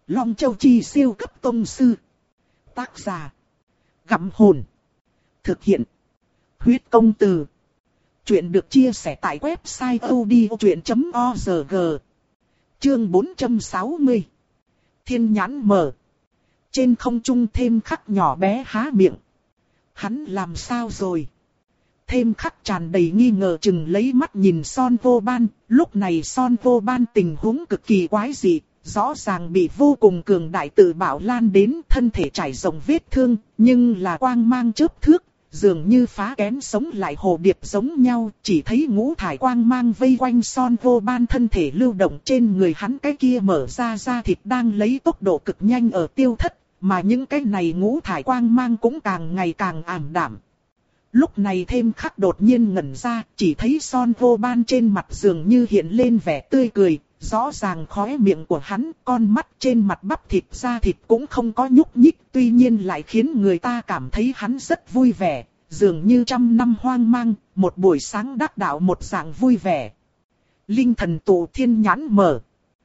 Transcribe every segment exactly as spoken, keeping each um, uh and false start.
Long Châu Chi siêu cấp tông sư. Tác giả. Gặm hồn. Thực hiện. Huyết công từ. Chuyện được chia sẻ tại website audiochuyện chấm org. Chương bốn trăm sáu mươi. Thiên nhãn mở. Trên không trung Thêm Khắc nhỏ bé há miệng. Hắn làm sao rồi? Thêm Khắc tràn đầy nghi ngờ chừng lấy mắt nhìn Son Vô Ban. Lúc này Son Vô Ban tình huống cực kỳ quái dị. Rõ ràng bị vô cùng cường đại tự bạo lan đến, thân thể trải rộng vết thương, nhưng là quang mang chớp thước, dường như phá kén sống lại hồ điệp giống nhau, chỉ thấy ngũ thải quang mang vây quanh Son Vô Ban thân thể lưu động, trên người hắn cái kia mở ra da thịt đang lấy tốc độ cực nhanh ở tiêu thất, mà những cái này ngũ thải quang mang cũng càng ngày càng ảm đạm. Lúc này Thêm Khắc đột nhiên ngẩn ra, chỉ thấy Son Vô Ban trên mặt dường như hiện lên vẻ tươi cười. Rõ ràng khóe miệng của hắn, con mắt trên mặt bắp thịt da thịt cũng không có nhúc nhích, tuy nhiên lại khiến người ta cảm thấy hắn rất vui vẻ, dường như trăm năm hoang mang, một buổi sáng đắc đạo một dạng vui vẻ. Linh thần tụ thiên nhãn mở.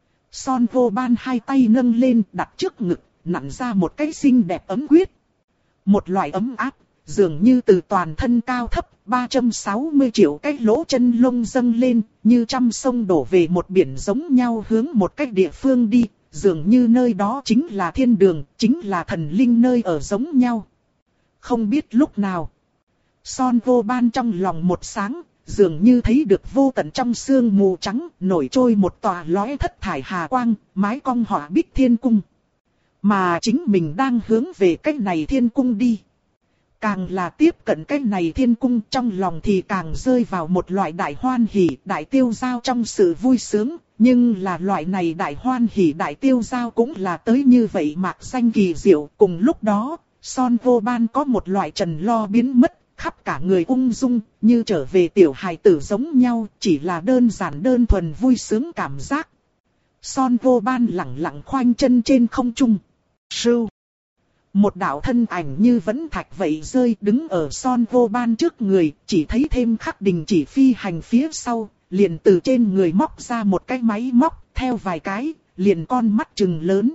Son Vô Ban hai tay nâng lên đặt trước ngực, nặn ra một cái xinh đẹp ấm quyết. Một loại ấm áp, dường như từ toàn thân cao thấp, ba trăm sáu mươi triệu cái lỗ chân lông dâng lên, như trăm sông đổ về một biển giống nhau hướng một cái địa phương đi, dường như nơi đó chính là thiên đường, chính là thần linh nơi ở giống nhau. Không biết lúc nào, Son Vô Ban trong lòng một sáng, dường như thấy được vô tận trong sương mù trắng, nổi trôi một tòa lóe thất thải hà quang, mái cong họa bích thiên cung. Mà chính mình đang hướng về cách này thiên cung đi. Càng là tiếp cận cái này thiên cung, trong lòng thì càng rơi vào một loại đại hoan hỉ, đại tiêu giao trong sự vui sướng. Nhưng là loại này đại hoan hỉ đại tiêu giao cũng là tới như vậy mạc danh kỳ diệu. Cùng lúc đó, Son Vô Ban có một loại trần lo biến mất, khắp cả người ung dung, như trở về tiểu hài tử giống nhau, chỉ là đơn giản đơn thuần vui sướng cảm giác. Son Vô Ban lẳng lặng khoanh chân trên không trung. Sưu. Một đạo thân ảnh như vẫn thạch vậy rơi đứng ở Son Vô Ban trước người, chỉ thấy Thêm Khắc đình chỉ phi hành phía sau, liền từ trên người móc ra một cái máy móc, theo vài cái, liền con mắt trừng lớn.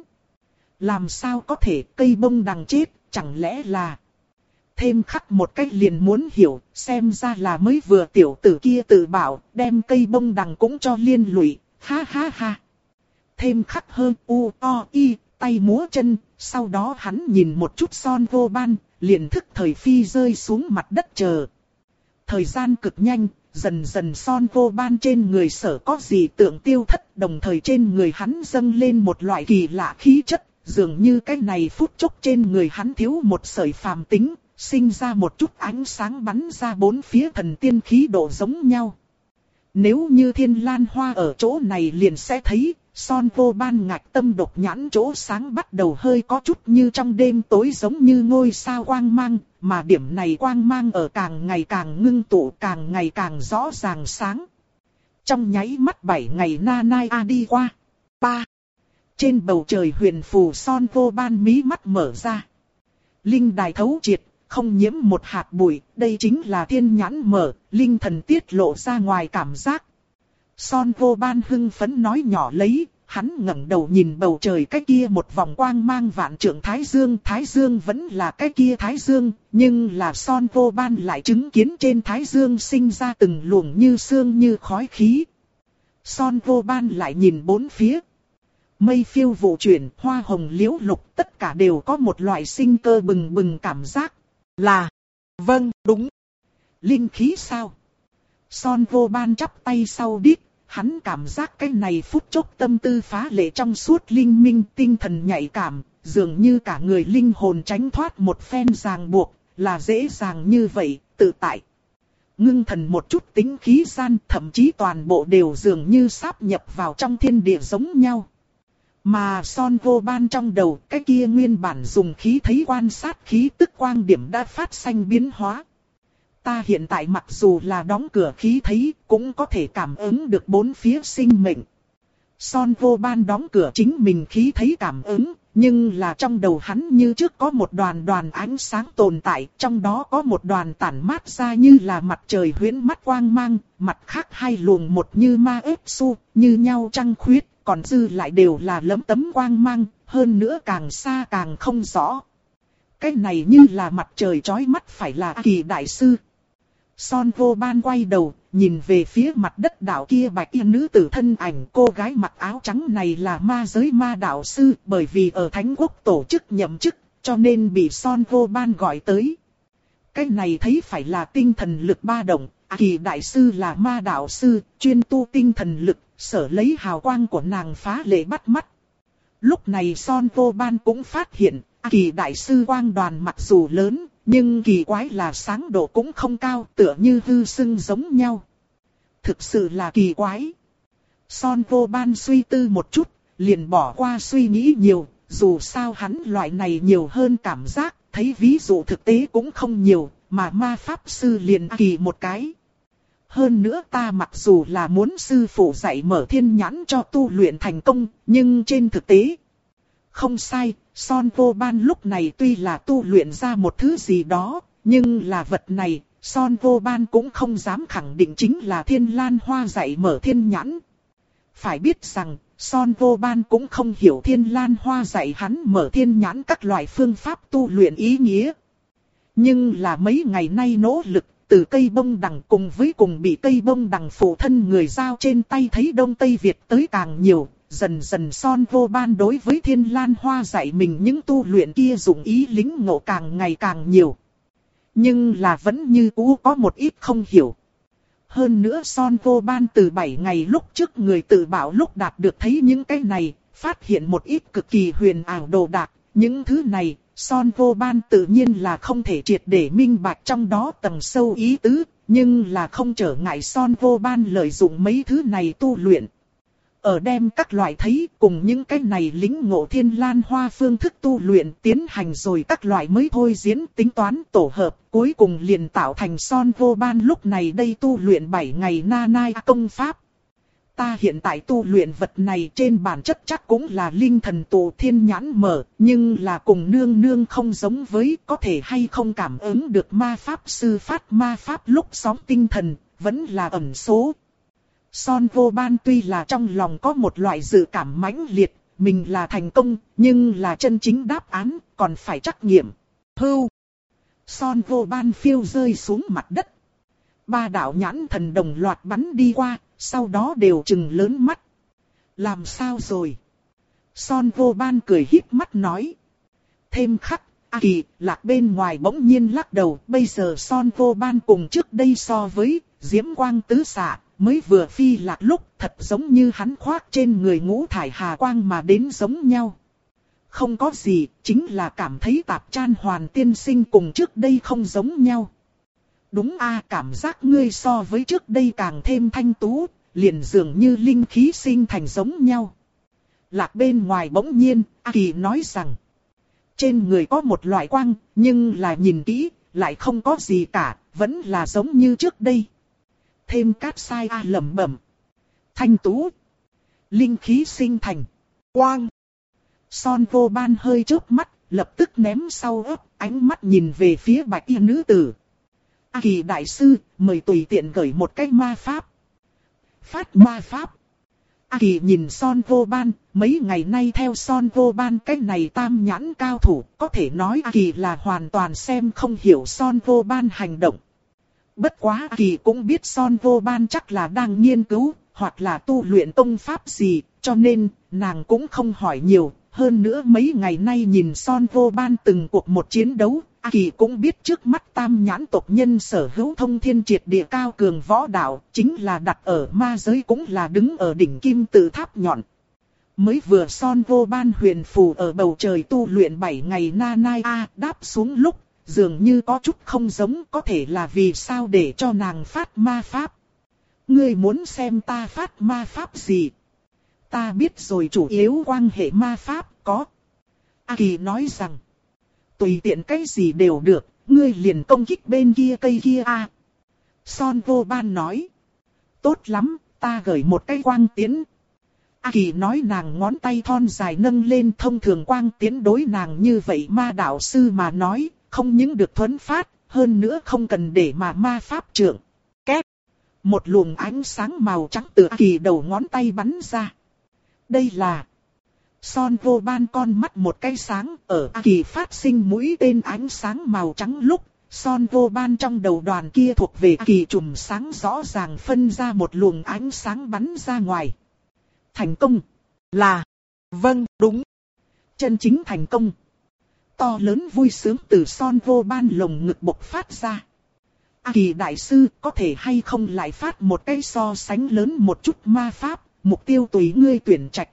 Làm sao có thể cây bông đằng chết, chẳng lẽ là... Thêm Khắc một cách liền muốn hiểu, xem ra là mới vừa tiểu tử kia tự bảo, đem cây bông đằng cũng cho liên lụy, ha ha ha. Thêm Khắc hơn u o y, tay múa chân, sau đó hắn nhìn một chút Son Vô Ban, liền thức thời phi rơi xuống mặt đất chờ. Thời gian cực nhanh, dần dần Son Vô Ban trên người sở có gì tượng tiêu thất, đồng thời trên người hắn dâng lên một loại kỳ lạ khí chất, dường như cái này phút chốc trên người hắn thiếu một sợi phàm tính, sinh ra một chút ánh sáng bắn ra bốn phía thần tiên khí độ giống nhau. Nếu như Thiên Lan Hoa ở chỗ này liền sẽ thấy, Son Vô Ban ngạch tâm độc nhãn chỗ sáng bắt đầu hơi có chút như trong đêm tối giống như ngôi sao quang mang, mà điểm này quang mang ở càng ngày càng ngưng tụ, càng ngày càng rõ ràng sáng. Trong nháy mắt bảy ngày na nai a đi qua. Ba. Trên bầu trời huyền phù Son Vô Ban mí mắt mở ra. Linh đài thấu triệt, không nhiễm một hạt bụi, đây chính là thiên nhãn mở, linh thần tiết lộ ra ngoài cảm giác. Son Vô Ban hưng phấn nói nhỏ lấy, hắn ngẩng đầu nhìn bầu trời cái kia một vòng quang mang vạn trượng Thái Dương. Thái Dương vẫn là cái kia Thái Dương, nhưng là Son Vô Ban lại chứng kiến trên Thái Dương sinh ra từng luồng như sương như khói khí. Son Vô Ban lại nhìn bốn phía. Mây phiêu vụ chuyển, hoa hồng liễu lục, tất cả đều có một loại sinh cơ bừng bừng cảm giác. Là, vâng, đúng. Linh khí sao? Son Vô Ban chắp tay sau đít, hắn cảm giác cái này phút chốc tâm tư phá lệ trong suốt linh minh, tinh thần nhạy cảm, dường như cả người linh hồn tránh thoát một phen ràng buộc, là dễ dàng như vậy, tự tại. Ngưng thần một chút tính khí gian, thậm chí toàn bộ đều dường như sáp nhập vào trong thiên địa giống nhau. Mà Son Vô Ban trong đầu, cái kia nguyên bản dùng khí thấy quan sát khí tức quang điểm đã phát sinh biến hóa. Ta hiện tại mặc dù là đóng cửa khí thấy, cũng có thể cảm ứng được bốn phía sinh mệnh. Son Vô Ban đóng cửa chính mình khí thấy cảm ứng, nhưng là trong đầu hắn như trước có một đoàn đoàn ánh sáng tồn tại, trong đó có một đoàn tản mát ra như là mặt trời huyễn mắt quang mang, mặt khác hai luồng một như ma ếp su, như nhau trăng khuyết, còn dư lại đều là lấm tấm quang mang, hơn nữa càng xa càng không rõ. Cái này như là mặt trời chói mắt phải là A Kỳ đại sư. Son Vô Ban quay đầu, nhìn về phía mặt đất đảo kia bạch y nữ tử thân ảnh. Cô gái mặc áo trắng này là ma giới ma đạo sư, bởi vì ở Thánh Quốc tổ chức nhậm chức, cho nên bị Son Vô Ban gọi tới. Cái này thấy phải là tinh thần lực ba động. A Kỳ đại sư là ma đạo sư, chuyên tu tinh thần lực, sở lấy hào quang của nàng phá lệ bắt mắt. Lúc này Son Vô Ban cũng phát hiện, A Kỳ đại sư quang đoàn mặc dù lớn, nhưng kỳ quái là sáng độ cũng không cao, tựa như hư sưng giống nhau. Thực sự là kỳ quái. Son Vô Ban suy tư một chút, liền bỏ qua suy nghĩ nhiều, dù sao hắn loại này nhiều hơn cảm giác, thấy ví dụ thực tế cũng không nhiều, mà ma pháp sư liền A Kỳ một cái. Hơn nữa ta mặc dù là muốn sư phụ dạy mở thiên nhãn cho tu luyện thành công, nhưng trên thực tế, không sai, Son Vô Ban lúc này tuy là tu luyện ra một thứ gì đó, nhưng là vật này, Son Vô Ban cũng không dám khẳng định chính là Thiên Lan Hoa dạy mở thiên nhãn. Phải biết rằng, Son Vô Ban cũng không hiểu Thiên Lan Hoa dạy hắn mở thiên nhãn các loại phương pháp tu luyện ý nghĩa. Nhưng là mấy ngày nay nỗ lực, từ cây bông đằng cùng với cùng bị cây bông đằng phụ thân người giao trên tay thấy Đông Tây Việt tới càng nhiều. Dần dần Son Vô Ban đối với Thiên Lan Hoa dạy mình những tu luyện kia dụng ý lính ngộ càng ngày càng nhiều. Nhưng là vẫn như cũ có một ít không hiểu. Hơn nữa Son Vô Ban từ bảy ngày lúc trước người tự bảo lúc đạt được thấy những cái này, phát hiện một ít cực kỳ huyền ảo đồ đạc. Những thứ này, Son Vô Ban tự nhiên là không thể triệt để minh bạch trong đó tầng sâu ý tứ, nhưng là không trở ngại Son Vô Ban lợi dụng mấy thứ này tu luyện. Ở đem các loại thấy cùng những cái này lính ngộ Thiên Lan Hoa phương thức tu luyện tiến hành rồi các loại mới thôi diễn tính toán tổ hợp, cuối cùng liền tạo thành Son Vô Ban lúc này đây tu luyện bảy ngày na nai công pháp. Ta hiện tại tu luyện vật này trên bản chất chắc cũng là linh thần tụ thiên nhãn mở, nhưng là cùng nương nương không giống với, có thể hay không cảm ứng được ma pháp sư phát ma pháp lúc sóng tinh thần, vẫn là ẩn số. Son Vô Ban tuy là trong lòng có một loại dự cảm mãnh liệt, mình là thành công, nhưng là chân chính đáp án, còn phải trắc nghiệm. Hưu! Son Vô Ban phiêu rơi xuống mặt đất. Ba đạo nhãn thần đồng loạt bắn đi qua, sau đó đều trừng lớn mắt. Làm sao rồi? Son Vô Ban cười híp mắt nói. Thêm khắc, A Kỳ, Lạc bên ngoài bỗng nhiên lắc đầu. Bây giờ Son Vô Ban cùng trước đây so với diễm quang tứ xạ, mới vừa phi lạc lúc thật giống như hắn khoác trên người ngũ thải hà quang mà đến giống nhau. Không có gì, chính là cảm thấy Tạp Chan Hoàn tiên sinh cùng trước đây không giống nhau. Đúng a, cảm giác ngươi so với trước đây càng thêm thanh tú, liền dường như linh khí sinh thành giống nhau. Lạc bên ngoài bỗng nhiên, A Kỳ nói rằng, trên người có một loại quang, nhưng là nhìn kỹ, lại không có gì cả, vẫn là giống như trước đây. Thêm cát sai a lẩm bẩm. Thanh tú. Linh khí sinh thành. Quang. Son Vô Ban hơi chớp mắt, lập tức ném sau ấp, ánh mắt nhìn về phía bạch y nữ tử. A Kỳ đại sư, mời tùy tiện gửi một cái ma pháp. Phát ma pháp. A Kỳ nhìn Son Vô Ban, mấy ngày nay theo Son Vô Ban cái này tam nhãn cao thủ, có thể nói A Kỳ là hoàn toàn xem không hiểu Son Vô Ban hành động. Bất quá A Kỳ cũng biết Son Vô Ban chắc là đang nghiên cứu, hoặc là tu luyện công pháp gì, cho nên, nàng cũng không hỏi nhiều. Hơn nữa mấy ngày nay nhìn Son Vô Ban từng cuộc một chiến đấu, A Kỳ cũng biết trước mắt tam nhãn tộc nhân sở hữu thông thiên triệt địa cao cường võ đạo, chính là đặt ở ma giới cũng là đứng ở đỉnh kim tự tháp nhọn. Mới vừa Son Vô Ban huyền phù ở bầu trời tu luyện bảy ngày na nai a đáp xuống lúc, dường như có chút không giống, có thể là vì sao để cho nàng phát ma pháp. Ngươi muốn xem ta phát ma pháp gì? Ta biết rồi, chủ yếu quan hệ ma pháp có. A Kỳ nói rằng, tùy tiện cái gì đều được, ngươi liền công kích bên kia cây kia a. À. Son Vô Ban nói, tốt lắm, ta gửi một cái quang tiến. A Kỳ nói nàng ngón tay thon dài nâng lên, thông thường quang tiến đối nàng như vậy ma đạo sư mà nói, không những được thuấn phát, hơn nữa không cần để mà ma pháp trượng. Két. Một luồng ánh sáng màu trắng từ A Kỳ đầu ngón tay bắn ra. Đây là Son vô ban con mắt một cái sáng, ở A Kỳ phát sinh mũi tên ánh sáng màu trắng lúc, Son vô ban trong đầu đoàn kia thuộc về A Kỳ chùm sáng rõ ràng phân ra một luồng ánh sáng bắn ra ngoài. Thành công. Là. Vâng, đúng. Chân chính thành công. To lớn vui sướng từ Son vô ban lồng ngực bộc phát ra. A Kỳ đại sư có thể hay không lại phát một cái so sánh lớn một chút ma pháp, mục tiêu tùy ngươi tuyển trạch.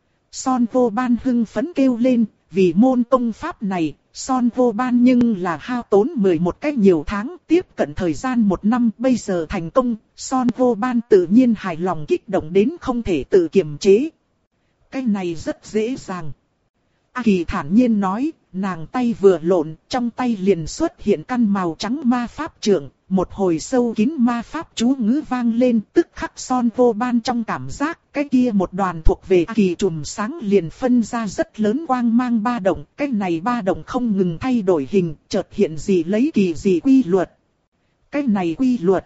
Son vô ban hưng phấn kêu lên, vì môn công pháp này, Son vô ban nhưng là hao tốn mười một cái nhiều tháng, tiếp cận thời gian một năm, bây giờ thành công, Son vô ban tự nhiên hài lòng kích động đến không thể tự kiềm chế. Cái này rất dễ dàng. A Kỳ thản nhiên nói, nàng tay vừa lộn, trong tay liền xuất hiện căn màu trắng ma pháp trượng, một hồi sâu kín ma pháp chú ngữ vang lên, tức khắc Son vô ban trong cảm giác, cái kia một đoàn thuộc về A Kỳ chùm sáng liền phân ra rất lớn quang mang ba động, cái này ba động không ngừng thay đổi hình, chợt hiện gì lấy kỳ gì quy luật. Cái này quy luật.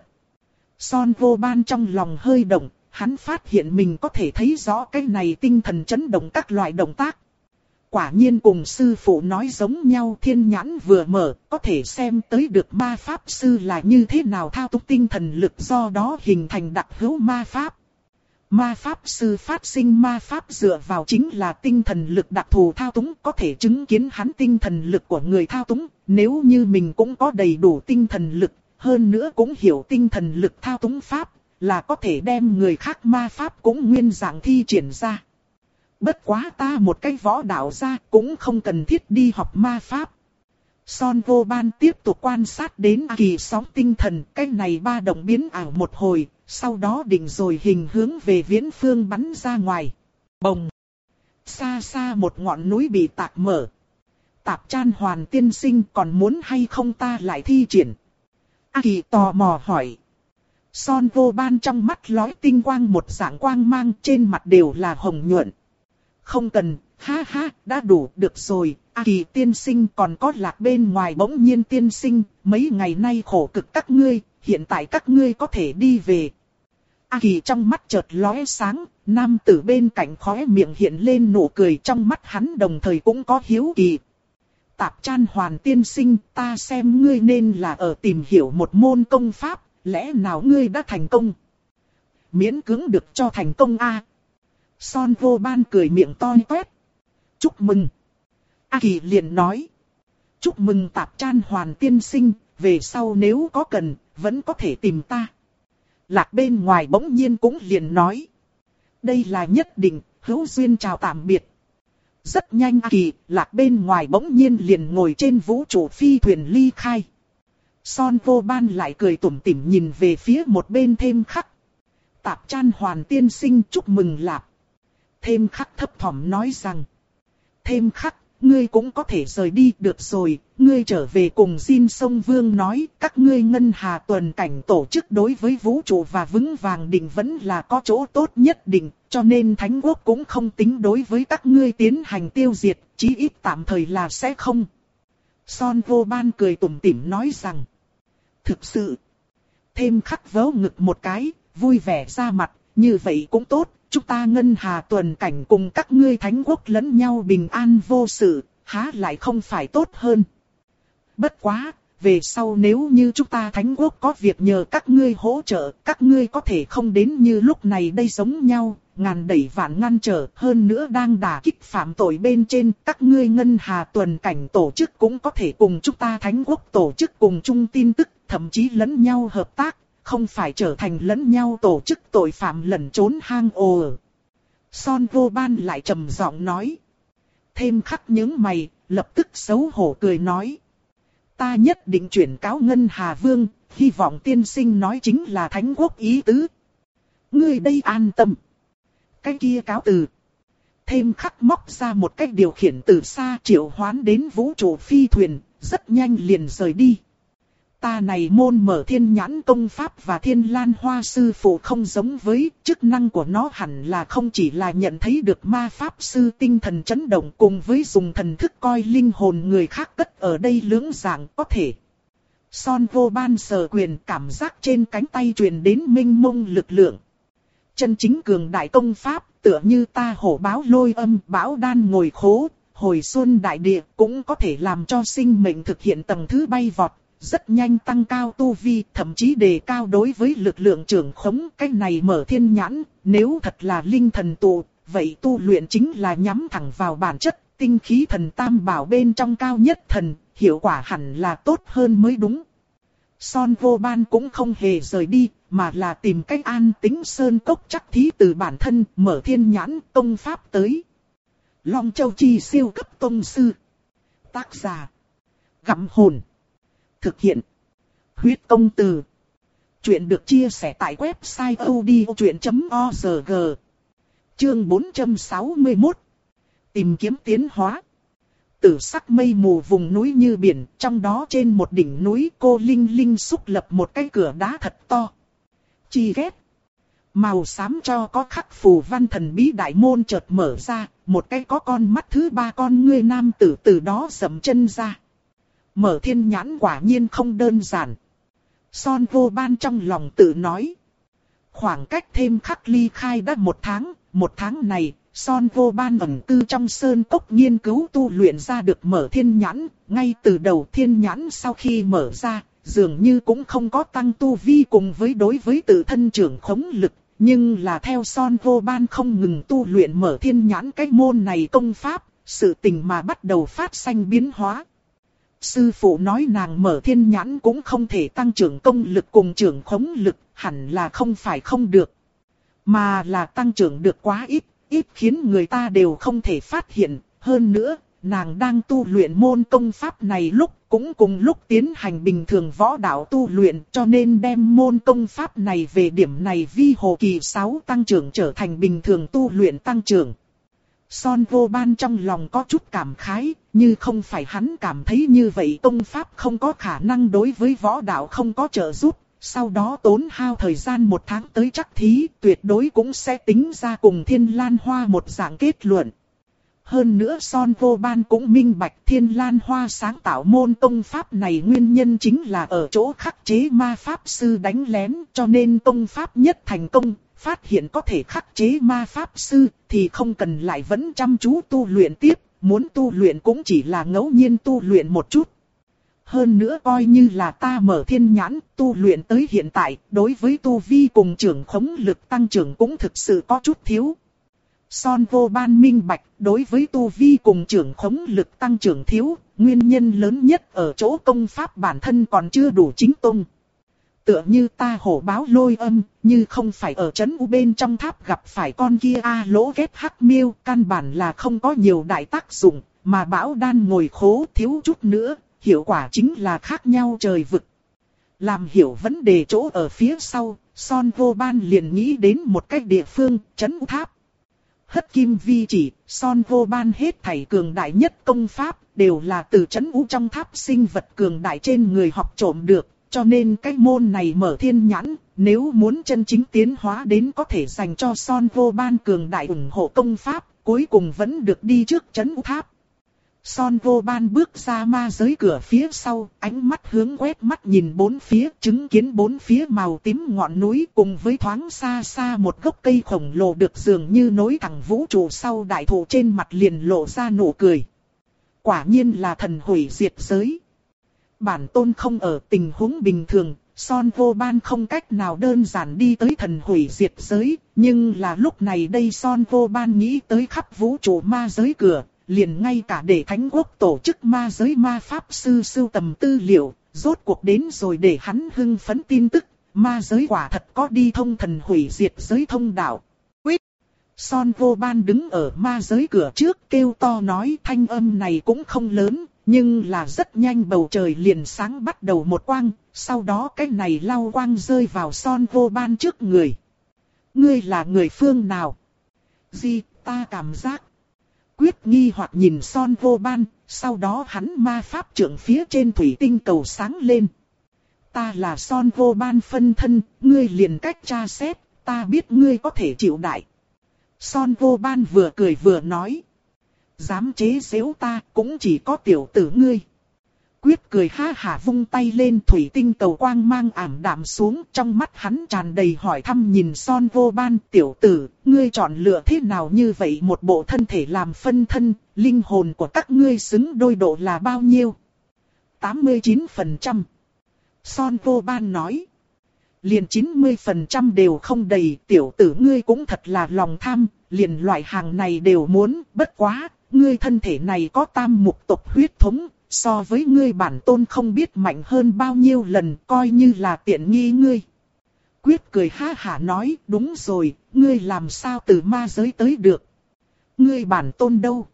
Son vô ban trong lòng hơi động, hắn phát hiện mình có thể thấy rõ cái này tinh thần chấn động các loại động tác. Quả nhiên cùng sư phụ nói giống nhau, thiên nhãn vừa mở, có thể xem tới được ma pháp sư là như thế nào thao túng tinh thần lực, do đó hình thành đặc hữu ma pháp. Ma pháp sư phát sinh ma pháp dựa vào chính là tinh thần lực đặc thù thao túng, có thể chứng kiến hắn tinh thần lực của người thao túng, nếu như mình cũng có đầy đủ tinh thần lực, hơn nữa cũng hiểu tinh thần lực thao túng pháp, là có thể đem người khác ma pháp cũng nguyên dạng thi triển ra. Bất quá ta một cái võ đạo gia cũng không cần thiết đi học ma pháp. Son vô ban tiếp tục quan sát đến A Kỳ sóng tinh thần, cái này ba động biến ảo một hồi, sau đó định rồi hình hướng về viễn phương bắn ra ngoài. Bồng! Xa xa một ngọn núi bị tạc mở. Tạp Chan Hoàn tiên sinh còn muốn hay không ta lại thi triển? A Kỳ tò mò hỏi. Son vô ban trong mắt lóe tinh quang một dạng quang mang, trên mặt đều là hồng nhuận. Không cần, ha ha, đã đủ, được rồi. A Kỳ tiên sinh còn có Lạc bên ngoài bỗng nhiên tiên sinh, mấy ngày nay khổ cực các ngươi, hiện tại các ngươi có thể đi về. A Kỳ trong mắt chợt lóe sáng, nam tử bên cạnh khóe miệng hiện lên nụ cười, trong mắt hắn đồng thời cũng có hiếu kỳ. Tạp Chan Hoàn tiên sinh, ta xem ngươi nên là ở tìm hiểu một môn công pháp, lẽ nào ngươi đã thành công? Miễn cưỡng được cho thành công a. Son vô ban cười miệng to toét. Chúc mừng. A Kỳ liền nói. Chúc mừng Tạp Chan Hoàn tiên sinh, về sau nếu có cần, vẫn có thể tìm ta. Lạc bên ngoài bỗng nhiên cũng liền nói. Đây là nhất định, hữu duyên chào tạm biệt. Rất nhanh A Kỳ, Lạc bên ngoài bỗng nhiên liền ngồi trên vũ trụ phi thuyền ly khai. Son vô ban lại cười tủm tỉm nhìn về phía một bên Thêm Khắc. Tạp Chan Hoàn tiên sinh chúc mừng Lạc. Thêm Khắc thấp thỏm nói rằng. Thêm Khắc, ngươi cũng có thể rời đi, được rồi, ngươi trở về cùng Jin Sông Vương nói, các ngươi ngân hà tuần cảnh tổ chức đối với vũ trụ và vững vàng định vẫn là có chỗ tốt nhất định, cho nên Thánh Quốc cũng không tính đối với các ngươi tiến hành tiêu diệt, chí ít tạm thời là sẽ không. Son vô ban cười tủm tỉm nói rằng. Thực sự, Thêm Khắc vớ ngực một cái, vui vẻ ra mặt, như vậy cũng tốt. Chúng ta ngân hà tuần cảnh cùng các ngươi Thánh Quốc lẫn nhau bình an vô sự, há lại không phải tốt hơn. Bất quá, về sau nếu như chúng ta Thánh Quốc có việc nhờ các ngươi hỗ trợ, các ngươi có thể không đến như lúc này đây giống nhau, ngàn đẩy vạn ngăn trở, hơn nữa đang đả kích phạm tội bên trên, các ngươi ngân hà tuần cảnh tổ chức cũng có thể cùng chúng ta Thánh Quốc tổ chức cùng chung tin tức, thậm chí lẫn nhau hợp tác. Không phải trở thành lẫn nhau tổ chức tội phạm lẩn trốn hang ổ. Son vô ban lại trầm giọng nói. Thêm Khắc nhướng mày, lập tức xấu hổ cười nói. Ta nhất định chuyển cáo Ngân Hà Vương, hy vọng tiên sinh nói chính là Thánh Quốc ý tứ. Ngươi đây an tâm. Cái kia cáo từ. Thêm Khắc móc ra một cách điều khiển từ xa triệu hoán đến vũ trụ phi thuyền, rất nhanh liền rời đi. Ta này môn mở thiên nhãn công pháp và thiên lan hoa sư phụ không giống với, chức năng của nó hẳn là không chỉ là nhận thấy được ma pháp sư tinh thần chấn động cùng với dùng thần thức coi linh hồn người khác cất ở đây lưỡng dạng có thể. Son vô ban sờ quyền cảm giác trên cánh tay truyền đến mênh mông lực lượng. Chân chính cường đại công pháp, tựa như ta hổ báo lôi âm, bão đan ngồi khố, hồi xuân đại địa, cũng có thể làm cho sinh mệnh thực hiện tầng thứ bay vọt, rất nhanh tăng cao tu vi, thậm chí đề cao đối với lực lượng trưởng khống. Cái này mở thiên nhãn, nếu thật là linh thần tụ, vậy tu luyện chính là nhắm thẳng vào bản chất, tinh khí thần tam bảo bên trong cao nhất thần, hiệu quả hẳn là tốt hơn mới đúng. Son Vô Ban cũng không hề rời đi, mà là tìm cách an tĩnh sơn cốc chắc thí từ bản thân, mở thiên nhãn công pháp tới. Long Châu Chi siêu cấp tông sư. Tác giả: Gặm Hồn. Thực hiện: Huyết Công Từ. Chuyện được chia sẻ tại website odchuyện chấm org. Chương bốn trăm sáu mươi mốt. Tìm kiếm tiến hóa. Tử sắc mây mù vùng núi như biển, trong đó trên một đỉnh núi cô Linh Linh xúc lập một cái cửa đá thật to. Chi ghét. Màu xám cho có khắc phù văn thần bí đại môn chợt mở ra, một cái có con mắt thứ ba con ngươi nam tử từ đó dậm chân ra. Mở thiên nhãn quả nhiên không đơn giản. Son Vô Ban trong lòng tự nói. Khoảng cách thêm khắc ly khai đã một tháng, một tháng này, Son Vô Ban ẩn cư trong sơn cốc nghiên cứu tu luyện ra được mở thiên nhãn. Ngay từ đầu thiên nhãn sau khi mở ra, dường như cũng không có tăng tu vi cùng với đối với tự thân trưởng khống lực. Nhưng là theo Son Vô Ban không ngừng tu luyện mở thiên nhãn cái môn này công pháp, sự tình mà bắt đầu phát sinh biến hóa. Sư phụ nói nàng mở thiên nhãn cũng không thể tăng trưởng công lực cùng trưởng khống lực, hẳn là không phải không được. Mà là tăng trưởng được quá ít, ít khiến người ta đều không thể phát hiện. Hơn nữa, nàng đang tu luyện môn công pháp này lúc cũng cùng lúc tiến hành bình thường võ đạo tu luyện, cho nên đem môn công pháp này về điểm này vi hồ kỳ sáu tăng trưởng trở thành bình thường tu luyện tăng trưởng. Son Vô Ban trong lòng có chút cảm khái, như không phải hắn cảm thấy như vậy công pháp không có khả năng đối với võ đạo không có trợ giúp, sau đó tốn hao thời gian một tháng tới chắc thí, tuyệt đối cũng sẽ tính ra cùng Thiên Lan Hoa một dạng kết luận. Hơn nữa Son Vô Ban cũng minh bạch Thiên Lan Hoa sáng tạo môn công pháp này nguyên nhân chính là ở chỗ khắc chế ma pháp sư đánh lén, cho nên công pháp nhất thành công, phát hiện có thể khắc chế ma pháp sư thì không cần lại vẫn chăm chú tu luyện tiếp, muốn tu luyện cũng chỉ là ngẫu nhiên tu luyện một chút. Hơn nữa coi như là ta mở thiên nhãn, tu luyện tới hiện tại, đối với tu vi cùng trưởng khống lực tăng trưởng cũng thực sự có chút thiếu. Son Vô Ban minh bạch, đối với tu vi cùng trưởng khống lực tăng trưởng thiếu, nguyên nhân lớn nhất ở chỗ công pháp bản thân còn chưa đủ chính tông. Tựa như ta hổ báo lôi âm, như không phải ở trấn u bên trong tháp gặp phải con kia a lỗ ghét hắc miêu, căn bản là không có nhiều đại tác dụng, mà bão đan ngồi khố thiếu chút nữa, hiệu quả chính là khác nhau trời vực. Làm hiểu vấn đề chỗ ở phía sau, Son Vô Ban liền nghĩ đến một cách địa phương, trấn u tháp. Hất kim vi chỉ, Son Vô Ban hết thảy cường đại nhất công pháp, đều là từ trấn u trong tháp sinh vật cường đại trên người học trộm được. Cho nên cái môn này mở thiên nhãn, nếu muốn chân chính tiến hóa đến có thể dành cho Son Vô Ban cường đại ủng hộ công pháp, cuối cùng vẫn được đi trước trấn u tháp. Son Vô Ban bước ra ma giới cửa phía sau, ánh mắt hướng quét mắt nhìn bốn phía, chứng kiến bốn phía màu tím ngọn núi cùng với thoáng xa xa một gốc cây khổng lồ được dường như nối thẳng vũ trụ sau đại thụ, trên mặt liền lộ ra nụ cười. Quả nhiên là thần hủy diệt giới. Bản tôn không ở tình huống bình thường, Son Vô Ban không cách nào đơn giản đi tới thần hủy diệt giới, nhưng là lúc này đây Son Vô Ban nghĩ tới khắp vũ trụ ma giới cửa, liền ngay cả để Thánh Quốc tổ chức ma giới ma pháp sư sưu tầm tư liệu, rốt cuộc đến rồi để hắn hưng phấn tin tức, ma giới quả thật có đi thông thần hủy diệt giới thông đạo. Quýt! Son Vô Ban đứng ở ma giới cửa trước kêu to nói, thanh âm này cũng không lớn. Nhưng là rất nhanh bầu trời liền sáng bắt đầu một quang, sau đó cái này lau quang rơi vào Son Vô Ban trước người. Ngươi là người phương nào? Gì, ta cảm giác. Quyết nghi hoặc nhìn Son Vô Ban, sau đó hắn ma pháp trưởng phía trên thủy tinh cầu sáng lên. Ta là Son Vô Ban phân thân, ngươi liền cách tra xét, ta biết ngươi có thể chịu đại. Son Vô Ban vừa cười vừa nói. Dám chế giễu ta cũng chỉ có tiểu tử ngươi. Quyết cười ha hả vung tay lên, thủy tinh cầu quang mang ảm đạm xuống, trong mắt hắn tràn đầy hỏi thăm nhìn Son Vô Ban. Tiểu tử, ngươi chọn lựa thế nào như vậy một bộ thân thể làm phân thân, linh hồn của các ngươi xứng đôi độ là bao nhiêu? tám mươi chín phần trăm. Son Vô Ban nói. Liền chín mươi phần trăm đều không đầy, tiểu tử ngươi cũng thật là lòng tham, liền loại hàng này đều muốn, bất quá, ngươi thân thể này có tam mục tộc huyết thống. So với ngươi bản tôn không biết mạnh hơn bao nhiêu lần, coi như là tiện nghi ngươi. Quyết cười ha hả nói, đúng rồi, ngươi làm sao từ ma giới tới được? Ngươi bản tôn đâu?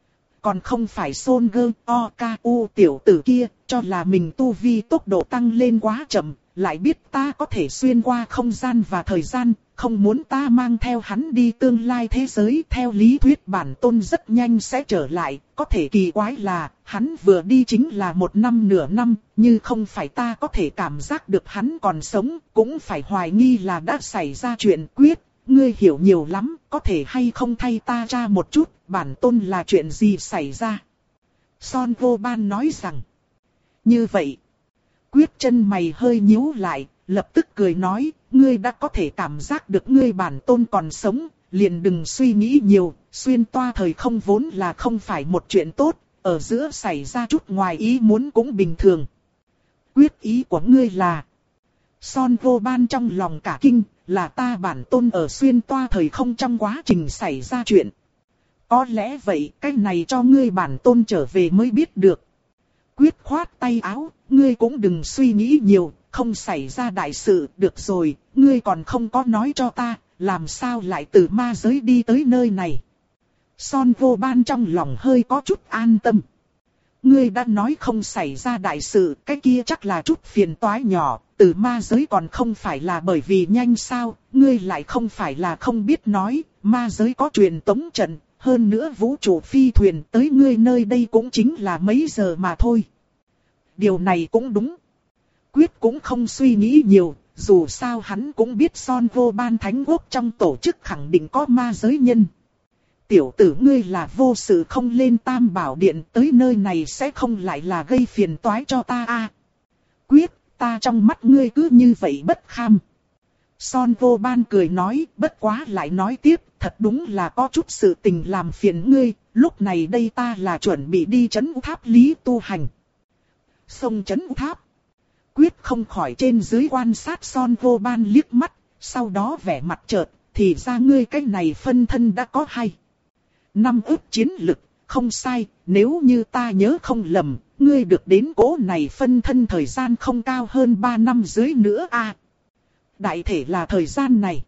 Còn không phải Son Gơ O K U tiểu tử kia, cho là mình tu vi tốc độ tăng lên quá chậm, lại biết ta có thể xuyên qua không gian và thời gian, không muốn ta mang theo hắn đi tương lai thế giới. Theo lý thuyết bản tôn rất nhanh sẽ trở lại, có thể kỳ quái là, hắn vừa đi chính là một năm nửa năm, như không phải ta có thể cảm giác được hắn còn sống, cũng phải hoài nghi là đã xảy ra chuyện. Quyết, ngươi hiểu nhiều lắm, có thể hay không thay ta tra một chút, bản tôn là chuyện gì xảy ra? Son Vô Ban nói rằng, như vậy, Quyết chân mày hơi nhíu lại, lập tức cười nói, ngươi đã có thể cảm giác được ngươi bản tôn còn sống, liền đừng suy nghĩ nhiều, xuyên toa thời không vốn là không phải một chuyện tốt, ở giữa xảy ra chút ngoài ý muốn cũng bình thường. Quyết ý của ngươi là... Son Vô Ban trong lòng cả kinh, là ta bản tôn ở xuyên toa thời không trong quá trình xảy ra chuyện. Có lẽ vậy, cái này cho ngươi bản tôn trở về mới biết được. Quyết khoát tay áo, ngươi cũng đừng suy nghĩ nhiều, không xảy ra đại sự, được rồi, ngươi còn không có nói cho ta, làm sao lại từ ma giới đi tới nơi này. Son Vô Ban trong lòng hơi có chút an tâm. Ngươi đã nói không xảy ra đại sự, cái kia chắc là chút phiền toái nhỏ, từ ma giới còn không phải là bởi vì nhanh sao, ngươi lại không phải là không biết nói, ma giới có truyền tống trận, hơn nữa vũ trụ phi thuyền tới ngươi nơi đây cũng chính là mấy giờ mà thôi. Điều này cũng đúng. Quyết cũng không suy nghĩ nhiều, dù sao hắn cũng biết Son Vô Ban Thánh Quốc trong tổ chức khẳng định có ma giới nhân. Tiểu tử ngươi là vô sự không lên Tam Bảo Điện, tới nơi này sẽ không lại là gây phiền toái cho ta à? Quyết, ta trong mắt ngươi cứ như vậy bất kham. Son Vô Ban cười nói, bất quá lại nói tiếp, thật đúng là có chút sự tình làm phiền ngươi, lúc này đây ta là chuẩn bị đi trấn U Tháp Lý tu hành. Sông trấn U Tháp. Quyết không khỏi trên dưới quan sát Son Vô Ban liếc mắt, sau đó vẻ mặt chợt, thì ra ngươi cái này phân thân đã có hay. Năm ức chiến lực, không sai, nếu như ta nhớ không lầm, ngươi được đến cỗ này phân thân thời gian không cao hơn ba năm dưới nữa à. Đại thể là thời gian này.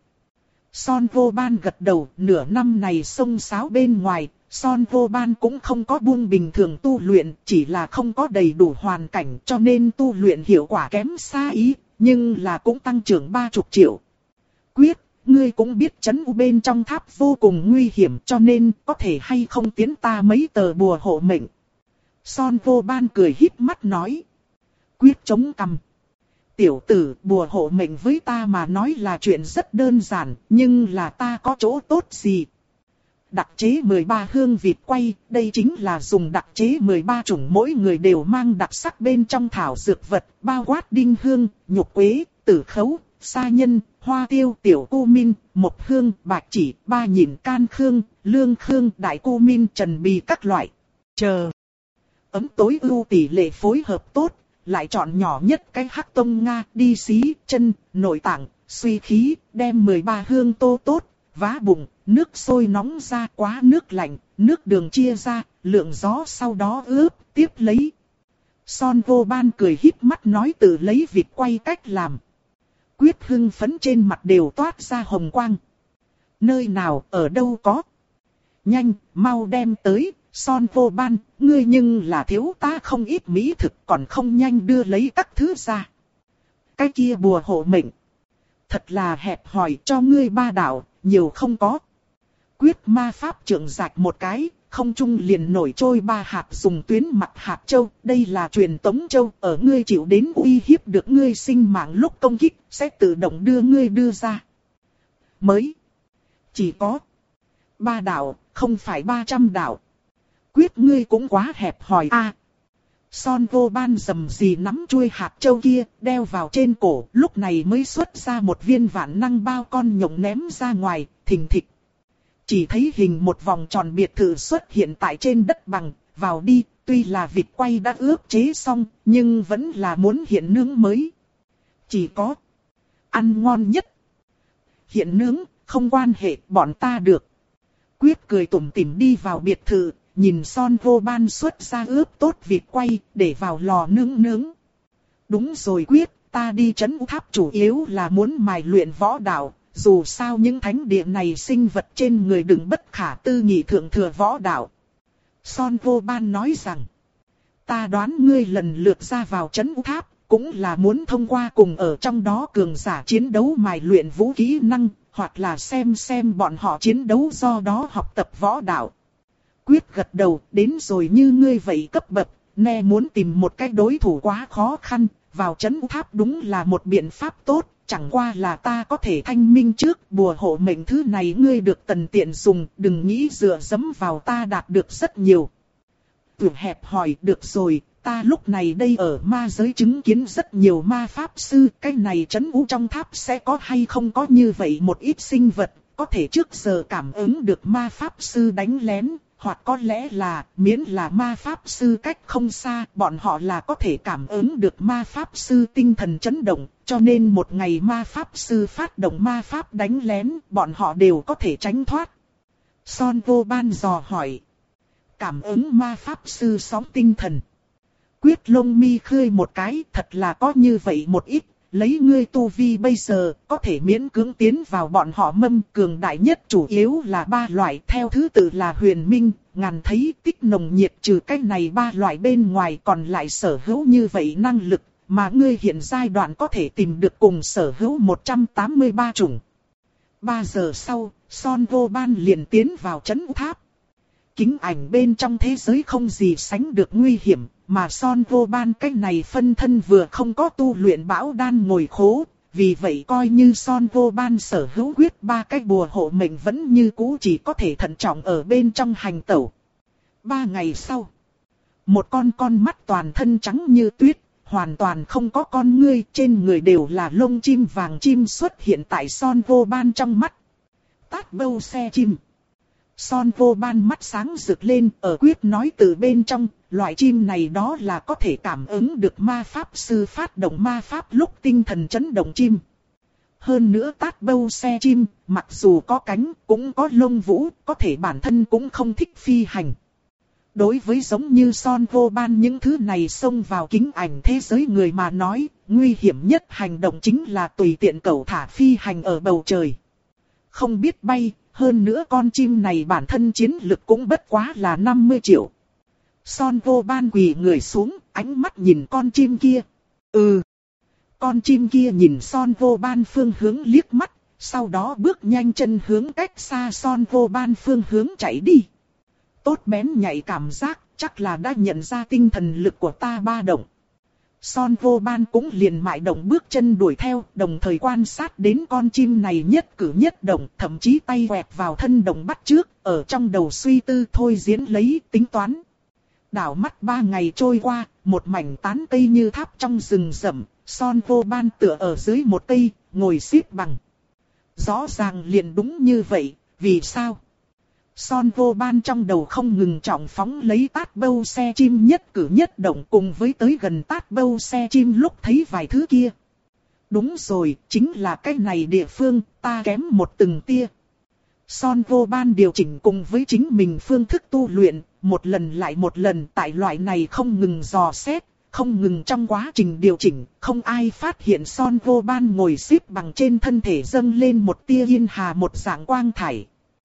Son Vô Ban gật đầu, nửa năm này xông xáo bên ngoài, Son Vô Ban cũng không có buông bình thường tu luyện, chỉ là không có đầy đủ hoàn cảnh cho nên tu luyện hiệu quả kém xa ý, nhưng là cũng tăng trưởng ba mươi triệu. Quyết, ngươi cũng biết trấn U bên trong tháp vô cùng nguy hiểm cho nên có thể hay không tiến ta mấy tờ bùa hộ mệnh. Son Vô Ban cười híp mắt nói. Quyết chống cằm. Tiểu tử, bùa hộ mệnh với ta mà nói là chuyện rất đơn giản, nhưng là ta có chỗ tốt gì? Đặc chế mười ba hương vịt quay, đây chính là dùng đặc chế mười ba chủng mỗi người đều mang đặc sắc bên trong thảo dược vật, bao quát đinh hương, nhục quế, tử khấu, sa nhân, hoa tiêu, tiểu cu min, mộc hương, bạch chỉ, ba nhịn can khương, lương khương, đại cu min, trần bì các loại. Chờ. Ấm tối ưu tỷ lệ phối hợp tốt, lại chọn nhỏ nhất cái hắc tông Nga, đi xí, chân, nội tạng, suy khí, đem mười ba hương tô tốt, vá bụng, nước sôi nóng ra quá nước lạnh, nước đường chia ra, lượng gió sau đó ướp, tiếp lấy. Son Vô Ban cười híp mắt nói tự lấy vịt quay cách làm. Quyết hưng phấn trên mặt đều toát ra hồng quang. Nơi nào, ở đâu có? Nhanh, mau đem tới, Son Vô Ban, ngươi nhưng là thiếu ta không ít mỹ thực còn không nhanh đưa lấy các thứ ra. Cái kia bùa hộ mệnh. Thật là hẹp hòi cho ngươi ba đạo, nhiều không có. Quyết ma pháp trượng rạch một cái, không trung liền nổi trôi ba hạt dùng tuyến mặt hạt châu. Đây là truyền tống châu, ở ngươi chịu đến uy hiếp được ngươi sinh mạng lúc công kích, sẽ tự động đưa ngươi đưa ra. Mới. Chỉ có. Ba đạo, không phải ba trăm đạo. Quyết ngươi cũng quá hẹp hòi a. Son vô ban rầm rì nắm chuôi hạt châu kia, đeo vào trên cổ, lúc này mới xuất ra một viên vạn năng bao con nhộng ném ra ngoài, thình thịch. Chỉ thấy hình một vòng tròn biệt thự xuất hiện tại trên đất bằng, vào đi, tuy là vịt quay đã ướp chế xong, nhưng vẫn là muốn hiện nướng mới. Chỉ có ăn ngon nhất. Hiện nướng, không quan hệ, bọn ta được. Quyết cười tủm tỉm đi vào biệt thự, nhìn Son vô ban xuất ra ướp tốt vịt quay, để vào lò nướng nướng. Đúng rồi Quyết, ta đi trấn U Tháp chủ yếu là muốn mài luyện võ đạo, dù sao những thánh địa này sinh vật trên người đừng bất khả tư nghị thượng thừa võ đạo. Son vô ban nói rằng, ta đoán ngươi lần lượt ra vào trấn U Tháp, cũng là muốn thông qua cùng ở trong đó cường giả chiến đấu mài luyện vũ kỹ năng, hoặc là xem xem bọn họ chiến đấu do đó học tập võ đạo. Quyết gật đầu, đến rồi như ngươi vậy cấp bậc, nè muốn tìm một cái đối thủ quá khó khăn, vào trấn U Tháp đúng là một biện pháp tốt, chẳng qua là ta có thể thanh minh trước, bùa hộ mệnh thứ này ngươi được tần tiện dùng, đừng nghĩ dựa dẫm vào ta đạt được rất nhiều. Tưởng hẹp hỏi, được rồi, ta lúc này đây ở ma giới chứng kiến rất nhiều ma pháp sư, cái này trấn U trong tháp sẽ có hay không có như vậy một ít sinh vật, có thể trước giờ cảm ứng được ma pháp sư đánh lén. Hoặc có lẽ là, miễn là ma pháp sư cách không xa, bọn họ là có thể cảm ứng được ma pháp sư tinh thần chấn động, cho nên một ngày ma pháp sư phát động ma pháp đánh lén, bọn họ đều có thể tránh thoát. Son vô ban dò hỏi. Cảm ứng ma pháp sư sóng tinh thần. Quyết lông mi khơi một cái, thật là có như vậy một ít. Lấy ngươi tu vi bây giờ, có thể miễn cưỡng tiến vào bọn họ mâm, cường đại nhất chủ yếu là ba loại, theo thứ tự là huyền minh, ngàn thấy, tích nồng nhiệt, trừ cái này ba loại bên ngoài còn lại sở hữu như vậy năng lực, mà ngươi hiện giai đoạn có thể tìm được cùng sở hữu một trăm tám mươi ba chủng. Ba giờ sau, Son vô ban liền tiến vào trấn U Tháp. Kính ảnh bên trong thế giới không gì sánh được nguy hiểm, mà Son vô ban cách này phân thân vừa không có tu luyện bão đan ngồi khố, vì vậy coi như Son vô ban sở hữu quyết ba cái bùa hộ mệnh vẫn như cũ chỉ có thể thận trọng ở bên trong hành tẩu. Ba ngày sau, một con con mắt toàn thân trắng như tuyết, hoàn toàn không có con ngươi, trên người đều là lông chim vàng chim xuất hiện tại Son vô ban trong mắt. Tát bâu xe chim. Son vô ban mắt sáng rực lên, ở quyết nói từ bên trong, loại chim này đó là có thể cảm ứng được ma pháp sư phát động ma pháp lúc tinh thần chấn động chim. Hơn nữa tát bâu xe chim, mặc dù có cánh, cũng có lông vũ, có thể bản thân cũng không thích phi hành. Đối với giống như Son vô ban những thứ này xông vào kính ảnh thế giới người mà nói, nguy hiểm nhất hành động chính là tùy tiện cẩu thả phi hành ở bầu trời. Không biết bay, hơn nữa con chim này bản thân chiến lực cũng bất quá là năm mươi triệu. Son vô ban quỳ người xuống, ánh mắt nhìn con chim kia. Ừ. Con chim kia nhìn Son vô ban phương hướng liếc mắt, sau đó bước nhanh chân hướng cách xa Son vô ban phương hướng chạy đi. Tốt bén nhạy cảm giác, chắc là đã nhận ra tinh thần lực của ta ba động. Son vô ban cũng liền mại động bước chân đuổi theo, đồng thời quan sát đến con chim này nhất cử nhất động, thậm chí tay quẹt vào thân động bắt trước, ở trong đầu suy tư thôi diễn lấy tính toán. Đảo mắt ba ngày trôi qua, một mảnh tán cây như tháp trong rừng rậm, Son vô ban tựa ở dưới một cây, ngồi xếp bằng. Rõ ràng liền đúng như vậy, vì sao? Son vô ban trong đầu không ngừng trọng phóng lấy tát bâu xe chim nhất cử nhất động cùng với tới gần tát bâu xe chim lúc thấy vài thứ kia. Đúng rồi, chính là cái này địa phương, ta kém một từng tia. Son vô ban điều chỉnh cùng với chính mình phương thức tu luyện, một lần lại một lần tại loại này không ngừng dò xét, không ngừng trong quá trình điều chỉnh, không ai phát hiện Son vô ban ngồi xếp bằng trên thân thể dâng lên một tia yên hà một dạng quang thải.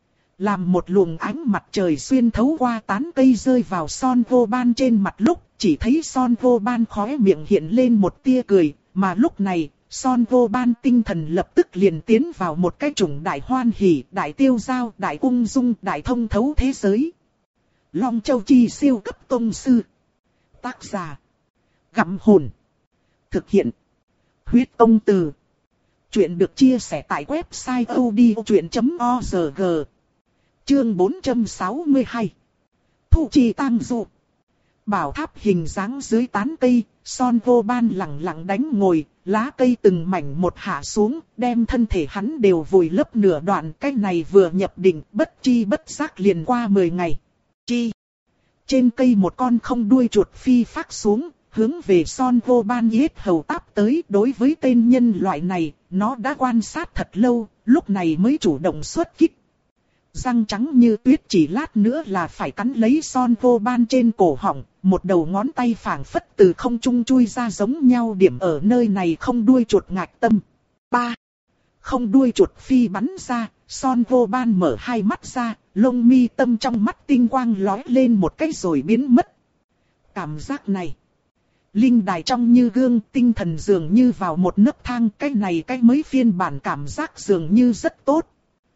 Làm một luồng ánh mặt trời xuyên thấu qua tán cây rơi vào Son vô ban trên mặt lúc, chỉ thấy Son vô ban khóe miệng hiện lên một tia cười, mà lúc này, Son vô ban tinh thần lập tức liền tiến vào một cái chủng đại hoan hỉ, đại tiêu giao, đại ung dung, đại thông thấu thế giới. Long Châu Chi siêu cấp tông sư. Tác giả. Gặm hồn. Thực hiện. Huyết công từ. Chuyện được chia sẻ tại website odchuyện chấm org. Chương bốn trăm sáu mươi hai. Thu chi tăng dụ. Bảo tháp hình dáng dưới tán cây, Son Vô Ban lặng lặng đánh ngồi, lá cây từng mảnh một hạ xuống, đem thân thể hắn đều vùi lấp nửa đoạn. Cái này vừa nhập định, bất chi bất giác liền qua mười ngày. Chi? Trên cây một con không đuôi chuột phi phác xuống, hướng về Son Vô Ban yết hầu táp tới. Đối với tên nhân loại này, nó đã quan sát thật lâu, lúc này mới chủ động xuất kích. Răng trắng như tuyết chỉ lát nữa là phải cắn lấy Son Vô Ban trên cổ họng, một đầu ngón tay phảng phất từ không trung chui ra giống nhau điểm ở nơi này không đuôi chuột ngạch tâm. Ba. Không đuôi chuột phi bắn ra, Son Vô Ban mở hai mắt ra, lông mi tâm trong mắt tinh quang lóe lên một cái rồi biến mất. Cảm giác này, linh đài trong như gương, tinh thần dường như vào một nấc thang, cái này cái mới phiên bản cảm giác dường như rất tốt.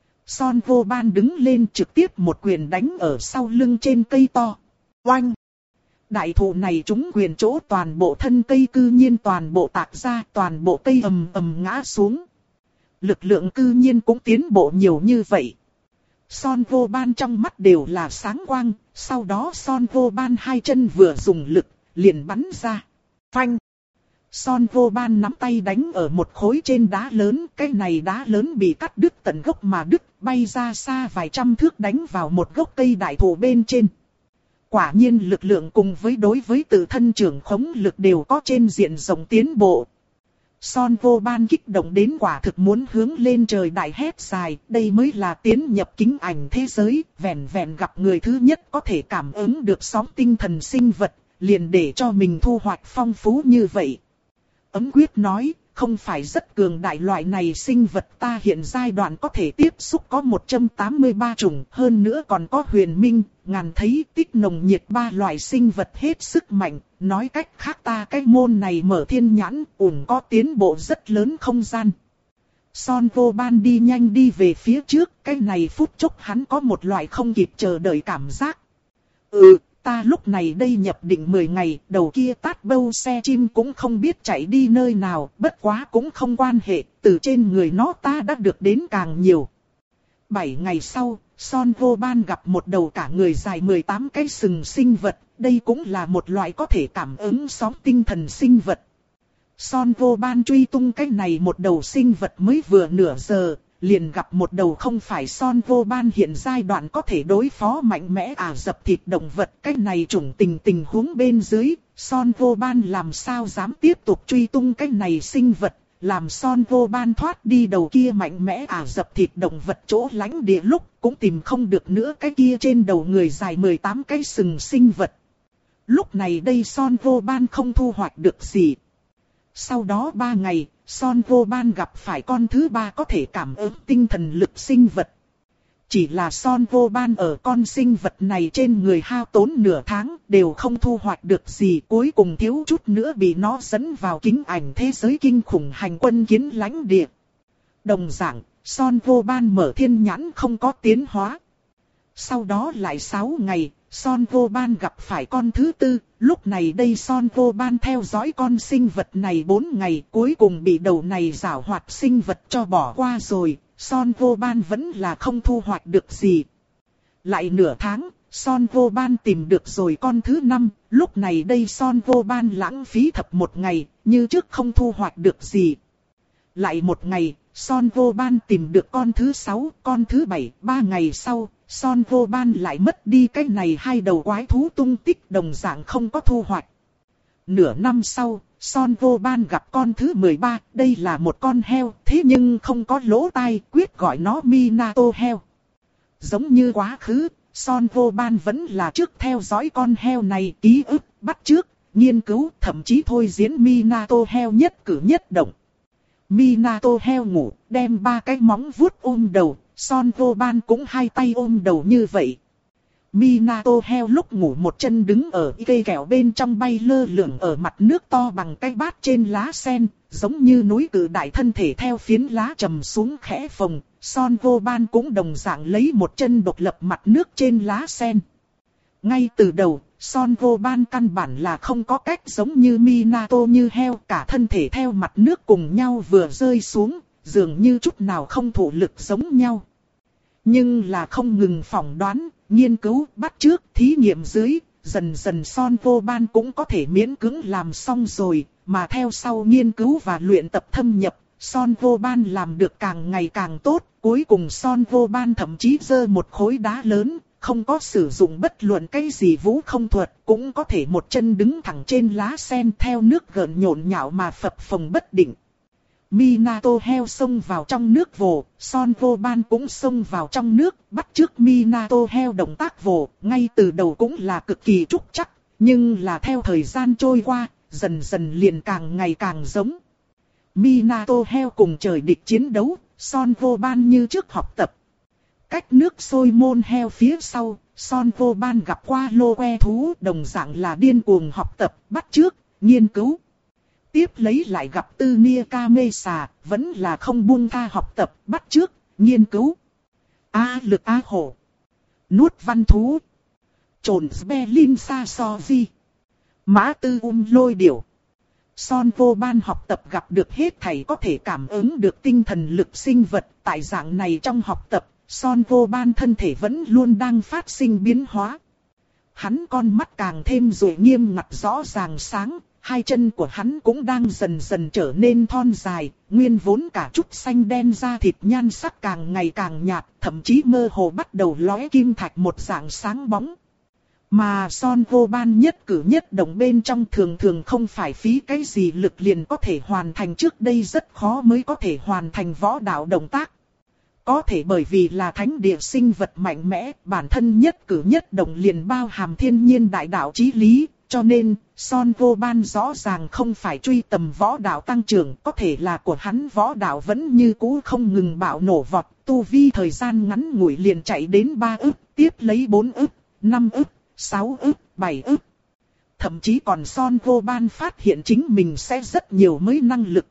Son Vô Ban đứng lên trực tiếp một quyền đánh ở sau lưng trên cây to. Oanh! Đại thụ này trúng quyền chỗ toàn bộ thân cây cư nhiên toàn bộ tạc ra, toàn bộ cây ầm ầm ngã xuống. Lực lượng cư nhiên cũng tiến bộ nhiều như vậy. Son Vô Ban trong mắt đều là sáng quang, sau đó Son Vô Ban hai chân vừa dùng lực, liền bắn ra. Phanh! Son Vô Ban nắm tay đánh ở một khối trên đá lớn, cái này đá lớn bị cắt đứt tận gốc mà đứt, bay ra xa vài trăm thước đánh vào một gốc cây đại thụ bên trên. Quả nhiên lực lượng cùng với đối với tự thân trưởng khống lực đều có trên diện rộng tiến bộ. Son Vô Ban kích động đến quả thực muốn hướng lên trời đại hét dài, đây mới là tiến nhập kính ảnh thế giới, vẹn vẹn gặp người thứ nhất có thể cảm ứng được sóng tinh thần sinh vật, liền để cho mình thu hoạch phong phú như vậy. Ấm quyết nói, không phải rất cường đại loại này sinh vật ta hiện giai đoạn có thể tiếp xúc có một trăm tám mươi ba chủng, hơn nữa còn có huyền minh, ngàn thấy, tích nồng nhiệt ba loại sinh vật hết sức mạnh, nói cách khác ta cái môn này mở thiên nhãn, ủng có tiến bộ rất lớn không gian. Son Vô Ban đi nhanh đi về phía trước, cái này phút chốc hắn có một loại không kịp chờ đợi cảm giác. Ừ. Ta lúc này đây nhập định mười ngày, đầu kia tát bâu xe chim cũng không biết chạy đi nơi nào, bất quá cũng không quan hệ, từ trên người nó ta đã được đến càng nhiều. Bảy ngày sau, Son Vô Ban gặp một đầu cả người dài mười tám cái sừng sinh vật, đây cũng là một loại có thể cảm ứng sóng tinh thần sinh vật. Son Vô Ban truy tung cái này một đầu sinh vật mới vừa nửa giờ, liền gặp một đầu không phải Son Vô Ban hiện giai đoạn có thể đối phó mạnh mẽ Ả Rập thịt động vật. Cái này chủng tình tình huống bên dưới, Son Vô Ban làm sao dám tiếp tục truy tung cái này sinh vật, làm Son Vô Ban thoát đi đầu kia mạnh mẽ Ả Rập thịt động vật chỗ lãnh địa lúc, cũng tìm không được nữa cái kia trên đầu người dài mười tám cái sừng sinh vật. Lúc này đây Son Vô Ban không thu hoạch được gì. Sau đó ba ngày, Son Vô Ban gặp phải con thứ ba có thể cảm ứng tinh thần lực sinh vật. Chỉ là Son Vô Ban ở con sinh vật này trên người hao tốn nửa tháng đều không thu hoạch được gì, cuối cùng thiếu chút nữa bị nó dẫn vào kính ảnh thế giới kinh khủng hành quân kiến lãnh địa. Đồng dạng, Son Vô Ban mở thiên nhãn không có tiến hóa. Sau đó lại sáu ngày, Son Vô Ban gặp phải con thứ tư, lúc này đây Son Vô Ban theo dõi con sinh vật này bốn ngày, cuối cùng bị đầu này giảo hoạt sinh vật cho bỏ qua rồi, Son Vô Ban vẫn là không thu hoạch được gì. Lại nửa tháng, Son Vô Ban tìm được rồi con thứ năm, lúc này đây Son Vô Ban lãng phí thập một ngày, như trước không thu hoạch được gì. Lại một ngày, Son Vô Ban tìm được con thứ sáu, con thứ bảy, ba ngày sau, Son Vô Ban lại mất đi cái này hai đầu quái thú tung tích đồng dạng không có thu hoạch. Nửa năm sau, Son Vô Ban gặp con thứ mười ba, đây là một con heo, thế nhưng không có lỗ tai, quyết gọi nó Minato heo. Giống như quá khứ, Son Vô Ban vẫn là trước theo dõi con heo này, ký ức, bắt chước, nghiên cứu, thậm chí thôi diễn Minato heo nhất cử nhất động. Minato heo ngủ, đem ba cái móng vuốt ôm đầu, Son Vô Ban cũng hai tay ôm đầu như vậy. Minato heo lúc ngủ một chân đứng ở cây kẹo bên trong bay lơ lửng ở mặt nước to bằng cái bát trên lá sen, giống như núi cự đại thân thể theo phiến lá trầm xuống khẽ phồng. Son Vô Ban cũng đồng dạng lấy một chân độc lập mặt nước trên lá sen. Ngay từ đầu, Son Vô Ban căn bản là không có cách giống như Minato như heo, cả thân thể theo mặt nước cùng nhau vừa rơi xuống, dường như chút nào không thụ lực giống nhau. Nhưng là không ngừng phỏng đoán, nghiên cứu, bắt chước, thí nghiệm dưới, dần dần Son Vô Ban cũng có thể miễn cưỡng làm xong rồi, mà theo sau nghiên cứu và luyện tập thâm nhập, Son Vô Ban làm được càng ngày càng tốt, cuối cùng Son Vô Ban thậm chí giơ một khối đá lớn, không có sử dụng bất luận cái gì vũ không thuật, cũng có thể một chân đứng thẳng trên lá sen theo nước gợn nhộn nhạo mà phập phồng bất định. Minato heo xông vào trong nước vồ, Son Vô Ban cũng xông vào trong nước, bắt chước Minato heo động tác vồ, ngay từ đầu cũng là cực kỳ trúc chắc, nhưng là theo thời gian trôi qua, dần dần liền càng ngày càng giống. Minato heo cùng trời địch chiến đấu, Son Vô Ban như trước học tập. Cách nước sôi môn heo phía sau, Son Vô Ban gặp qua lô que thú, đồng dạng là điên cuồng học tập, bắt chước, nghiên cứu. Tiếp lấy lại gặp Tư Nia Kame Xà, vẫn là không buông tha học tập, bắt chước, nghiên cứu. A lực A hổ, nuốt văn thú, trồn Sbelin Sa So Di, mã tư um lôi điểu. Son Vô Ban học tập gặp được hết thảy có thể cảm ứng được tinh thần lực sinh vật. Tại dạng này trong học tập, Son Vô Ban thân thể vẫn luôn đang phát sinh biến hóa. Hắn con mắt càng thêm rồi nghiêm ngặt rõ ràng sáng, hai chân của hắn cũng đang dần dần trở nên thon dài, nguyên vốn cả chút xanh đen da thịt nhan sắc càng ngày càng nhạt, thậm chí mơ hồ bắt đầu lóe kim thạch một dạng sáng bóng. Mà Son Vô Ban nhất cử nhất động bên trong thường thường không phải phí cái gì lực liền có thể hoàn thành, trước đây rất khó mới có thể hoàn thành võ đạo động tác. Có thể bởi vì là thánh địa sinh vật mạnh mẽ, bản thân nhất cử nhất động liền bao hàm thiên nhiên đại đạo chí lý, cho nên Son Vô Ban rõ ràng không phải truy tầm võ đạo tăng trưởng, có thể là của hắn võ đạo vẫn như cũ không ngừng bạo nổ vọt, tu vi thời gian ngắn ngủi liền chạy đến ba ức, tiếp lấy bốn ức, năm ức, sáu ức, bảy ức. Thậm chí còn Son Vô Ban phát hiện chính mình sẽ rất nhiều mới năng lực.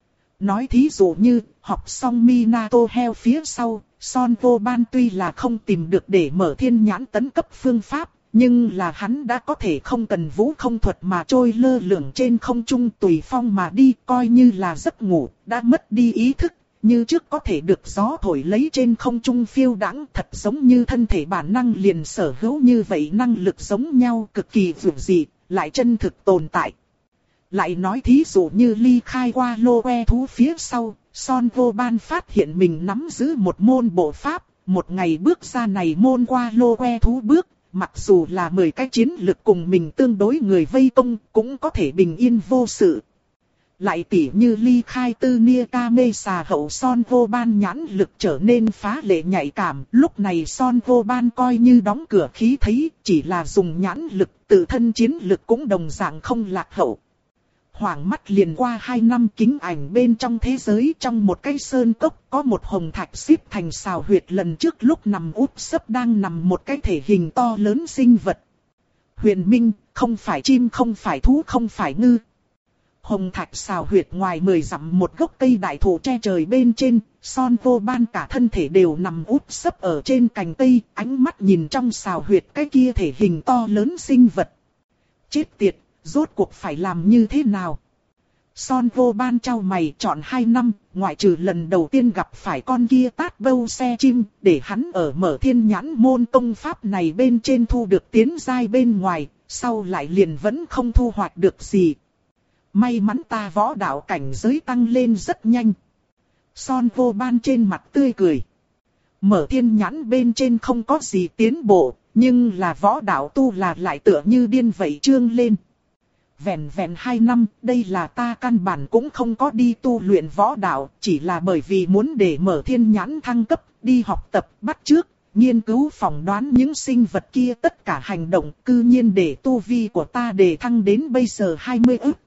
Nói thí dụ như, học xong Minato heo phía sau, Son Vô Ban tuy là không tìm được để mở thiên nhãn tấn cấp phương pháp, nhưng là hắn đã có thể không cần vũ không thuật mà trôi lơ lửng trên không trung tùy phong mà đi, coi như là giấc ngủ, đã mất đi ý thức, như trước có thể được gió thổi lấy trên không trung phiêu đãng, thật giống như thân thể bản năng liền sở hữu như vậy, năng lực giống nhau cực kỳ dữ dị, lại chân thực tồn tại. Lại nói thí dụ như ly khai qua lô que thú phía sau, Son Vô Ban phát hiện mình nắm giữ một môn bộ pháp, một ngày bước ra này môn qua lô que thú bước, mặc dù là mười cái chiến lực cùng mình tương đối người vây công, cũng có thể bình yên vô sự. Lại tỉ như ly khai Tư Nia Kame Xà hậu, Son Vô Ban nhãn lực trở nên phá lệ nhạy cảm, lúc này Son Vô Ban coi như đóng cửa khí thấy, chỉ là dùng nhãn lực, tự thân chiến lực cũng đồng dạng không lạc hậu. Hoảng mắt liền qua hai năm, kính ảnh bên trong thế giới, trong một cái sơn cốc có một hồng thạch xếp thành xào huyệt, lần trước lúc nằm úp sấp đang nằm một cái thể hình to lớn sinh vật. Huyền Minh, không phải chim, không phải thú, không phải ngư. Hồng thạch xào huyệt ngoài mười dặm một gốc cây đại thụ che trời bên trên, Son Vô Ban cả thân thể đều nằm úp sấp ở trên cành cây, ánh mắt nhìn trong xào huyệt cái kia thể hình to lớn sinh vật. Chết tiệt! Rốt cuộc phải làm như thế nào? Son Vô Ban trao mày, chọn hai năm, ngoại trừ lần đầu tiên gặp phải con kia tát bâu xe chim, để hắn ở mở thiên nhãn môn công pháp này bên trên thu được tiến giai bên ngoài, sau lại liền vẫn không thu hoạch được gì. May mắn ta võ đạo cảnh giới tăng lên rất nhanh. Son Vô Ban trên mặt tươi cười. Mở thiên nhãn bên trên không có gì tiến bộ, nhưng là võ đạo tu là lại tựa như điên vậy trương lên. Vẹn vẹn hai năm, đây là ta căn bản cũng không có đi tu luyện võ đạo, chỉ là bởi vì muốn để mở thiên nhãn thăng cấp, đi học tập, bắt chước, nghiên cứu phỏng đoán những sinh vật kia tất cả hành động, cư nhiên để tu vi của ta đề thăng đến bây giờ hai mươi ức.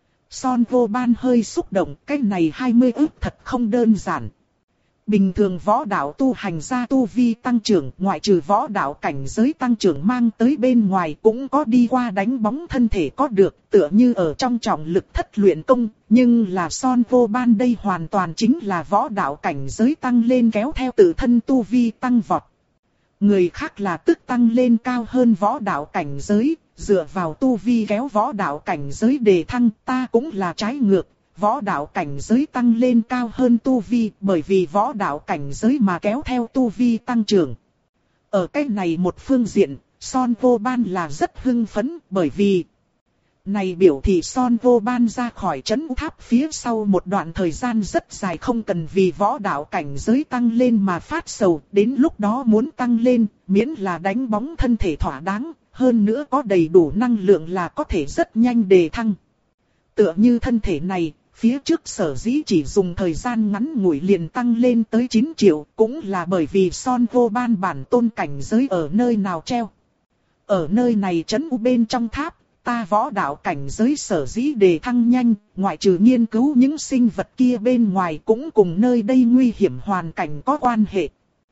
Son Vô Ban hơi xúc động, cái này hai mươi ức thật không đơn giản. Bình thường võ đạo tu hành ra tu vi tăng trưởng, ngoại trừ võ đạo cảnh giới tăng trưởng mang tới bên ngoài cũng có đi qua đánh bóng thân thể có được, tựa như ở trong trọng lực thất luyện công, nhưng là Son Vô Ban đây hoàn toàn chính là võ đạo cảnh giới tăng lên kéo theo tự thân tu vi tăng vọt. Người khác là tức tăng lên cao hơn võ đạo cảnh giới, dựa vào tu vi kéo võ đạo cảnh giới đề thăng, ta cũng là trái ngược. Võ đạo cảnh giới tăng lên cao hơn tu vi, bởi vì võ đạo cảnh giới mà kéo theo tu vi tăng trưởng. Ở cái này một phương diện, Son Vô Ban là rất hưng phấn bởi vì này biểu thị Son Vô Ban ra khỏi trấn U Tháp phía sau một đoạn thời gian rất dài không cần vì võ đạo cảnh giới tăng lên mà phát sầu, đến lúc đó muốn tăng lên, miễn là đánh bóng thân thể thỏa đáng, hơn nữa có đầy đủ năng lượng là có thể rất nhanh đề thăng. Tựa như thân thể này, phía trước sở dĩ chỉ dùng thời gian ngắn ngủi liền tăng lên tới chín triệu, cũng là bởi vì Son Vô Ban bản tôn cảnh giới ở nơi nào treo. Ở nơi này trấn U bên trong tháp, ta võ đạo cảnh giới sở dĩ đề thăng nhanh, ngoại trừ nghiên cứu những sinh vật kia bên ngoài cũng cùng nơi đây nguy hiểm hoàn cảnh có quan hệ.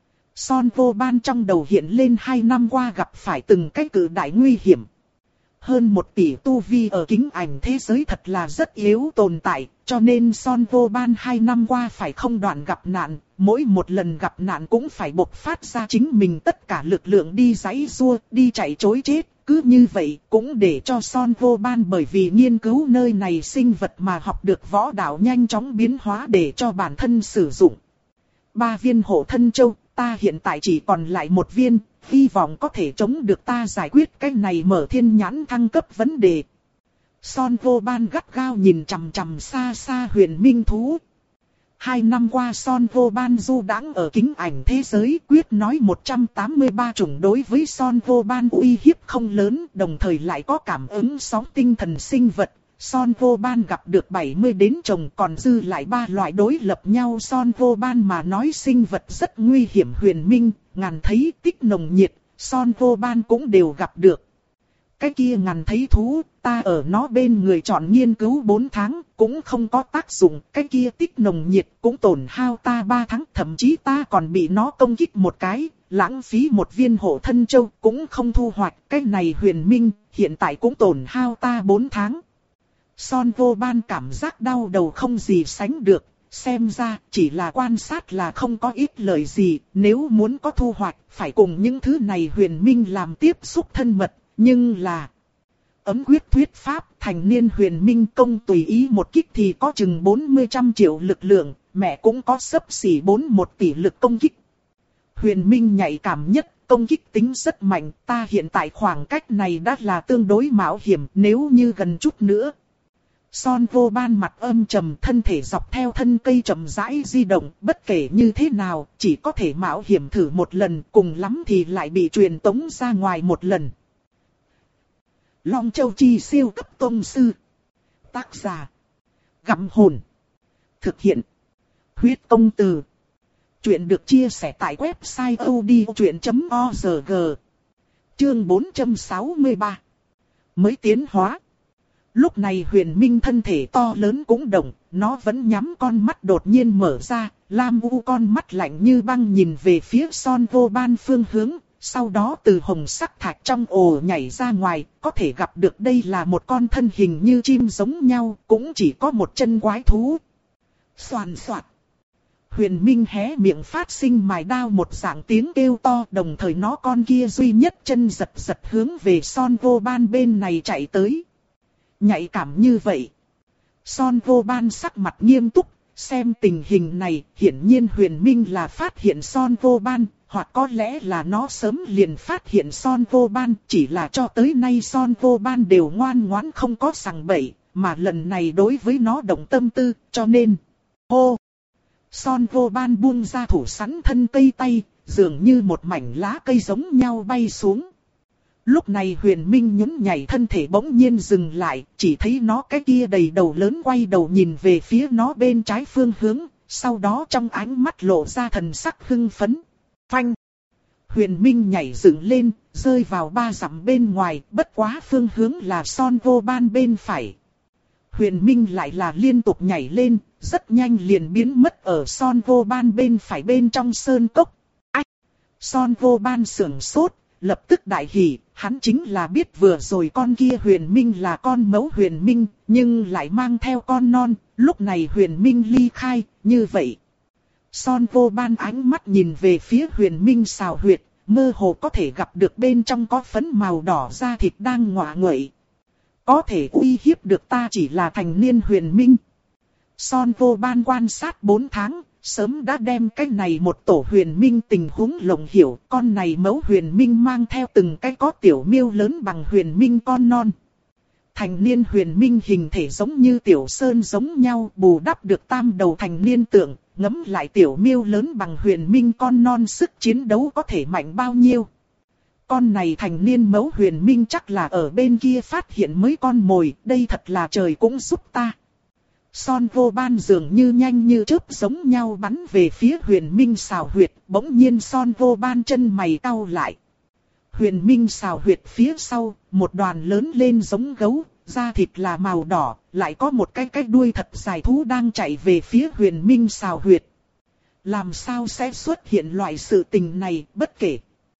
Son Vô Ban trong đầu hiện lên hai năm qua gặp phải từng cái cự đại nguy hiểm. Hơn một tỷ tu vi ở kính ảnh thế giới thật là rất yếu tồn tại, cho nên Son Vô Ban hai năm qua phải không đoạn gặp nạn, mỗi một lần gặp nạn cũng phải bộc phát ra chính mình tất cả lực lượng đi giãy giụa, đi chạy trối chết. Cứ như vậy cũng để cho Son Vô Ban bởi vì nghiên cứu nơi này sinh vật mà học được võ đạo nhanh chóng biến hóa để cho bản thân sử dụng. Ba viên hộ thân châu, ta hiện tại chỉ còn lại một viên, hy vọng có thể chống được ta giải quyết cái này mở thiên nhãn thăng cấp vấn đề. Son Vô Ban gắt gao nhìn chằm chằm xa xa huyền minh thú. Hai năm qua Son Vô Ban du đãng ở kính ảnh thế giới, quyết nói một trăm tám mươi ba chủng đối với Son Vô Ban uy hiếp không lớn, đồng thời lại có cảm ứng sóng tinh thần sinh vật. Son Vô Ban gặp được bảy mươi đến chồng, còn dư lại ba loại đối lập nhau. Son Vô Ban mà nói sinh vật rất nguy hiểm huyền minh, ngàn thấy tích nồng nhiệt, Son Vô Ban cũng đều gặp được. Cái kia ngàn thấy thú, ta ở nó bên người chọn nghiên cứu bốn tháng, cũng không có tác dụng. Cái kia tích nồng nhiệt cũng tổn hao ta ba tháng, thậm chí ta còn bị nó công kích một cái, lãng phí một viên hộ thân châu, cũng không thu hoạch. Cái này huyền minh, hiện tại cũng tổn hao ta bốn tháng. Son Vô Ban cảm giác đau đầu không gì sánh được, xem ra chỉ là quan sát là không có ít lời gì, nếu muốn có thu hoạch, phải cùng những thứ này huyền minh làm tiếp xúc thân mật. Nhưng là ấm quyết thuyết pháp, thành niên huyền minh công tùy ý một kích thì có chừng bốn mươi trăm triệu lực lượng, mẹ cũng có xấp xỉ bốn một tỷ lực công kích. Huyền minh nhạy cảm nhất, công kích tính rất mạnh, ta hiện tại khoảng cách này đã là tương đối mạo hiểm, nếu như gần chút nữa. Son Vô Ban mặt âm trầm, thân thể dọc theo thân cây chậm rãi di động, bất kể như thế nào, chỉ có thể mạo hiểm thử một lần, cùng lắm thì lại bị truyền tống ra ngoài một lần. Long Châu Chi siêu cấp tông sư. Tác giả Gặm Hồn. Thực hiện Huyết Công Từ. Chuyện được chia sẻ tại website odchuyện chấm org. Chương bốn trăm sáu mươi ba. Mới tiến hóa. Lúc này huyền minh thân thể to lớn cũng động, nó vẫn nhắm con mắt đột nhiên mở ra, lam u con mắt lạnh như băng nhìn về phía Son Vô Ban phương hướng. Sau đó từ hồng sắc thạch trong ổ nhảy ra ngoài, có thể gặp được đây là một con thân hình như chim giống nhau, cũng chỉ có một chân quái thú. Xoàn xoạt. Huyền Minh hé miệng phát sinh mài đao một dạng tiếng kêu to, đồng thời nó con kia duy nhất chân giật giật hướng về Son Vô Ban bên này chạy tới. Nhạy cảm như vậy. Son Vô Ban sắc mặt nghiêm túc, xem tình hình này, hiển nhiên Huyền Minh là phát hiện Son Vô Ban. Hoặc có lẽ là nó sớm liền phát hiện Son Vô Ban, chỉ là cho tới nay Son Vô Ban đều ngoan ngoãn không có sằng bậy, mà lần này đối với nó động tâm tư, cho nên, hô. Son Vô Ban buông ra thủ sẵn thân cây tay, dường như một mảnh lá cây giống nhau bay xuống. Lúc này huyền minh nhún nhảy thân thể bỗng nhiên dừng lại, chỉ thấy nó cái kia đầy đầu lớn quay đầu nhìn về phía nó bên trái phương hướng, sau đó trong ánh mắt lộ ra thần sắc hưng phấn. Phanh! Huyền Minh nhảy dựng lên, rơi vào ba dặm bên ngoài, bất quá phương hướng là Son Vô Ban bên phải. Huyền Minh lại là liên tục nhảy lên, rất nhanh liền biến mất ở Son Vô Ban bên phải bên trong sơn cốc. Ách! Son Vô Ban sửng sốt, lập tức đại hỉ, hắn chính là biết vừa rồi con kia Huyền Minh là con mẫu Huyền Minh, nhưng lại mang theo con non, lúc này Huyền Minh ly khai, như vậy. Son Vô Ban ánh mắt nhìn về phía Huyền Minh xào huyệt, mơ hồ có thể gặp được bên trong có phấn màu đỏ da thịt đang ngọ nguậy. Có thể uy hiếp được ta chỉ là thành niên Huyền Minh. Son Vô Ban quan sát bốn tháng, sớm đã đem cái này một tổ huyền minh tình huống lộng hiểu, con này mẫu huyền minh mang theo từng cái có tiểu miêu lớn bằng huyền minh con non. Thành niên huyền minh hình thể giống như tiểu sơn giống nhau, bù đắp được tam đầu thành niên tượng, ngấm lại tiểu miêu lớn bằng huyền minh con non sức chiến đấu có thể mạnh bao nhiêu. Con này thành niên mẫu huyền minh chắc là ở bên kia phát hiện mới con mồi, đây thật là trời cũng giúp ta. Son vô ban dường như nhanh như chớp giống nhau bắn về phía huyền minh xào huyệt, bỗng nhiên son vô ban chân mày cau lại. Huyền minh xào huyệt phía sau, một đoàn lớn lên giống gấu, da thịt là màu đỏ, lại có một cái cái đuôi thật dài thú đang chạy về phía huyền minh xào huyệt. Làm sao sẽ xuất hiện loại sự tình này, bất kể.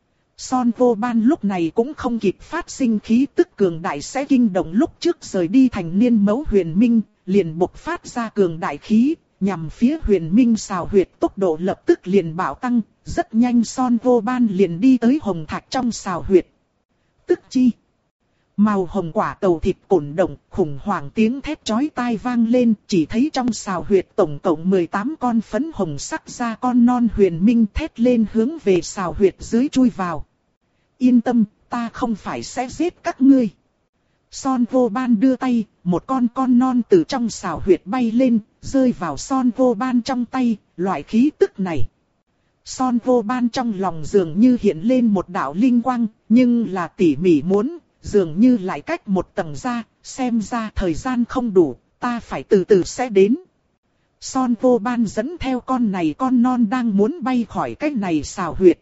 Son vô ban lúc này cũng không kịp phát sinh khí tức cường đại sẽ kinh động lúc trước rời đi thành niên mẫu huyền minh, liền bộc phát ra cường đại khí, nhằm phía huyền minh xào huyệt tốc độ lập tức liền bạo tăng, rất nhanh son vô ban liền đi tới hồng thạch trong xào huyệt. Tức chi? Màu hồng quả cầu thịt cổn động, khủng hoảng tiếng thét chói tai vang lên, chỉ thấy trong xào huyệt tổng cộng mười tám con phấn hồng sắc ra con non huyền minh thét lên hướng về xào huyệt dưới chui vào. Yên tâm, ta không phải sẽ giết các ngươi. Son vô ban đưa tay, một con con non từ trong xào huyệt bay lên, rơi vào son vô ban trong tay, loại khí tức này. Son vô ban trong lòng dường như hiện lên một đạo linh quang, nhưng là tỉ mỉ muốn, dường như lại cách một tầng ra, xem ra thời gian không đủ, ta phải từ từ sẽ đến. Son vô ban dẫn theo con này con non đang muốn bay khỏi cái này xào huyệt.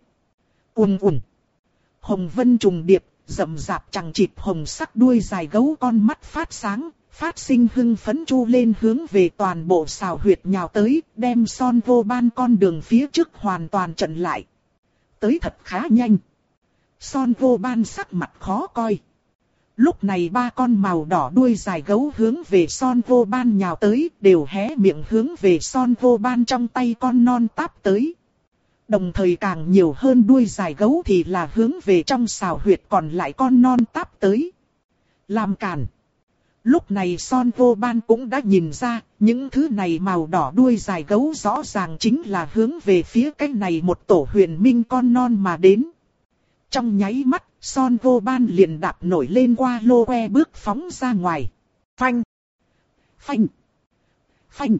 Ùm ùm. Hồng vân trùng điệp, rậm rạp chằng chịt hồng sắc đuôi dài gấu con mắt phát sáng, phát sinh hưng phấn chu lên hướng về toàn bộ xào huyệt nhào tới, đem son vô ban con đường phía trước hoàn toàn chặn lại. Tới thật khá nhanh. Son vô ban sắc mặt khó coi. Lúc này ba con màu đỏ đuôi dài gấu hướng về son vô ban nhào tới, đều hé miệng hướng về son vô ban trong tay con non táp tới. Đồng thời càng nhiều hơn đuôi dài gấu thì là hướng về trong xào huyệt còn lại con non táp tới. Làm cản. Lúc này son vô ban cũng đã nhìn ra, những thứ này màu đỏ đuôi dài gấu rõ ràng chính là hướng về phía cái này một tổ huyền minh con non mà đến. Trong nháy mắt, son vô ban liền đạp nổi lên qua lô que bước phóng ra ngoài. Phanh! Phanh! Phanh!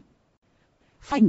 Phanh!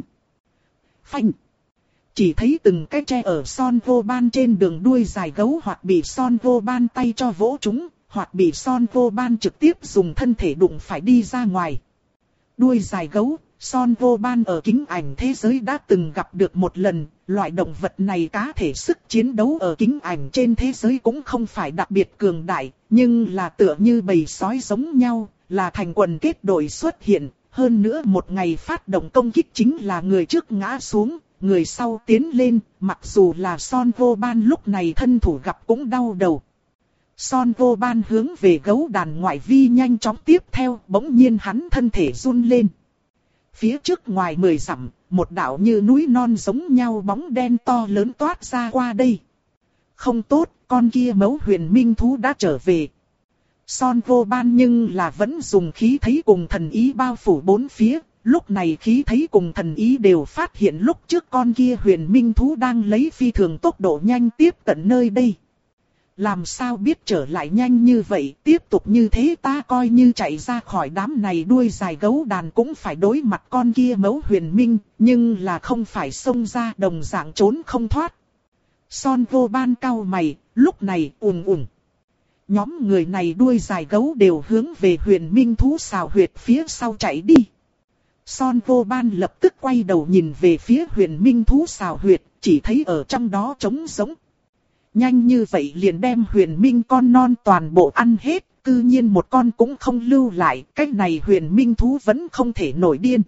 Phanh! Chỉ thấy từng cái tre ở son vô ban trên đường đuôi dài gấu hoặc bị son vô ban tay cho vỗ chúng, hoặc bị son vô ban trực tiếp dùng thân thể đụng phải đi ra ngoài. Đuôi dài gấu, son vô ban ở kính ảnh thế giới đã từng gặp được một lần, loại động vật này cá thể sức chiến đấu ở kính ảnh trên thế giới cũng không phải đặc biệt cường đại, nhưng là tựa như bầy sói giống nhau, là thành quần kết đội xuất hiện, hơn nữa một ngày phát động công kích chính là người trước ngã xuống, người sau tiến lên, mặc dù là son vô ban lúc này thân thủ gặp cũng đau đầu. Son vô ban hướng về gấu đàn ngoại vi nhanh chóng tiếp theo, bỗng nhiên hắn thân thể run lên. Phía trước ngoài mười dặm, một đạo như núi non giống nhau bóng đen to lớn toát ra qua đây. Không tốt, con kia mẫu huyền minh thú đã trở về. Son vô ban nhưng là vẫn dùng khí thấy cùng thần ý bao phủ bốn phía. Lúc này khí thấy cùng thần ý đều phát hiện lúc trước con kia huyền minh thú đang lấy phi thường tốc độ nhanh tiếp cận nơi đây. Làm sao biết trở lại nhanh như vậy, tiếp tục như thế ta coi như chạy ra khỏi đám này đuôi dài gấu đàn cũng phải đối mặt con kia mẫu huyền minh, nhưng là không phải xông ra đồng dạng trốn không thoát. Son vô ban cau mày, lúc này ùm ùm. Nhóm người này đuôi dài gấu đều hướng về huyền minh thú xào huyệt phía sau chạy đi. Son vô ban lập tức quay đầu nhìn về phía huyền minh thú xào huyệt, chỉ thấy ở trong đó trống rỗng. Nhanh như vậy liền đem huyền minh con non toàn bộ ăn hết, cư nhiên một con cũng không lưu lại, cái này huyền minh thú vẫn không thể nổi điên.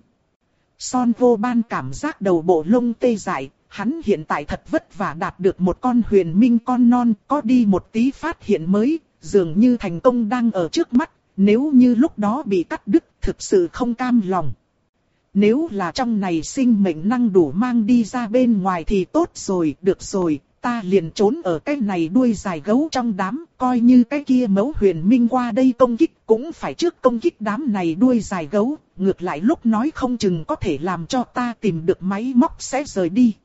Son vô ban cảm giác đầu bộ lông tê dại, hắn hiện tại thật vất vả đạt được một con huyền minh con non, có đi một tí phát hiện mới, dường như thành công đang ở trước mắt, nếu như lúc đó bị cắt đứt thực sự không cam lòng. Nếu là trong này sinh mệnh năng đủ mang đi ra bên ngoài thì tốt rồi, được rồi, ta liền trốn ở cái này đuôi dài gấu trong đám, coi như cái kia mẫu huyền minh qua đây công kích cũng phải trước công kích đám này đuôi dài gấu, ngược lại lúc nói không chừng có thể làm cho ta tìm được máy móc sẽ rời đi.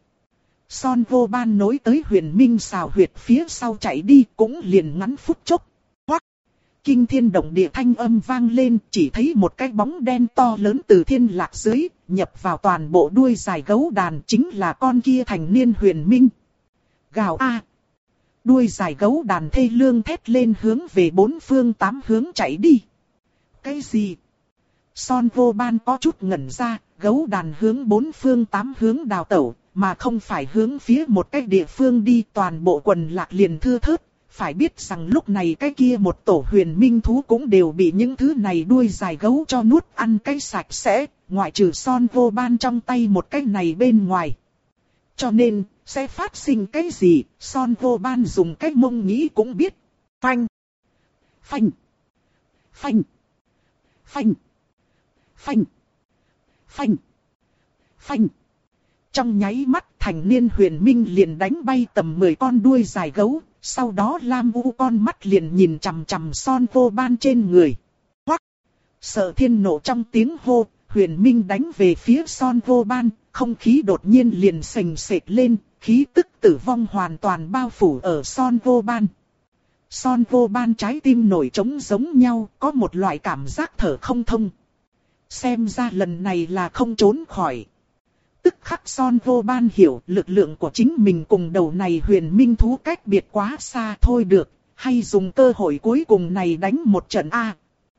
Son Vô Ban nối tới huyền minh xào huyệt phía sau chạy đi cũng liền ngắn phút chốc. Hoắc! Kinh thiên động địa thanh âm vang lên, chỉ thấy một cái bóng đen to lớn từ thiên lạc dưới, nhập vào toàn bộ đuôi dài gấu đàn, chính là con kia thành niên huyền minh. Gào a! Đuôi dài gấu đàn thê lương thét lên hướng về bốn phương tám hướng chạy đi. Cái gì? Son Vô Ban có chút ngẩn ra, gấu đàn hướng bốn phương tám hướng đào tẩu, mà không phải hướng phía một cái địa phương đi, toàn bộ quần lạc liền thưa thớt. Phải biết rằng lúc này cái kia một tổ huyền minh thú cũng đều bị những thứ này đuôi dài gấu cho nuốt ăn cái sạch sẽ, ngoại trừ Son Vô Ban trong tay một cái này bên ngoài. Cho nên, sẽ phát sinh cái gì, Son Vô Ban dùng cái mông nghĩ cũng biết. Phanh! Phanh! Phanh! Phanh! Phanh! Phanh! Phanh! Trong nháy mắt thành niên huyền minh liền đánh bay tầm mười con đuôi dài gấu, sau đó lam u con mắt liền nhìn chằm chằm Son Vô Ban trên người. Hoắc! Sợ thiên nộ trong tiếng hô, huyền minh đánh về phía Son Vô Ban, không khí đột nhiên liền sềnh sệt lên, khí tức tử vong hoàn toàn bao phủ ở Son Vô Ban. Son Vô Ban trái tim nổi trống giống nhau, có một loại cảm giác thở không thông. Xem ra lần này là không trốn khỏi. Tức khắc Son Vô Ban hiểu lực lượng của chính mình cùng đầu này huyền minh thú cách biệt quá xa, thôi được, hay dùng cơ hội cuối cùng này đánh một trận A.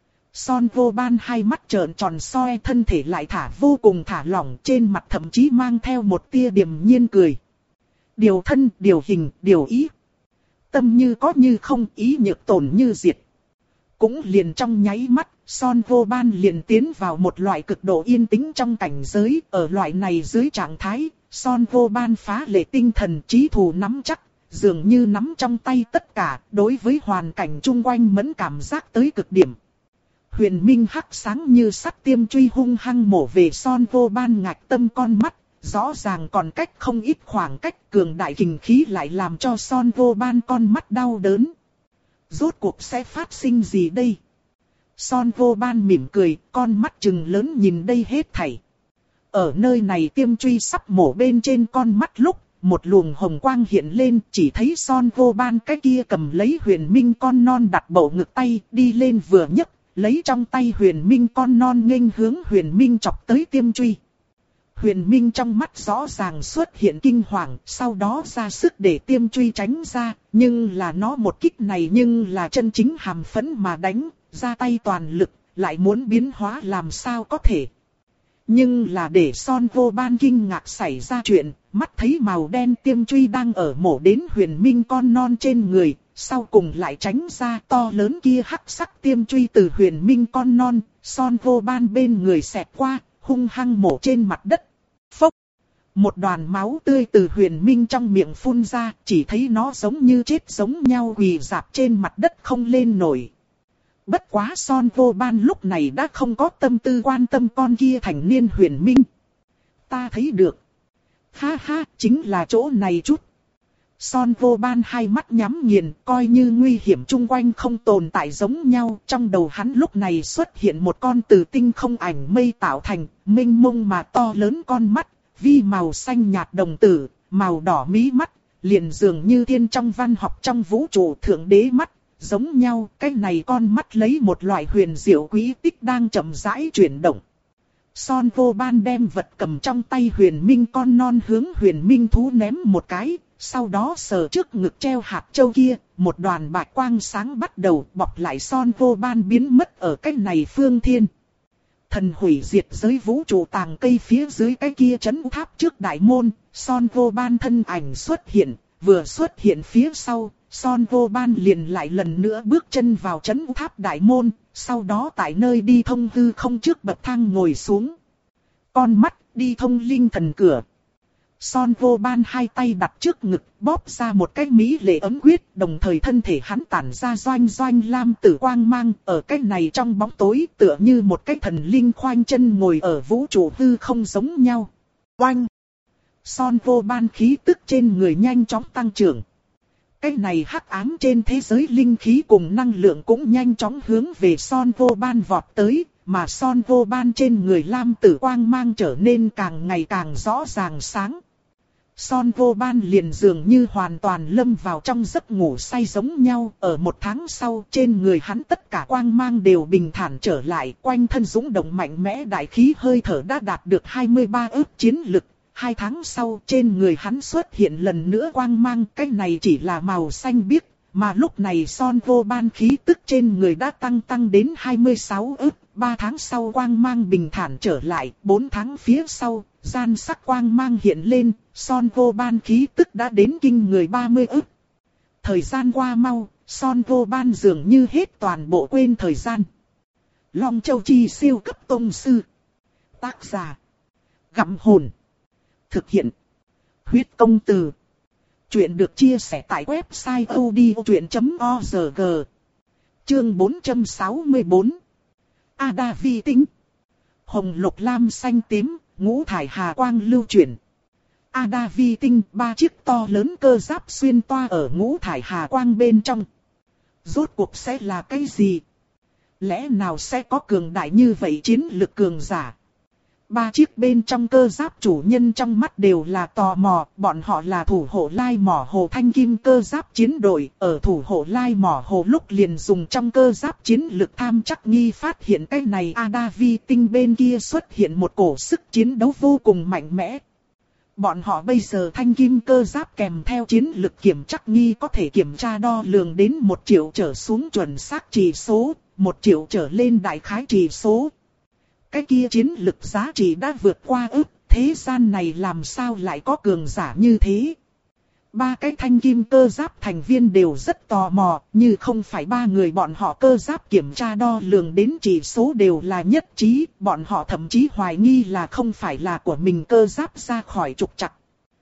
Son Vô Ban hai mắt trợn tròn soi, thân thể lại thả vô cùng thả lỏng, trên mặt thậm chí mang theo một tia điềm nhiên cười. Điều thân, điều hình, điều ý. Tâm như có như không, ý nhược tổn như diệt. Cũng liền trong nháy mắt, Son Vô Ban liền tiến vào một loại cực độ yên tĩnh trong cảnh giới. Ở loại này dưới trạng thái, Son Vô Ban phá lệ tinh thần trí thù nắm chắc, dường như nắm trong tay tất cả, đối với hoàn cảnh chung quanh mẫn cảm giác tới cực điểm. Huyền minh hắc sáng như sắt tiêm truy hung hăng mổ về Son Vô Ban ngạch tâm con mắt, rõ ràng còn cách không ít khoảng cách, cường đại kình khí lại làm cho Son Vô Ban con mắt đau đớn. Rốt cuộc sẽ phát sinh gì đây? Son Vô Ban mỉm cười, con mắt trừng lớn nhìn đây hết thảy. Ở nơi này tiêm truy sắp mổ bên trên con mắt lúc, một luồng hồng quang hiện lên, chỉ thấy Son Vô Ban cái kia cầm lấy huyền minh con non đặt bầu ngực tay, đi lên vừa nhấc, lấy trong tay huyền minh con non nghênh hướng huyền minh chọc tới tiêm truy. Huyền minh trong mắt rõ ràng xuất hiện kinh hoàng, sau đó ra sức để tiêm truy tránh ra, nhưng là nó một kích này nhưng là chân chính hàm phẫn mà đánh, ra tay toàn lực, lại muốn biến hóa làm sao có thể. Nhưng là để Son Vô Ban kinh ngạc xảy ra chuyện, mắt thấy màu đen tiêm truy đang ở mổ đến huyền minh con non trên người, sau cùng lại tránh ra, to lớn kia hắc sắc tiêm truy từ huyền minh con non, Son Vô Ban bên người xẹt qua, hung hăng mổ trên mặt đất. Phốc! Một đoàn máu tươi từ huyền minh trong miệng phun ra, chỉ thấy nó giống như chết giống nhau quỳ rạp trên mặt đất không lên nổi. Bất quá Son Vô Ban lúc này đã không có tâm tư quan tâm con kia thành niên huyền minh. Ta thấy được. Ha ha, chính là chỗ này chút. Son Vô Ban hai mắt nhắm nghiền, coi như nguy hiểm chung quanh không tồn tại giống nhau. Trong đầu hắn lúc này xuất hiện một con từ tinh không ảnh mây tạo thành, mênh mông mà to lớn con mắt, vi màu xanh nhạt đồng tử, màu đỏ mí mắt, liền dường như thiên trong văn học trong vũ trụ thượng đế mắt. Giống nhau, cái này con mắt lấy một loại huyền diệu quý tích đang chậm rãi chuyển động. Son Vô Ban đem vật cầm trong tay huyền minh con non hướng huyền minh thú ném một cái, sau đó sờ trước ngực treo hạt châu kia, một đoàn bạch quang sáng bắt đầu bọc lại Son Vô Ban biến mất ở cái này phương thiên. Thần hủy diệt giới vũ trụ tàng cây phía dưới cái kia trấn tháp trước đại môn, Son Vô Ban thân ảnh xuất hiện, vừa xuất hiện phía sau. Son Vô Ban liền lại lần nữa bước chân vào trấn tháp đại môn, sau đó tại nơi đi thông hư không trước bậc thang ngồi xuống. Con mắt đi thông linh thần cửa. Son Vô Ban hai tay đặt trước ngực, bóp ra một cái mỹ lệ ấm quyết, đồng thời thân thể hắn tản ra doanh doanh lam tử quang mang, ở cái này trong bóng tối tựa như một cái thần linh khoanh chân ngồi ở vũ trụ hư không giống nhau. Oanh! Son vô ban khí tức trên người nhanh chóng tăng trưởng. Cái này hắc ám trên thế giới linh khí cùng năng lượng cũng nhanh chóng hướng về Son vô ban vọt tới, mà Son vô ban trên người lam tử quang mang trở nên càng ngày càng rõ ràng sáng. Son vô ban liền dường như hoàn toàn lâm vào trong giấc ngủ say giống nhau, ở một tháng sau trên người hắn tất cả quang mang đều bình thản trở lại, quanh thân dũng động mạnh mẽ đại khí hơi thở đã đạt được hai mươi ba ức chiến lực. Hai tháng sau trên người hắn xuất hiện lần nữa quang mang, cái này chỉ là màu xanh biếc, mà lúc này Son vô ban khí tức trên người đã tăng tăng đến hai mươi sáu ức. Ba tháng sau quang mang bình thản trở lại, bốn tháng phía sau, gian sắc quang mang hiện lên, Son vô ban khí tức đã đến kinh người ba mươi ức. Thời gian qua mau, Son vô ban dường như hết toàn bộ quên thời gian. Long Châu Chi siêu cấp tông sư. Tác giả: Gặm Hồn. Thực hiện: Huyết Công Từ. Chuyện được chia sẻ tại website odchuyện chấm org. Chương bốn trăm sáu mươi bốn. Ada vi tinh. Hồng lục lam xanh tím, ngũ thải hà quang lưu chuyển. Ada vi tinh, ba chiếc to lớn cơ giáp xuyên toa ở ngũ thải hà quang bên trong. Rốt cuộc sẽ là cái gì? Lẽ nào sẽ có cường đại như vậy chiến lực cường giả? Ba chiếc bên trong cơ giáp chủ nhân trong mắt đều là tò mò, bọn họ là thủ hộ lai mỏ hồ thanh kim cơ giáp chiến đội, ở thủ hộ lai mỏ hồ lúc liền dùng trong cơ giáp chiến lực tham chắc nghi phát hiện cái này Ada vi tinh bên kia xuất hiện một cổ sức chiến đấu vô cùng mạnh mẽ. Bọn họ bây giờ thanh kim cơ giáp kèm theo chiến lực kiểm chắc nghi có thể kiểm tra đo lường đến một triệu trở xuống chuẩn xác chỉ số, một triệu trở lên đại khái chỉ số. Cái kia chiến lực giá trị đã vượt qua ức, thế gian này làm sao lại có cường giả như thế? Ba cái thanh kim cơ giáp thành viên đều rất tò mò, như không phải ba người bọn họ cơ giáp kiểm tra đo lường đến chỉ số đều là nhất trí, bọn họ thậm chí hoài nghi là không phải là của mình cơ giáp ra khỏi trục trặc.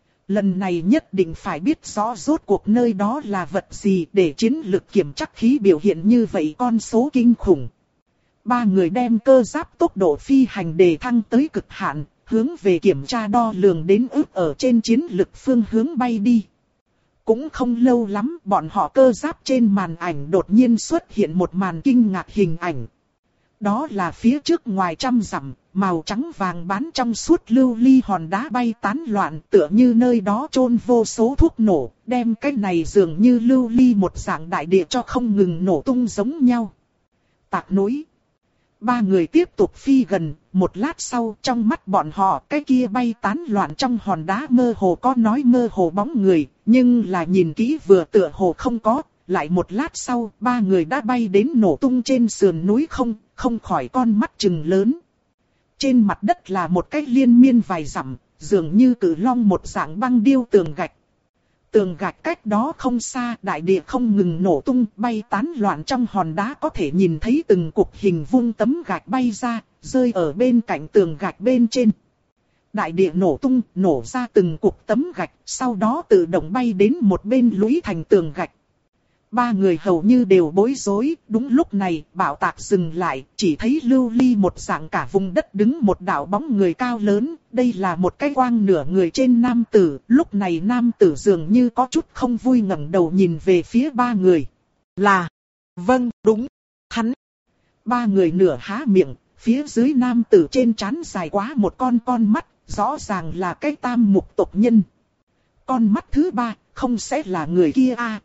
Lần này nhất định phải biết rõ rốt cuộc nơi đó là vật gì để chiến lực kiểm chắc khí biểu hiện như vậy con số kinh khủng. Ba người đem cơ giáp tốc độ phi hành đề thăng tới cực hạn, hướng về kiểm tra đo lường đến ước ở trên chiến lực phương hướng bay đi. Cũng không lâu lắm, bọn họ cơ giáp trên màn ảnh đột nhiên xuất hiện một màn kinh ngạc hình ảnh. Đó là phía trước ngoài trăm dặm, màu trắng vàng bán trong suốt lưu ly hòn đá bay tán loạn, tựa như nơi đó chôn vô số thuốc nổ, đem cái này dường như lưu ly một dạng đại địa cho không ngừng nổ tung giống nhau. Tạc núi. Ba người tiếp tục phi gần, một lát sau trong mắt bọn họ cái kia bay tán loạn trong hòn đá mơ hồ có nói mơ hồ bóng người, nhưng là nhìn kỹ vừa tựa hồ không có, lại một lát sau ba người đã bay đến nổ tung trên sườn núi không, không khỏi con mắt trừng lớn. Trên mặt đất là một cái liên miên vài dặm, dường như cự long một dạng băng điêu tường gạch. Tường gạch cách đó không xa, đại địa không ngừng nổ tung, bay tán loạn trong hòn đá có thể nhìn thấy từng cục hình vuông tấm gạch bay ra, rơi ở bên cạnh tường gạch bên trên. Đại địa nổ tung, nổ ra từng cục tấm gạch, sau đó tự động bay đến một bên lũy thành tường gạch. Ba người hầu như đều bối rối, đúng lúc này, bão tạc dừng lại, chỉ thấy lưu ly một dạng cả vùng đất đứng một đạo bóng người cao lớn, đây là một cái quang nửa người trên nam tử, lúc này nam tử dường như có chút không vui ngẩng đầu nhìn về phía ba người. Là, vâng, đúng, hắn. Ba người nửa há miệng, phía dưới nam tử trên trán dài quá một con con mắt, rõ ràng là cái tam mục tộc nhân. Con mắt thứ ba, không sẽ là người kia à?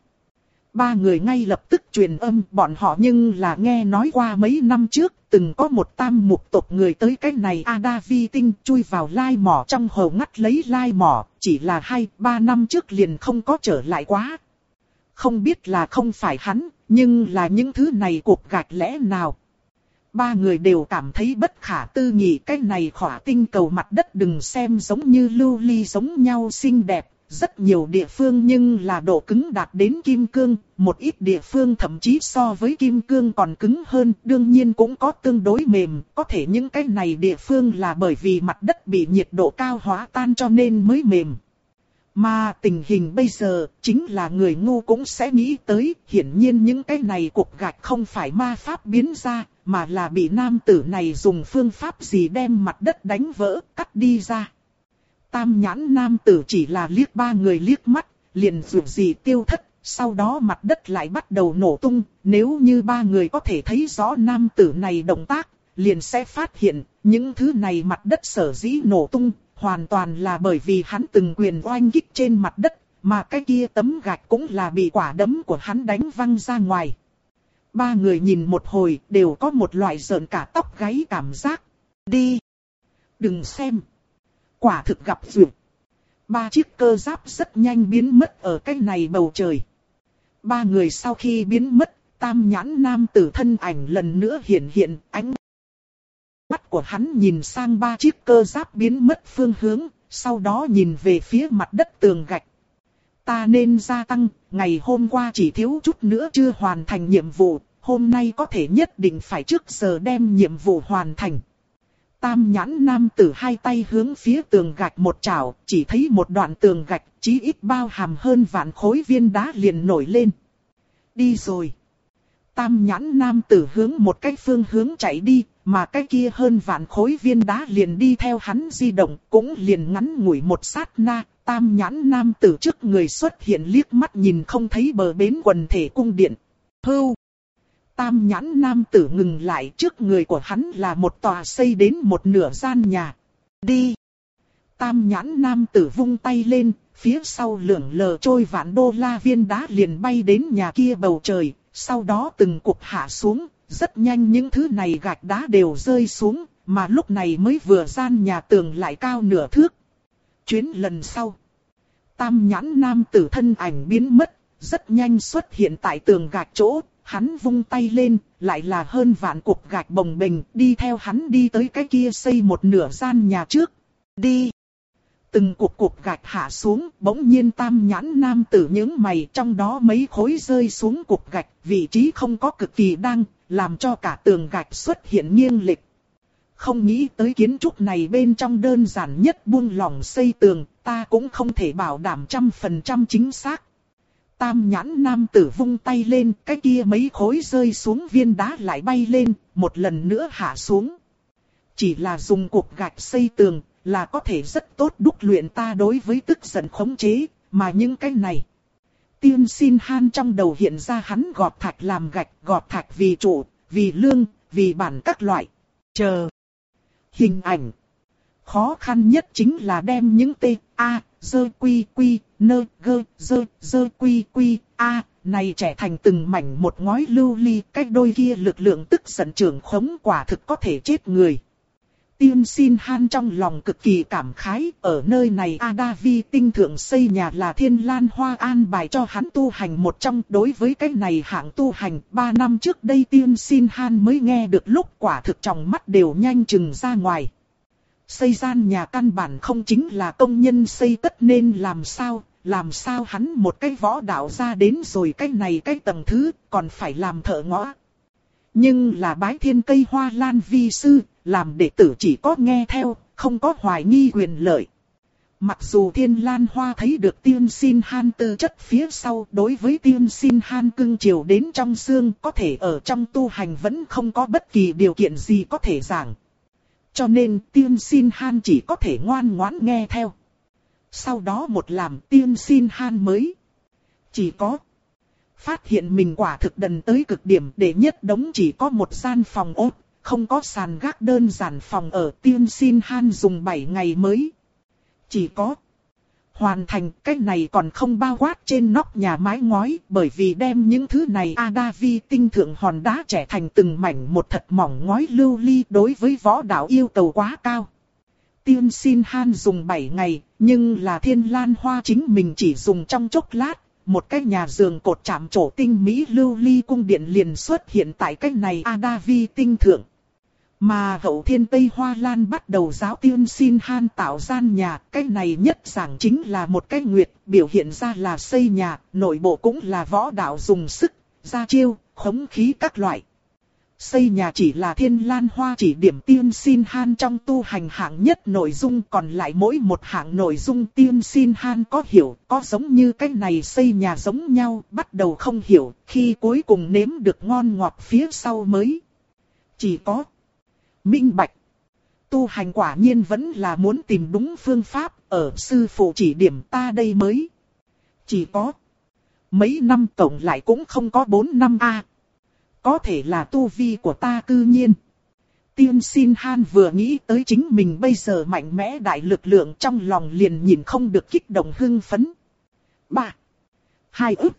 Ba người ngay lập tức truyền âm, bọn họ nhưng là nghe nói qua mấy năm trước, từng có một tam mục tộc người tới cái này Ada vi tinh chui vào lai mỏ trong hồ ngắt lấy lai mỏ, chỉ là hai, ba năm trước liền không có trở lại quá. Không biết là không phải hắn, nhưng là những thứ này cục gạch lẽ nào? Ba người đều cảm thấy bất khả tư nghị, cái này khỏa tinh cầu mặt đất đừng xem giống như lưu ly giống nhau xinh đẹp. Rất nhiều địa phương nhưng là độ cứng đạt đến kim cương, một ít địa phương thậm chí so với kim cương còn cứng hơn, đương nhiên cũng có tương đối mềm, có thể những cái này địa phương là bởi vì mặt đất bị nhiệt độ cao hóa tan cho nên mới mềm. Mà tình hình bây giờ, chính là người ngu cũng sẽ nghĩ tới, hiển nhiên những cái này cục gạch không phải ma pháp biến ra, mà là bị nam tử này dùng phương pháp gì đem mặt đất đánh vỡ, cắt đi ra. Tam nhãn nam tử chỉ là liếc ba người liếc mắt, liền dù gì tiêu thất, sau đó mặt đất lại bắt đầu nổ tung. Nếu như ba người có thể thấy rõ nam tử này động tác, liền sẽ phát hiện, những thứ này mặt đất sở dĩ nổ tung, hoàn toàn là bởi vì hắn từng quyền oanh kích trên mặt đất, mà cái kia tấm gạch cũng là bị quả đấm của hắn đánh văng ra ngoài. Ba người nhìn một hồi, đều có một loại rợn cả tóc gáy cảm giác. Đi! Đừng xem! Quả thực gặp duyệt. Ba chiếc cơ giáp rất nhanh biến mất ở cái này bầu trời. Ba người sau khi biến mất, tam nhãn nam tử thân ảnh lần nữa hiện hiện, ánh mắt của hắn nhìn sang ba chiếc cơ giáp biến mất phương hướng, sau đó nhìn về phía mặt đất tường gạch. Ta nên gia tăng, ngày hôm qua chỉ thiếu chút nữa chưa hoàn thành nhiệm vụ, hôm nay có thể nhất định phải trước giờ đem nhiệm vụ hoàn thành. Tam nhãn nam tử hai tay hướng phía tường gạch một chảo, chỉ thấy một đoạn tường gạch chí ít bao hàm hơn vạn khối viên đá liền nổi lên. Đi rồi. Tam nhãn nam tử hướng một cái phương hướng chạy đi, mà cái kia hơn vạn khối viên đá liền đi theo hắn di động, cũng liền ngắn ngủi một sát na. Tam nhãn nam tử trước người xuất hiện liếc mắt nhìn không thấy bờ bến quần thể cung điện. Hưu! Tam nhãn nam tử ngừng lại, trước người của hắn là một tòa xây đến một nửa gian nhà. Đi! Tam nhãn nam tử vung tay lên, phía sau lượn lờ trôi vạn đô la viên đá liền bay đến nhà kia bầu trời, sau đó từng cục hạ xuống, rất nhanh những thứ này gạch đá đều rơi xuống, mà lúc này mới vừa gian nhà tường lại cao nửa thước. Chuyến lần sau, tam nhãn nam tử thân ảnh biến mất, rất nhanh xuất hiện tại tường gạch chỗ, hắn vung tay lên, lại là hơn vạn cục gạch bồng bềnh, đi theo hắn đi tới cái kia xây một nửa gian nhà trước. Đi! Từng cục cục gạch hạ xuống, bỗng nhiên tam nhãn nam tử nhướng mày, trong đó mấy khối rơi xuống cục gạch, vị trí không có cực kỳ đang, làm cho cả tường gạch xuất hiện nghiêng lệch. Không nghĩ tới kiến trúc này bên trong đơn giản nhất buông lỏng xây tường, ta cũng không thể bảo đảm trăm phần trăm chính xác. Tam nhãn nam tử vung tay lên, cái kia mấy khối rơi xuống viên đá lại bay lên, một lần nữa hạ xuống. Chỉ là dùng cục gạch xây tường, là có thể rất tốt đúc luyện ta đối với tức giận khống chế, mà những cái này. Tiên Xin Han trong đầu hiện ra hắn gọt thạch làm gạch, gọt thạch vì trụ, vì lương, vì bản các loại. Chờ. Hình ảnh. Khó khăn nhất chính là đem những t, a, dơ quy quy, nơ, gơ, dơ, dơ quy quy, a, này trẻ thành từng mảnh một ngói lưu ly, cách đôi kia lực lượng tức giận trưởng khống quả thực có thể chết người. Tiên Xin Han trong lòng cực kỳ cảm khái, ở nơi này Adavi tinh thượng xây nhà là Thiên Lan Hoa an bài cho hắn tu hành một trong. Đối với cái này hạng tu hành, ba năm trước đây Tiên Xin Han mới nghe được lúc quả thực trong mắt đều nhanh chừng ra ngoài. Xây gian nhà căn bản không chính là công nhân xây tất nên làm sao, làm sao hắn một cái võ đạo ra đến rồi cái này cái tầng thứ, còn phải làm thợ ngõ. Nhưng là bái thiên cây hoa lan vi sư, làm đệ tử chỉ có nghe theo, không có hoài nghi quyền lợi. Mặc dù Thiên Lan Hoa thấy được Tiên Xin Han tư chất phía sau, đối với Tiên Xin Han cưng chiều đến trong xương, có thể ở trong tu hành vẫn không có bất kỳ điều kiện gì có thể giảng. Cho nên Tiên Xin Han chỉ có thể ngoan ngoãn nghe theo. Sau đó một làm Tiên Xin Han mới chỉ có phát hiện mình quả thực đần tới cực điểm, để nhất đống chỉ có một gian phòng ốt, không có sàn gác đơn giản phòng ở. Tiên Xin Han dùng bảy ngày mới chỉ có hoàn thành. Cái này còn không bao quát trên nóc nhà mái ngói, bởi vì đem những thứ này Adavi tinh thượng hòn đá trẻ thành từng mảnh một thật mỏng ngói lưu ly, đối với võ đạo yêu cầu quá cao. Tiên Xin Han dùng bảy ngày, nhưng là Thiên Lan Hoa chính mình chỉ dùng trong chốc lát. Một cái nhà giường cột chạm trổ tinh mỹ lưu ly cung điện liền xuất hiện tại cái này Adavi tinh thượng. Mà Hậu Thiên Tây Hoa Lan bắt đầu giáo Tiên Xin Han tạo gian nhà, cái này nhất giảng chính là một cái nguyệt, biểu hiện ra là xây nhà, nội bộ cũng là võ đạo dùng sức, ra chiêu, khống khí các loại. Xây nhà chỉ là Thiên Lan Hoa chỉ điểm Tiên Xin Han trong tu hành hạng nhất nội dung, còn lại mỗi một hạng nội dung Tiên Xin Han có hiểu, có giống như cái này xây nhà giống nhau, bắt đầu không hiểu, khi cuối cùng nếm được ngon ngọt phía sau mới chỉ có minh bạch. tu hành quả nhiên vẫn là muốn tìm đúng phương pháp, ở sư phụ chỉ điểm ta đây mới. Chỉ có mấy năm tổng lại cũng không có bốn năm a. À. Có thể là tu vi của ta cư nhiên. Tiên Xin Han vừa nghĩ tới chính mình bây giờ mạnh mẽ đại lực lượng trong lòng liền nhìn không được kích động hưng phấn. Ba. Hai ức.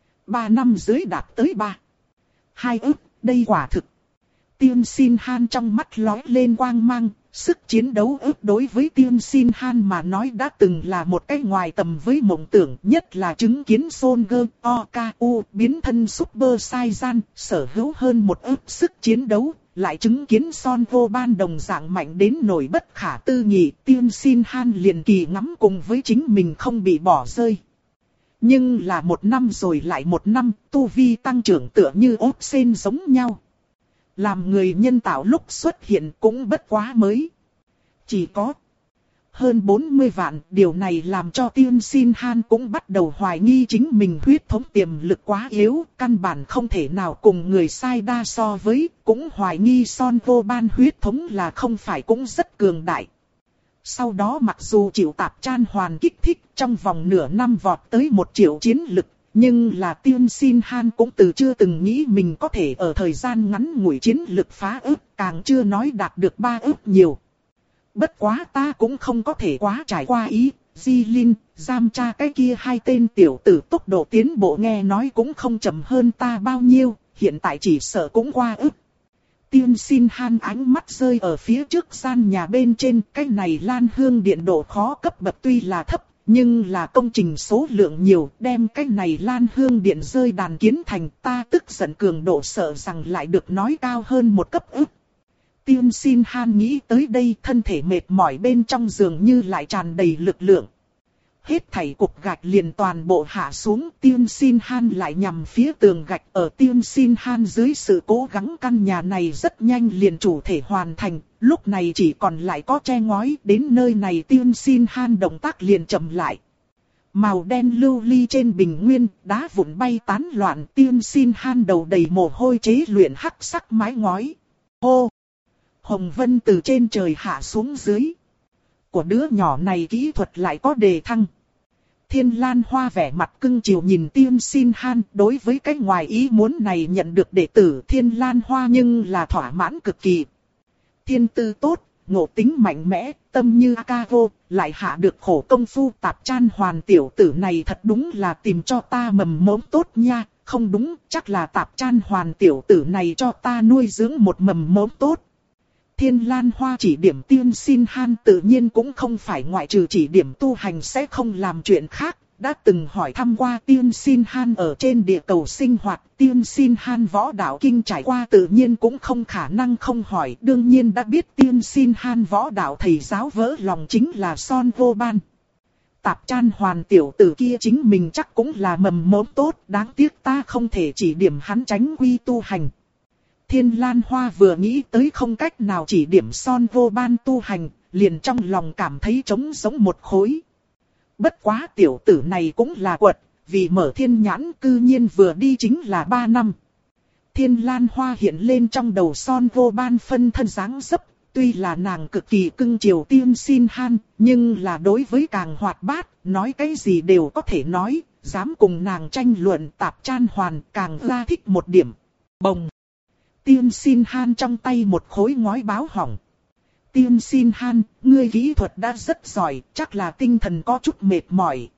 Ba năm dưới đạt tới ba. Hai ức, đây quả thực. Tiên Xin Han trong mắt lóe lên quang mang, sức chiến đấu ức đối với Tiên Xin Han mà nói đã từng là một cái ngoài tầm với mộng tưởng, nhất là chứng kiến Son Goku Oku biến thân Super Saiyan, sở hữu hơn một ức sức chiến đấu, lại chứng kiến Son Goban đồng dạng mạnh đến nổi bất khả tư nghị, Tiên Xin Han liền kỳ ngắm cùng với chính mình không bị bỏ rơi. Nhưng là một năm rồi lại một năm, tu vi tăng trưởng tựa như ốp sen giống nhau. Làm người nhân tạo lúc xuất hiện cũng bất quá mới. Chỉ có hơn bốn mươi vạn, điều này làm cho Tiên Xin Han cũng bắt đầu hoài nghi chính mình huyết thống tiềm lực quá yếu, căn bản không thể nào cùng người sai đa so với, cũng hoài nghi Son Goban huyết thống là không phải cũng rất cường đại. Sau đó mặc dù chịu tạp chan hoàn kích thích trong vòng nửa năm vọt tới một triệu chiến lực, nhưng là Tiên Xin Han cũng từ chưa từng nghĩ mình có thể ở thời gian ngắn ngủi chiến lực phá ức, càng chưa nói đạt được ba ức nhiều. Bất quá ta cũng không có thể quá trải qua ý, Di Linh, giam cha cái kia hai tên tiểu tử tốc độ tiến bộ nghe nói cũng không chậm hơn ta bao nhiêu, hiện tại chỉ sợ cũng qua ức. Tiên Xin Han ánh mắt rơi ở phía trước gian nhà bên trên, cái này Lan Hương Điện độ khó cấp bậc tuy là thấp, nhưng là công trình số lượng nhiều, đem cái này Lan Hương Điện rơi đàn kiến thành, ta tức giận cường độ sợ rằng lại được nói cao hơn một cấp ức. Tiên Xin Han nghĩ tới đây, thân thể mệt mỏi bên trong giường như lại tràn đầy lực lượng. Hết thảy cục gạch liền toàn bộ hạ xuống, Tiên Xin Han lại nhằm phía tường gạch, ở Tiên Xin Han dưới sự cố gắng căn nhà này rất nhanh liền chủ thể hoàn thành, lúc này chỉ còn lại có tre ngói, đến nơi này Tiên Xin Han động tác liền chậm lại. Màu đen lưu ly trên bình nguyên, đá vụn bay tán loạn, Tiên Xin Han đầu đầy mồ hôi chế luyện hắc sắc mái ngói. Hô! Hồng vân từ trên trời hạ xuống dưới. Của đứa nhỏ này kỹ thuật lại có đề thăng. Thiên Lan Hoa vẻ mặt cưng chiều nhìn Tiên Xin Han, đối với cái ngoài ý muốn này nhận được đệ tử Thiên Lan Hoa nhưng là thỏa mãn cực kỳ. Thiên tư tốt, ngộ tính mạnh mẽ, tâm như Akago, lại hạ được khổ công phu tạp chan hoàn tiểu tử này thật đúng là tìm cho ta mầm mống tốt nha, không đúng, chắc là tạp chan hoàn tiểu tử này cho ta nuôi dưỡng một mầm mống tốt. Thiên Lan Hoa chỉ điểm Tiên Xin Han tự nhiên cũng không phải ngoại trừ chỉ điểm tu hành sẽ không làm chuyện khác, đã từng hỏi thăm qua Tiên Xin Han ở trên địa cầu sinh hoạt, Tiên Xin Han võ đạo kinh trải qua tự nhiên cũng không khả năng không hỏi, đương nhiên đã biết Tiên Xin Han võ đạo thầy giáo vỡ lòng chính là Son Goban. Tạp chan hoàn tiểu tử kia chính mình chắc cũng là mầm mống tốt, đáng tiếc ta không thể chỉ điểm hắn tránh quy tu hành. Thiên Lan Hoa vừa nghĩ tới không cách nào chỉ điểm Son Goban tu hành, liền trong lòng cảm thấy trống giống một khối. Bất quá tiểu tử này cũng là quật, vì mở thiên nhãn cư nhiên vừa đi chính là ba năm. Thiên Lan Hoa hiện lên trong đầu Son Goban phân thân dáng dấp, tuy là nàng cực kỳ cưng chiều Tiên Xin Han, nhưng là đối với càng hoạt bát, nói cái gì đều có thể nói, dám cùng nàng tranh luận tạp chan hoàn càng ra thích một điểm. Bồng! Tiên Xin Han trong tay một khối ngói báo hỏng. Tiên Xin Han, ngươi kỹ thuật đã rất giỏi, chắc là tinh thần có chút mệt mỏi.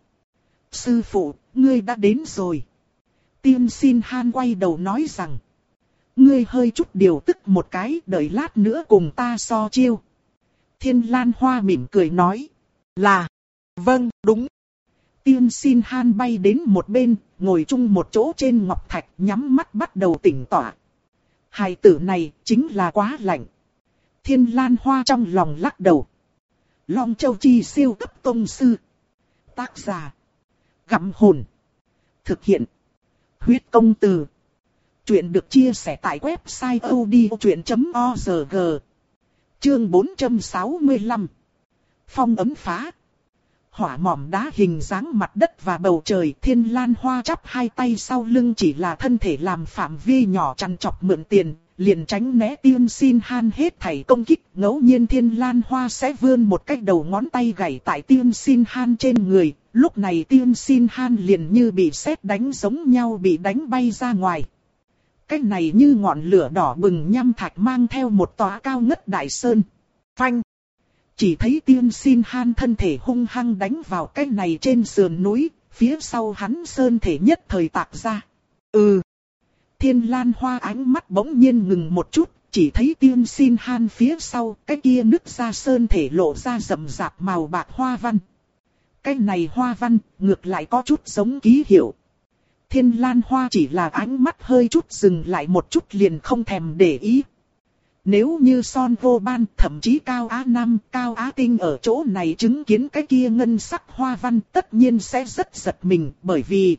Sư phụ, ngươi đã đến rồi. Tiên Xin Han quay đầu nói rằng. Ngươi hơi chút điều tức một cái, đợi lát nữa cùng ta so chiêu. Thiên Lan Hoa mỉm cười nói. Là, vâng, đúng. Tiên Xin Han bay đến một bên, ngồi chung một chỗ trên ngọc thạch, nhắm mắt bắt đầu tỉnh tọa. Hài tử này chính là quá lạnh. Thiên Lan Hoa trong lòng lắc đầu. Long Châu Chi siêu cấp tông sư. Tác giả. Gặm hồn. Thực hiện. Huyết công từ. Chuyện được chia sẻ tại website odchuyện chấm org. Chương bốn trăm sáu mươi lăm. Phong ấm phá. Hỏa mỏm đá hình dáng mặt đất và bầu trời. Thiên Lan Hoa chắp hai tay sau lưng chỉ là thân thể làm phạm vi nhỏ chăn chọc mượn tiền. liền tránh né Tiên Xin Han hết thảy công kích. Ngẫu nhiên Thiên Lan Hoa sẽ vươn một cái đầu ngón tay gảy tại Tiên Xin Han trên người. Lúc này Tiên Xin Han liền như bị sét đánh giống nhau bị đánh bay ra ngoài. Cái này như ngọn lửa đỏ bừng nham thạch mang theo một tòa cao ngất đại sơn. Phanh! Chỉ thấy Tiên Xin Han thân thể hung hăng đánh vào cái này trên sườn núi, phía sau hắn sơn thể nhất thời tạc ra. Ừ! Thiên Lan Hoa ánh mắt bỗng nhiên ngừng một chút, chỉ thấy Tiên Xin Han phía sau, cái kia nứt ra sơn thể lộ ra rậm rạp màu bạc hoa văn. Cái này hoa văn, ngược lại có chút giống ký hiệu. Thiên Lan Hoa chỉ là ánh mắt hơi chút dừng lại một chút liền không thèm để ý. Nếu như Son Vô Ban, thậm chí Cao Á Nam, Cao Á Tinh ở chỗ này chứng kiến cái kia ngân sắc hoa văn tất nhiên sẽ rất giật mình, bởi vì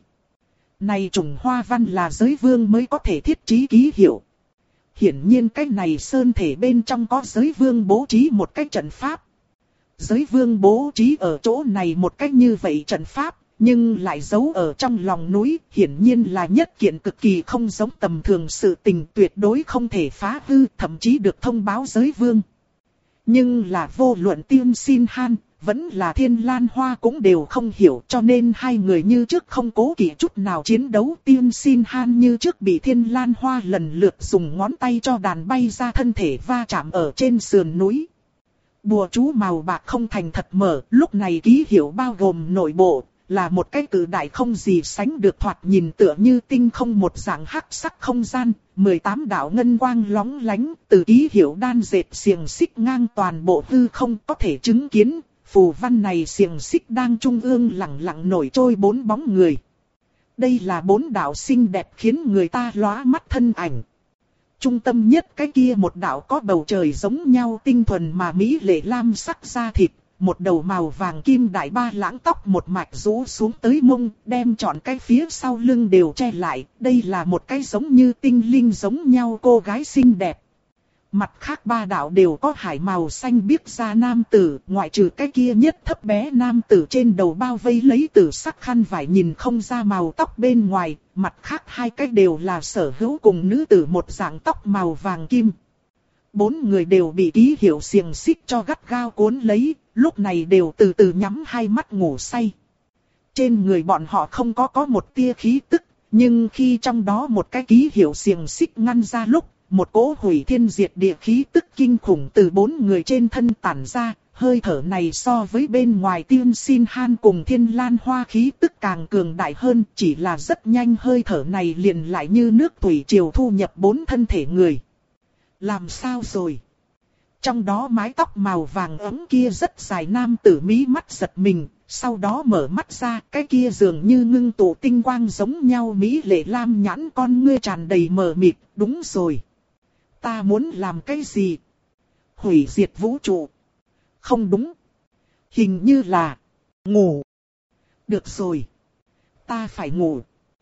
này chủng hoa văn là giới vương mới có thể thiết trí ký hiệu. Hiển nhiên cái này sơn thể bên trong có giới vương bố trí một cái trận pháp. Giới vương bố trí ở chỗ này một cách như vậy trận pháp, nhưng lại giấu ở trong lòng núi, hiển nhiên là nhất kiện cực kỳ không giống tầm thường sự tình, tuyệt đối không thể phá hư, thậm chí được thông báo giới vương. Nhưng là vô luận Tiên Xin Han, vẫn là Thiên Lan Hoa cũng đều không hiểu, cho nên hai người như trước không cố kỵ chút nào chiến đấu. Tiên Xin Han như trước bị Thiên Lan Hoa lần lượt dùng ngón tay cho đàn bay ra thân thể va chạm ở trên sườn núi. Bùa chú màu bạc không thành thật mở, lúc này ký hiệu bao gồm nội bộ, là một cái cự đại không gì sánh được, thoạt nhìn tựa như tinh không một dạng hắc sắc không gian, mười tám đạo ngân quang lóng lánh, từ ký hiệu đan dệt xiềng xích ngang toàn bộ hư không có thể chứng kiến, phù văn này xiềng xích đang trung ương lặng lặng nổi trôi bốn bóng người. Đây là bốn đạo xinh đẹp khiến người ta lóa mắt thân ảnh. Trung tâm nhất cái kia một đạo có bầu trời giống nhau tinh thuần mà mỹ lệ lam sắc da thịt, một đầu màu vàng kim đại ba lãng tóc một mạch rũ xuống tới mông, đem trọn cái phía sau lưng đều che lại, đây là một cái giống như tinh linh giống nhau cô gái xinh đẹp. Mặt khác ba đạo đều có hải màu xanh biếc da nam tử, ngoại trừ cái kia nhất thấp bé nam tử trên đầu bao vây lấy tử sắc khăn vải nhìn không ra màu tóc bên ngoài, mặt khác hai cái đều là sở hữu cùng nữ tử một dạng tóc màu vàng kim. Bốn người đều bị ký hiệu xiềng xích cho gắt gao cuốn lấy, lúc này đều từ từ nhắm hai mắt ngủ say. Trên người bọn họ không có có một tia khí tức, nhưng khi trong đó một cái ký hiệu xiềng xích ngăn ra lúc, một cỗ hủy thiên diệt địa khí tức kinh khủng từ bốn người trên thân tản ra, hơi thở này so với bên ngoài Tiên Xin Han cùng Thiên Lan Hoa khí tức càng cường đại hơn, chỉ là rất nhanh hơi thở này liền lại như nước thủy triều thu nhập bốn thân thể người. Làm sao rồi? Trong đó mái tóc màu vàng ấm kia rất dài nam tử mí mắt giật mình, sau đó mở mắt ra, cái kia dường như ngưng tụ tinh quang giống nhau mỹ lệ lam nhãn con ngươi tràn đầy mờ mịt, đúng rồi. Ta muốn làm cái gì? Hủy diệt vũ trụ. Không đúng. Hình như là ngủ. Được rồi. Ta phải ngủ.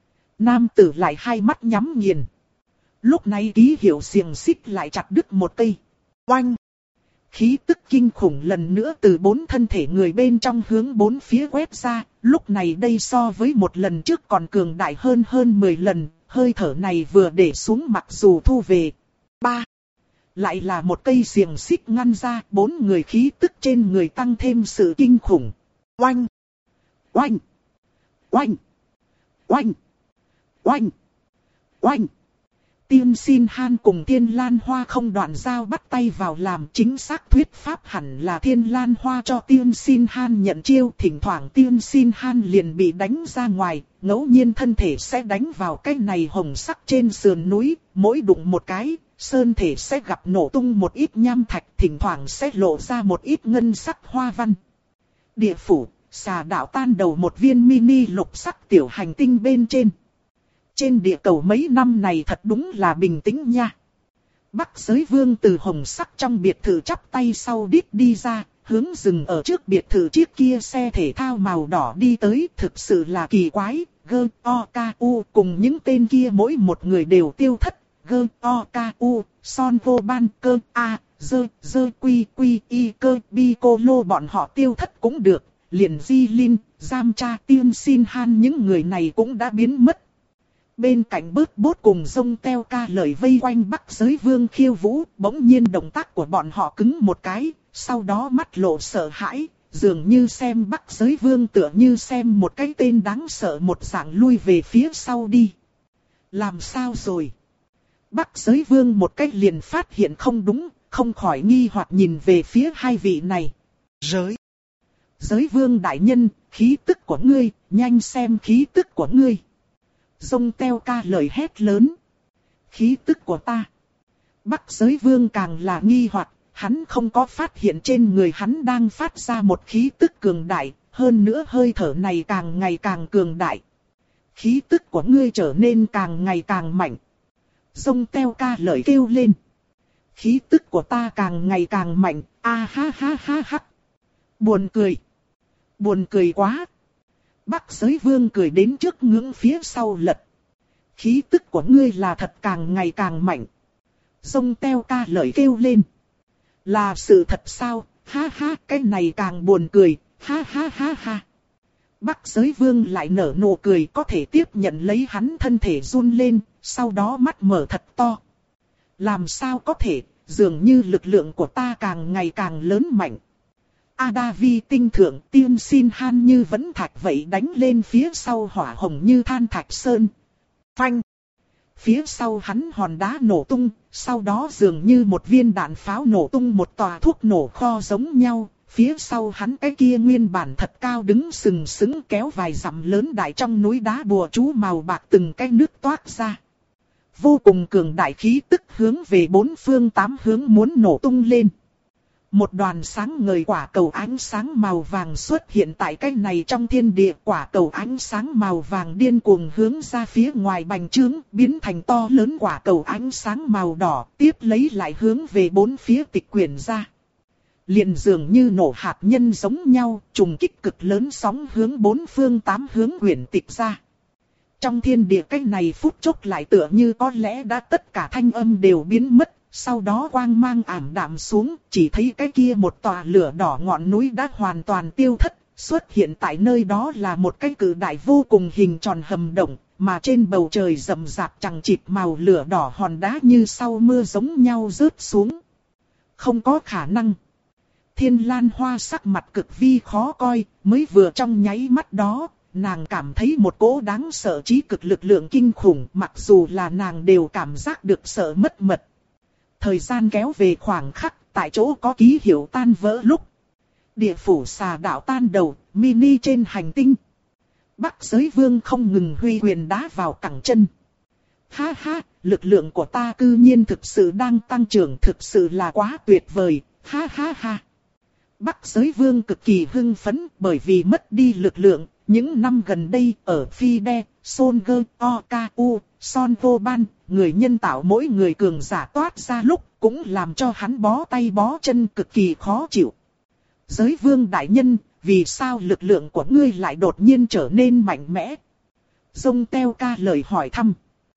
Nam tử lại hai mắt nhắm nghiền. Lúc này ký hiệu xiềng xích lại chặt đứt một cây. Oanh. Khí tức kinh khủng lần nữa từ bốn thân thể người bên trong hướng bốn phía quét ra. Lúc này đây so với một lần trước còn cường đại hơn hơn mười lần. Hơi thở này vừa để xuống mặc dù thu về. Ba. Lại là một cây xiềng xích ngăn ra, bốn người khí tức trên người tăng thêm sự kinh khủng. Oanh! Oanh! Oanh! Oanh! Oanh! Oanh! Tiên Xin Han cùng Thiên Lan Hoa không đoạn giao bắt tay vào làm, chính xác thuyết pháp hẳn là Thiên Lan Hoa cho Tiên Xin Han nhận chiêu, thỉnh thoảng Tiên Xin Han liền bị đánh ra ngoài, ngẫu nhiên thân thể sẽ đánh vào cái này hồng sắc trên sườn núi, mỗi đụng một cái, sơn thể sẽ gặp nổ tung một ít nham thạch, thỉnh thoảng sẽ lộ ra một ít ngân sắc hoa văn. Địa phủ, xà đạo tan đầu một viên mini lục sắc tiểu hành tinh bên trên. Trên địa cầu mấy năm này thật đúng là bình tĩnh nha. Bắc Giới Vương từ hồng sắc trong biệt thự chắp tay sau đít đi ra, hướng dừng ở trước biệt thự chiếc kia xe thể thao màu đỏ đi tới, thực sự là kỳ quái, gơ, o, ca, u, cùng những tên kia mỗi một người đều tiêu thất, gơ, o, ca, u, Son Vô Ban, cơ, a, dơ, dơ, quy, quy, y, cơ, bi, cô lô bọn họ tiêu thất cũng được, liền Di Linh, Giam Cha, Tiên Xin Han những người này cũng đã biến mất. Bên cạnh bớt bốt cùng Dông Teo Ca lời vây quanh Bắc Giới Vương khiêu vũ, bỗng nhiên động tác của bọn họ cứng một cái, sau đó mắt lộ sợ hãi, dường như xem Bắc Giới Vương tựa như xem một cái tên đáng sợ một dạng lui về phía sau đi. Làm sao rồi? Bắc Giới Vương một cách liền phát hiện không đúng, không khỏi nghi hoặc nhìn về phía hai vị này. Giới! Giới Vương đại nhân, khí tức của ngươi, nhanh xem khí tức của ngươi. Dông Teo Ca lời hét lớn. Khí tức của ta. Bắc Giới Vương càng là nghi hoặc, hắn không có phát hiện trên người hắn đang phát ra một khí tức cường đại, hơn nữa hơi thở này càng ngày càng cường đại. Khí tức của ngươi trở nên càng ngày càng mạnh. Dông Teo Ca lời kêu lên. Khí tức của ta càng ngày càng mạnh, a à, ha ha ha ha. Buồn cười. Buồn cười quá. Bắc Giới Vương cười đến trước ngưỡng phía sau lật. Khí tức của ngươi là thật càng ngày càng mạnh. Dông Teo Ca lời kêu lên. Là sự thật sao, ha ha, cái này càng buồn cười, ha ha ha ha. Bắc Giới Vương lại nở nụ cười, có thể tiếp nhận lấy hắn thân thể run lên, sau đó mắt mở thật to. Làm sao có thể, dường như lực lượng của ta càng ngày càng lớn mạnh. Adavi tinh thượng tiên xin han như vẫn thạch vậy đánh lên phía sau hỏa hồng như than thạch sơn. Phanh! Phía sau hắn hòn đá nổ tung, sau đó dường như một viên đạn pháo nổ tung một tòa thuốc nổ kho giống nhau. Phía sau hắn cái kia nguyên bản thật cao đứng sừng sững kéo vài dặm lớn đại trong núi đá bùa chú màu bạc từng cái nước toát ra. Vô cùng cường đại khí tức hướng về bốn phương tám hướng muốn nổ tung lên. Một đoàn sáng ngời quả cầu ánh sáng màu vàng xuất hiện tại cái này trong thiên địa, quả cầu ánh sáng màu vàng điên cuồng hướng ra phía ngoài bành trướng, biến thành to lớn quả cầu ánh sáng màu đỏ, tiếp lấy lại hướng về bốn phía tịch quyển ra. Liền dường như nổ hạt nhân giống nhau, trùng kích cực lớn sóng hướng bốn phương tám hướng quyển tịch ra. Trong thiên địa cái này phút chốc lại tựa như có lẽ đã tất cả thanh âm đều biến mất. Sau đó quang mang ảm đạm xuống, chỉ thấy cái kia một tòa lửa đỏ ngọn núi đã hoàn toàn tiêu thất, xuất hiện tại nơi đó là một cái cự đại vô cùng hình tròn hầm động, mà trên bầu trời rậm rạp chằng chịt màu lửa đỏ hòn đá như sau mưa giống nhau rớt xuống. Không có khả năng. Thiên Lan Hoa sắc mặt cực vi khó coi, mới vừa trong nháy mắt đó, nàng cảm thấy một cỗ đáng sợ trí cực lực lượng kinh khủng, mặc dù là nàng đều cảm giác được sợ mất mật. Thời gian kéo về khoảng khắc, tại chỗ có ký hiệu tan vỡ lúc. Địa phủ xà đạo tan đầu, mini trên hành tinh. Bắc Giới Vương không ngừng huy quyền đá vào cẳng chân. Ha ha, lực lượng của ta cư nhiên thực sự đang tăng trưởng, thực sự là quá tuyệt vời, ha ha ha. Bắc Giới Vương cực kỳ hưng phấn bởi vì mất đi lực lượng. Những năm gần đây ở Fide, Solger, Oku, Son Goban, người nhân tạo mỗi người cường giả toát ra lúc cũng làm cho hắn bó tay bó chân cực kỳ khó chịu. Giới Vương đại nhân, vì sao lực lượng của ngươi lại đột nhiên trở nên mạnh mẽ? Dông Teo Ca lời hỏi thăm.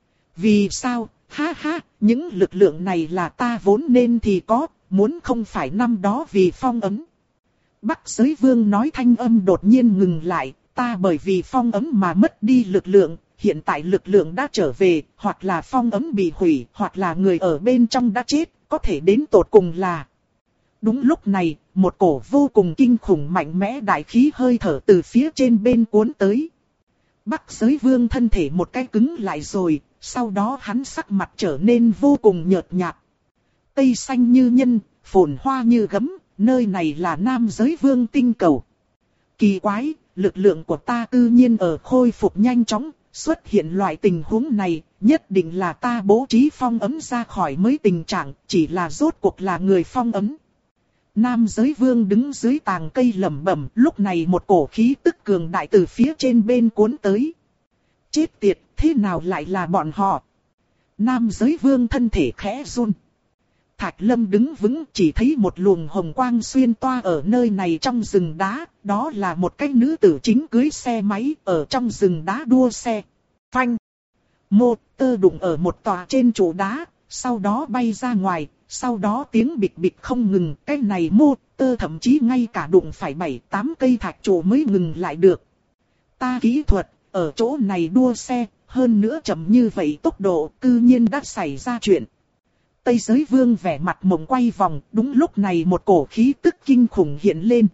Vì sao, ha ha, những lực lượng này là ta vốn nên thì có, muốn không phải năm đó vì phong ấn. Bắc Giới Vương nói thanh âm đột nhiên ngừng lại. Ta bởi vì phong ấn mà mất đi lực lượng, hiện tại lực lượng đã trở về, hoặc là phong ấn bị hủy, hoặc là người ở bên trong đã chết, có thể đến tột cùng là. Đúng lúc này, một cổ vô cùng kinh khủng mạnh mẽ đại khí hơi thở từ phía trên bên cuốn tới. Bắc Giới Vương thân thể một cái cứng lại rồi, sau đó hắn sắc mặt trở nên vô cùng nhợt nhạt. Tây xanh như nhân, phồn hoa như gấm, nơi này là Nam Giới Vương tinh cầu. Kỳ quái! Lực lượng của ta cư nhiên ở khôi phục nhanh chóng, xuất hiện loại tình huống này, nhất định là ta bố trí phong ấn ra khỏi mới tình trạng, chỉ là rốt cuộc là người phong ấn. Nam Giới Vương đứng dưới tàng cây lẩm bẩm, lúc này một cổ khí tức cường đại từ phía trên bên cuốn tới. Chết tiệt, thế nào lại là bọn họ? Nam Giới Vương thân thể khẽ run. Thạch Lâm đứng vững, chỉ thấy một luồng hồng quang xuyên toa ở nơi này trong rừng đá, đó là một cái nữ tử chính cưới xe máy ở trong rừng đá đua xe. Phanh! Mô tơ đụng ở một tòa trên trụ đá, sau đó bay ra ngoài, sau đó tiếng bịch bịch không ngừng, cái này mô tơ thậm chí ngay cả đụng phải bảy tám cây thạch trụ mới ngừng lại được. Ta kỹ thuật, ở chỗ này đua xe, hơn nữa chậm như vậy tốc độ, cư nhiên đã xảy ra chuyện. Tây Giới Vương vẻ mặt mộng quay vòng, đúng lúc này một cổ khí tức kinh khủng hiện lên.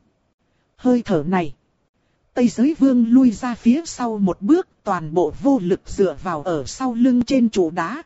Hơi thở này. Tây Giới Vương lui ra phía sau một bước, toàn bộ vô lực dựa vào ở sau lưng trên trụ đá.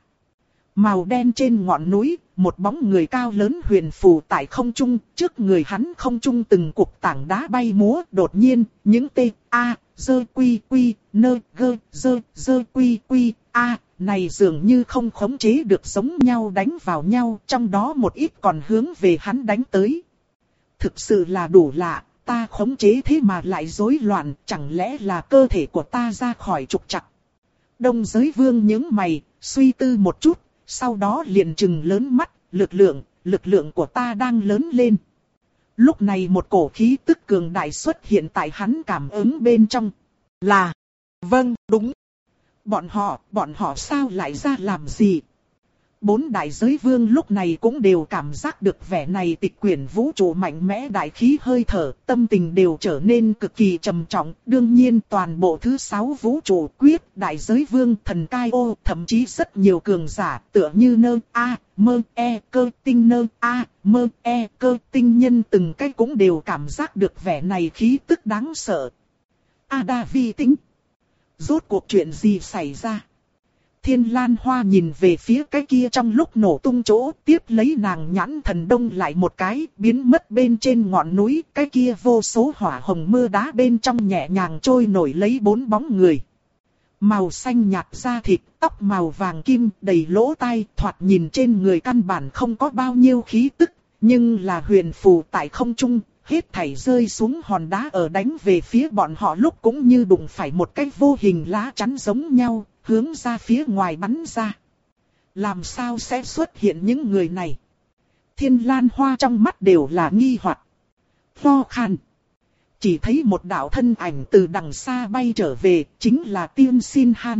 Màu đen trên ngọn núi, một bóng người cao lớn huyền phù tại không trung, trước người hắn không trung từng cục tảng đá bay múa, đột nhiên, những tê, a, dơ quy quy, nơ, gơ, dơ, dơ quy quy, a, này dường như không khống chế được giống nhau đánh vào nhau, trong đó một ít còn hướng về hắn đánh tới. Thực sự là đủ lạ, ta khống chế thế mà lại rối loạn, chẳng lẽ là cơ thể của ta ra khỏi trục trặc. Đông Giới Vương nhướng mày, suy tư một chút, sau đó liền trừng lớn mắt, lực lượng, lực lượng của ta đang lớn lên. Lúc này một cổ khí tức cường đại xuất hiện tại hắn cảm ứng bên trong. Là, vâng, đúng. Bọn họ, bọn họ sao lại ra làm gì? Bốn đại giới vương lúc này cũng đều cảm giác được vẻ này tịch quyển vũ trụ mạnh mẽ đại khí hơi thở, tâm tình đều trở nên cực kỳ trầm trọng. Đương nhiên toàn bộ thứ sáu vũ trụ quyết, đại giới vương, thần cai ô, thậm chí rất nhiều cường giả tựa như nơ, a, mơ, e, cơ, tinh nơ, a, mơ, e, cơ, tinh nhân từng cái cũng đều cảm giác được vẻ này khí tức đáng sợ. A Đa Vi Tĩnh. Rốt cuộc chuyện gì xảy ra? Thiên Lan Hoa nhìn về phía cái kia trong lúc nổ tung chỗ, tiếp lấy nàng nhãn thần đông lại một cái, biến mất bên trên ngọn núi, cái kia vô số hỏa hồng mưa đá bên trong nhẹ nhàng trôi nổi lấy bốn bóng người. Màu xanh nhạt da thịt, tóc màu vàng kim, đầy lỗ tai, thoạt nhìn trên người căn bản không có bao nhiêu khí tức, nhưng là huyền phù tại không trung, hết thảy rơi xuống hòn đá ở đánh về phía bọn họ lúc cũng như đụng phải một cái vô hình lá chắn giống nhau. Hướng ra phía ngoài bắn ra. Làm sao sẽ xuất hiện những người này? Thiên Lan Hoa trong mắt đều là nghi hoặc. Lo khan. Chỉ thấy một đạo thân ảnh từ đằng xa bay trở về, chính là Tiên Xin Han.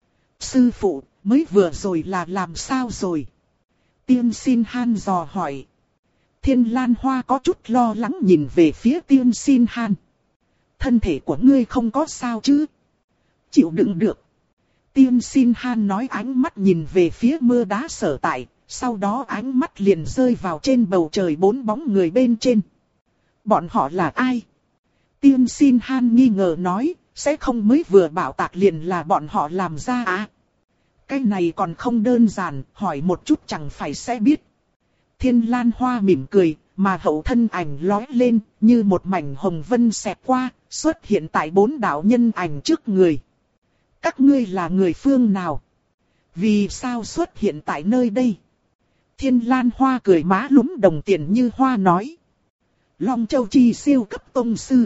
Sư phụ, mới vừa rồi là làm sao rồi? Tiên Xin Han dò hỏi. Thiên Lan Hoa có chút lo lắng nhìn về phía Tiên Xin Han. Thân thể của ngươi không có sao chứ? Chịu đựng được. Tiên Xin Han nói, ánh mắt nhìn về phía mưa đá sở tại, sau đó ánh mắt liền rơi vào trên bầu trời bốn bóng người bên trên. Bọn họ là ai? Tiên Xin Han nghi ngờ nói, sẽ không mới vừa bảo tạc liền là bọn họ làm ra à? Cái này còn không đơn giản, hỏi một chút chẳng phải sẽ biết. Thiên Lan Hoa mỉm cười, mà hậu thân ảnh lói lên, như một mảnh hồng vân xẹt qua, xuất hiện tại bốn đạo nhân ảnh trước người. Các ngươi là người phương nào? Vì sao xuất hiện tại nơi đây? Thiên Lan Hoa cười má lúm đồng tiền như hoa nói. Long Châu Chi siêu cấp tông sư.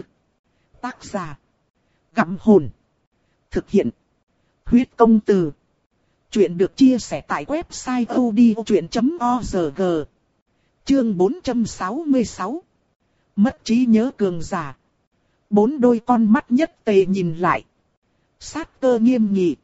Tác giả. Gặm hồn. Thực hiện. Huyết công từ. Chuyện được chia sẻ tại website odchuyện chấm org. Chương bốn trăm sáu mươi sáu. Mất trí nhớ cường giả. Bốn đôi con mắt nhất tề nhìn lại. Sát cơ nghiêm nghị.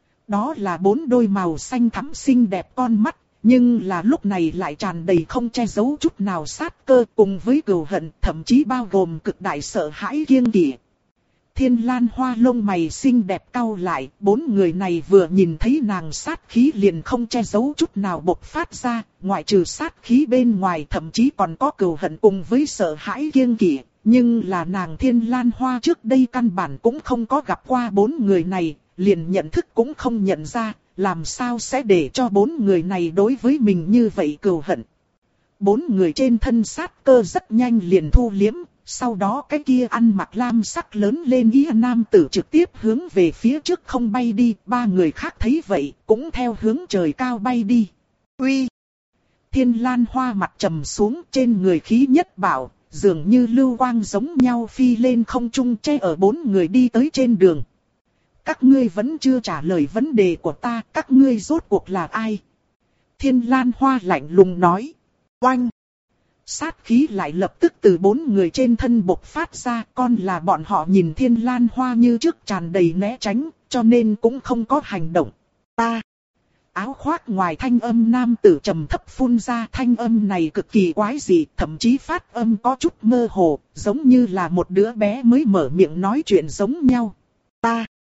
Đó là bốn đôi màu xanh thắm xinh đẹp con mắt, nhưng là lúc này lại tràn đầy không che giấu chút nào sát cơ cùng với cừu hận, thậm chí bao gồm cực đại sợ hãi kiêng kỵ. Thiên Lan Hoa lông mày xinh đẹp cau lại, bốn người này vừa nhìn thấy nàng sát khí liền không che giấu chút nào bộc phát ra, ngoại trừ sát khí bên ngoài thậm chí còn có cừu hận cùng với sợ hãi kiêng kỵ. Nhưng là nàng Thiên Lan Hoa trước đây căn bản cũng không có gặp qua bốn người này, liền nhận thức cũng không nhận ra, làm sao sẽ để cho bốn người này đối với mình như vậy cừu hận. Bốn người trên thân sát cơ rất nhanh liền thu liếm, sau đó cái kia ăn mặc lam sắc lớn lên ý nam tử trực tiếp hướng về phía trước không bay đi, ba người khác thấy vậy cũng theo hướng trời cao bay đi. Uy! Thiên Lan Hoa mặt trầm xuống, trên người khí nhất bảo. Dường như lưu quang giống nhau phi lên không trung che ở bốn người đi tới trên đường. Các ngươi vẫn chưa trả lời vấn đề của ta, các ngươi rốt cuộc là ai? Thiên Lan Hoa lạnh lùng nói. Oanh! Sát khí lại lập tức từ bốn người trên thân bộc phát ra, con là bọn họ nhìn Thiên Lan Hoa như trước tràn đầy né tránh, cho nên cũng không có hành động. Ta! Áo khoác ngoài thanh âm nam tử trầm thấp phun ra, thanh âm này cực kỳ quái dị, thậm chí phát âm có chút mơ hồ, giống như là một đứa bé mới mở miệng nói chuyện giống nhau. Ta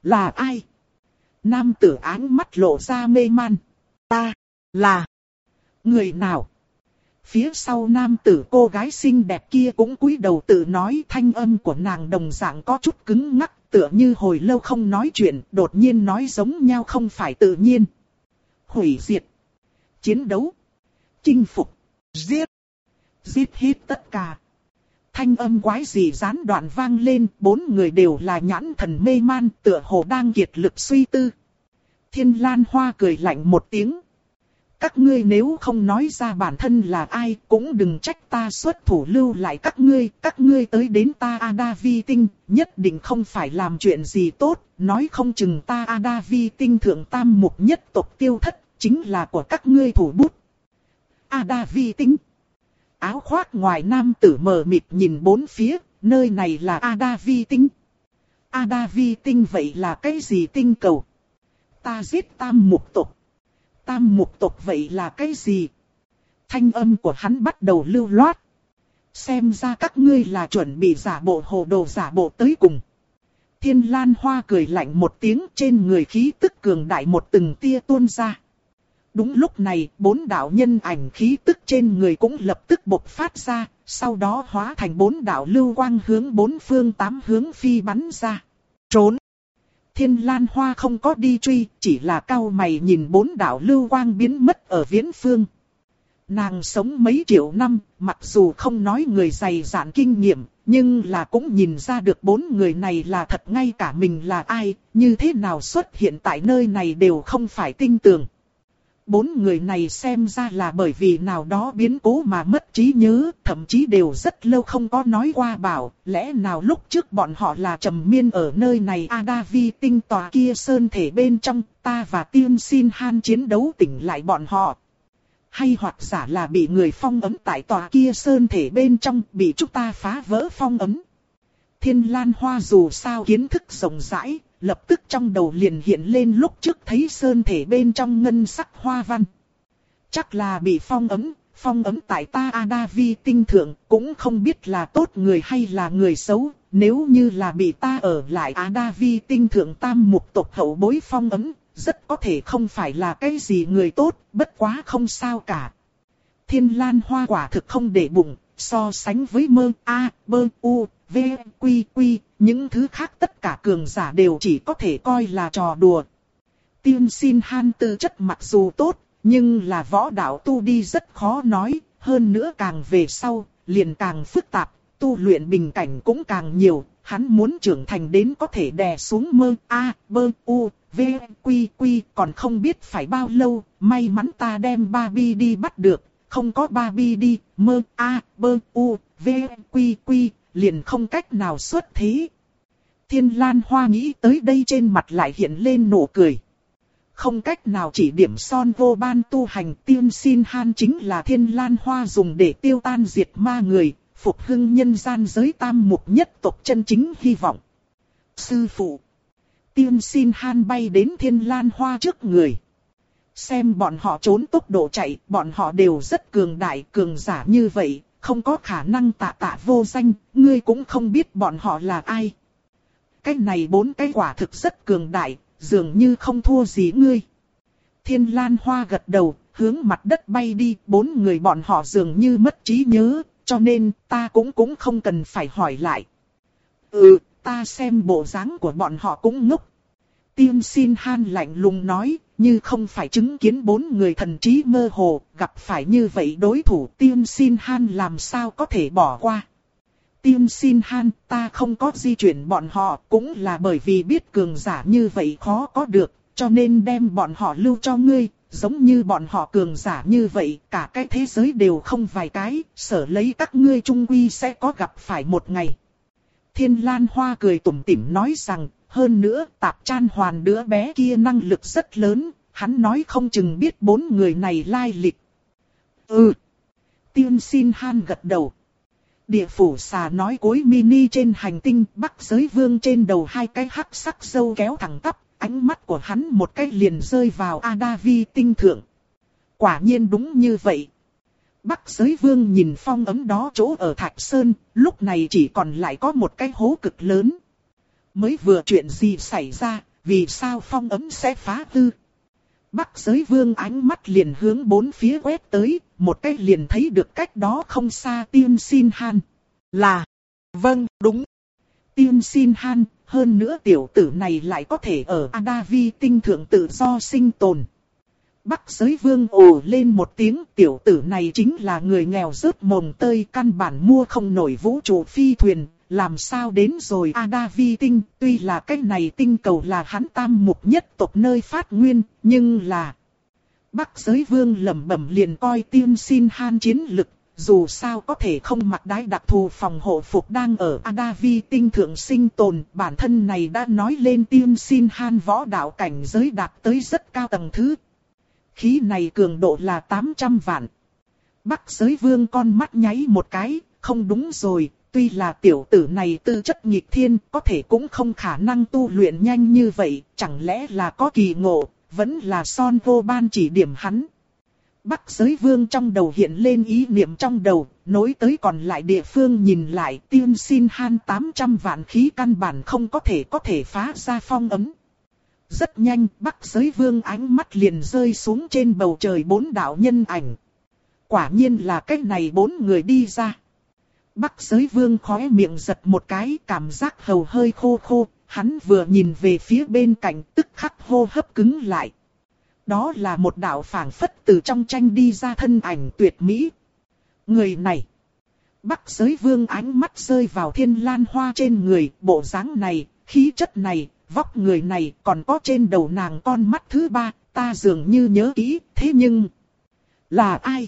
Là ai? Nam tử áng mắt lộ ra mê man. Ta, là... Người nào? Phía sau nam tử cô gái xinh đẹp kia cũng cúi đầu tự nói, thanh âm của nàng đồng dạng có chút cứng ngắc, tựa như hồi lâu không nói chuyện, đột nhiên nói giống nhau không phải tự nhiên. Hủy diệt. Chiến đấu. Chinh phục. Giết. Giết hết tất cả. Thanh âm quái dị gián đoạn vang lên, bốn người đều là nhãn thần mê man, tựa hồ đang kiệt lực suy tư. Thiên Lan Hoa cười lạnh một tiếng. Các ngươi nếu không nói ra bản thân là ai, cũng đừng trách ta xuất thủ lưu lại các ngươi. Các ngươi tới đến ta Adavi Tinh, nhất định không phải làm chuyện gì tốt. Nói không chừng ta Adavi Tinh thượng tam mục nhất tộc tiêu thất, chính là của các ngươi thủ bút. Adavi Tinh. Áo khoác ngoài nam tử mờ mịt nhìn bốn phía, nơi này là Adavi Tinh. Adavi Tinh vậy là cái gì tinh cầu? Ta giết tam mục tộc. Tam mục tộc vậy là cái gì? Thanh âm của hắn bắt đầu lưu loát. Xem ra các ngươi là chuẩn bị giả bộ hồ đồ giả bộ tới cùng. Thiên Lan Hoa cười lạnh một tiếng, trên người khí tức cường đại một từng tia tuôn ra. Đúng lúc này, bốn đạo nhân ảnh khí tức trên người cũng lập tức bộc phát ra, sau đó hóa thành bốn đạo lưu quang hướng bốn phương tám hướng phi bắn ra. Trốn! Thiên Lan Hoa không có đi truy, chỉ là cau mày nhìn bốn đạo lưu quang biến mất ở viễn phương. Nàng sống mấy triệu năm, mặc dù không nói người dày dạn kinh nghiệm, nhưng là cũng nhìn ra được bốn người này là thật, ngay cả mình là ai, như thế nào xuất hiện tại nơi này đều không phải tinh tường. Bốn người này xem ra là bởi vì nào đó biến cố mà mất trí nhớ, thậm chí đều rất lâu không có nói qua bảo, lẽ nào lúc trước bọn họ là trầm miên ở nơi này Adavi Tinh tòa kia sơn thể bên trong, ta và Tiên Xin Han chiến đấu tỉnh lại bọn họ. Hay hoặc giả là bị người phong ấn tại tòa kia sơn thể bên trong, bị chúng ta phá vỡ phong ấn. Thiên Lan Hoa dù sao kiến thức rộng rãi, lập tức trong đầu liền hiện lên lúc trước thấy sơn thể bên trong ngân sắc hoa văn. Chắc là bị phong ấn, phong ấn tại ta Adavi Tinh thượng, cũng không biết là tốt người hay là người xấu. Nếu như là bị ta ở lại Adavi Tinh thượng tam mục tộc hậu bối phong ấn, rất có thể không phải là cái gì người tốt, bất quá không sao cả. Thiên Lan Hoa quả thực không để bụng, so sánh với mơ a, bơ u, v, quy quy, những thứ khác tất cả cường giả đều chỉ có thể coi là trò đùa. Tiên Xin Han tư chất mặc dù tốt, nhưng là võ đạo tu đi rất khó nói, hơn nữa càng về sau, liền càng phức tạp, tu luyện bình cảnh cũng càng nhiều, hắn muốn trưởng thành đến có thể đè xuống mơ a, bơ u, v, quy quy, còn không biết phải bao lâu, may mắn ta đem Barbie đi bắt được, không có Barbie đi, mơ a, bơ u, v, quy quy, liền không cách nào xuất thế. Thiên Lan Hoa nghĩ tới đây trên mặt lại hiện lên nụ cười. Không cách nào chỉ điểm son vô ban tu hành, Tiên Xin Han chính là Thiên Lan Hoa dùng để tiêu tan diệt ma người, phục hưng nhân gian giới tam mục nhất tộc chân chính hy vọng. Sư phụ. Tiên Xin Han bay đến Thiên Lan Hoa trước người. Xem bọn họ trốn tốc độ chạy, bọn họ đều rất cường đại, cường giả như vậy, không có khả năng tạ tạ vô danh, ngươi cũng không biết bọn họ là ai. Cái này bốn cái quả thực rất cường đại, dường như không thua gì ngươi. Thiên Lan Hoa gật đầu, hướng mặt đất bay đi, bốn người bọn họ dường như mất trí nhớ, cho nên ta cũng cũng không cần phải hỏi lại. Ừ, ta xem bộ dáng của bọn họ cũng ngốc. Tiên Xin Han lạnh lùng nói, như không phải chứng kiến bốn người thần trí mơ hồ, gặp phải như vậy đối thủ, Tiên Xin Han làm sao có thể bỏ qua. Tiên Xin Han, ta không có di chuyển bọn họ, cũng là bởi vì biết cường giả như vậy khó có được, cho nên đem bọn họ lưu cho ngươi, giống như bọn họ cường giả như vậy, cả cái thế giới đều không vài cái, sở lấy các ngươi chung quy sẽ có gặp phải một ngày. Thiên Lan Hoa cười tủm tỉm nói rằng, hơn nữa Tạp Chan Hoàn đứa bé kia năng lực rất lớn, hắn nói không chừng biết bốn người này lai lịch. Ừ. Tiên Xin Han gật đầu. Địa phủ xà nói cối mini trên hành tinh, Bắc Giới Vương trên đầu hai cái hắc sắc râu kéo thẳng tắp, ánh mắt của hắn một cái liền rơi vào Adavi Tinh thượng. Quả nhiên đúng như vậy. Bắc Giới Vương nhìn phong ấm đó chỗ ở Thạch Sơn, lúc này chỉ còn lại có một cái hố cực lớn. Mới vừa chuyện gì xảy ra, Vì sao phong ấm sẽ phá hư? Bắc Giới Vương ánh mắt liền hướng bốn phía quét tới, một cái liền thấy được cách đó không xa Tiên Xin Han. Là, vâng, đúng. Tiên Xin Han, hơn nữa tiểu tử này lại có thể ở Adavi tinh thượng tự do sinh tồn. Bắc Giới Vương ồ lên một tiếng, tiểu tử này chính là người nghèo rớt mồng tơi, căn bản mua không nổi vũ trụ phi thuyền, làm sao đến rồi Adavi tinh, tuy là cái này tinh cầu là hắn tam mục nhất tộc nơi phát nguyên, nhưng là... Bắc Giới Vương lẩm bẩm liền coi Tiên Xin Han chiến lực, dù sao có thể không mặc đái đặc thù phòng hộ phục đang ở Adavi tinh thượng sinh tồn, bản thân này đã nói lên Tiên Xin Han võ đạo cảnh giới đạt tới rất cao tầng thứ. Khí này cường độ là tám trăm vạn. Bắc Giới Vương con mắt nháy một cái, không đúng rồi, tuy là tiểu tử này tư chất nghịch thiên, có thể cũng không khả năng tu luyện nhanh như vậy, chẳng lẽ là có kỳ ngộ, vẫn là Son Vô Ban chỉ điểm hắn. Bắc Giới Vương trong đầu hiện lên ý niệm trong đầu, nối tới còn lại địa phương nhìn lại, Tiên Xin Han tám trăm vạn khí căn bản không có thể có thể phá ra phong ấm. Rất nhanh, Bắc Giới Vương ánh mắt liền rơi xuống trên bầu trời bốn đạo nhân ảnh. Quả nhiên là cách này bốn người đi ra. Bắc Giới Vương khóe miệng giật một cái, cảm giác hầu hơi khô khô, hắn vừa nhìn về phía bên cạnh tức khắc hô hấp cứng lại. Đó là một đạo phảng phất từ trong tranh đi ra thân ảnh tuyệt mỹ. Người này. Bắc Giới Vương ánh mắt rơi vào Thiên Lan Hoa trên người, bộ dáng này, khí chất này, vóc người này, còn có trên đầu nàng con mắt thứ ba, ta dường như nhớ kỹ, thế nhưng... Là ai?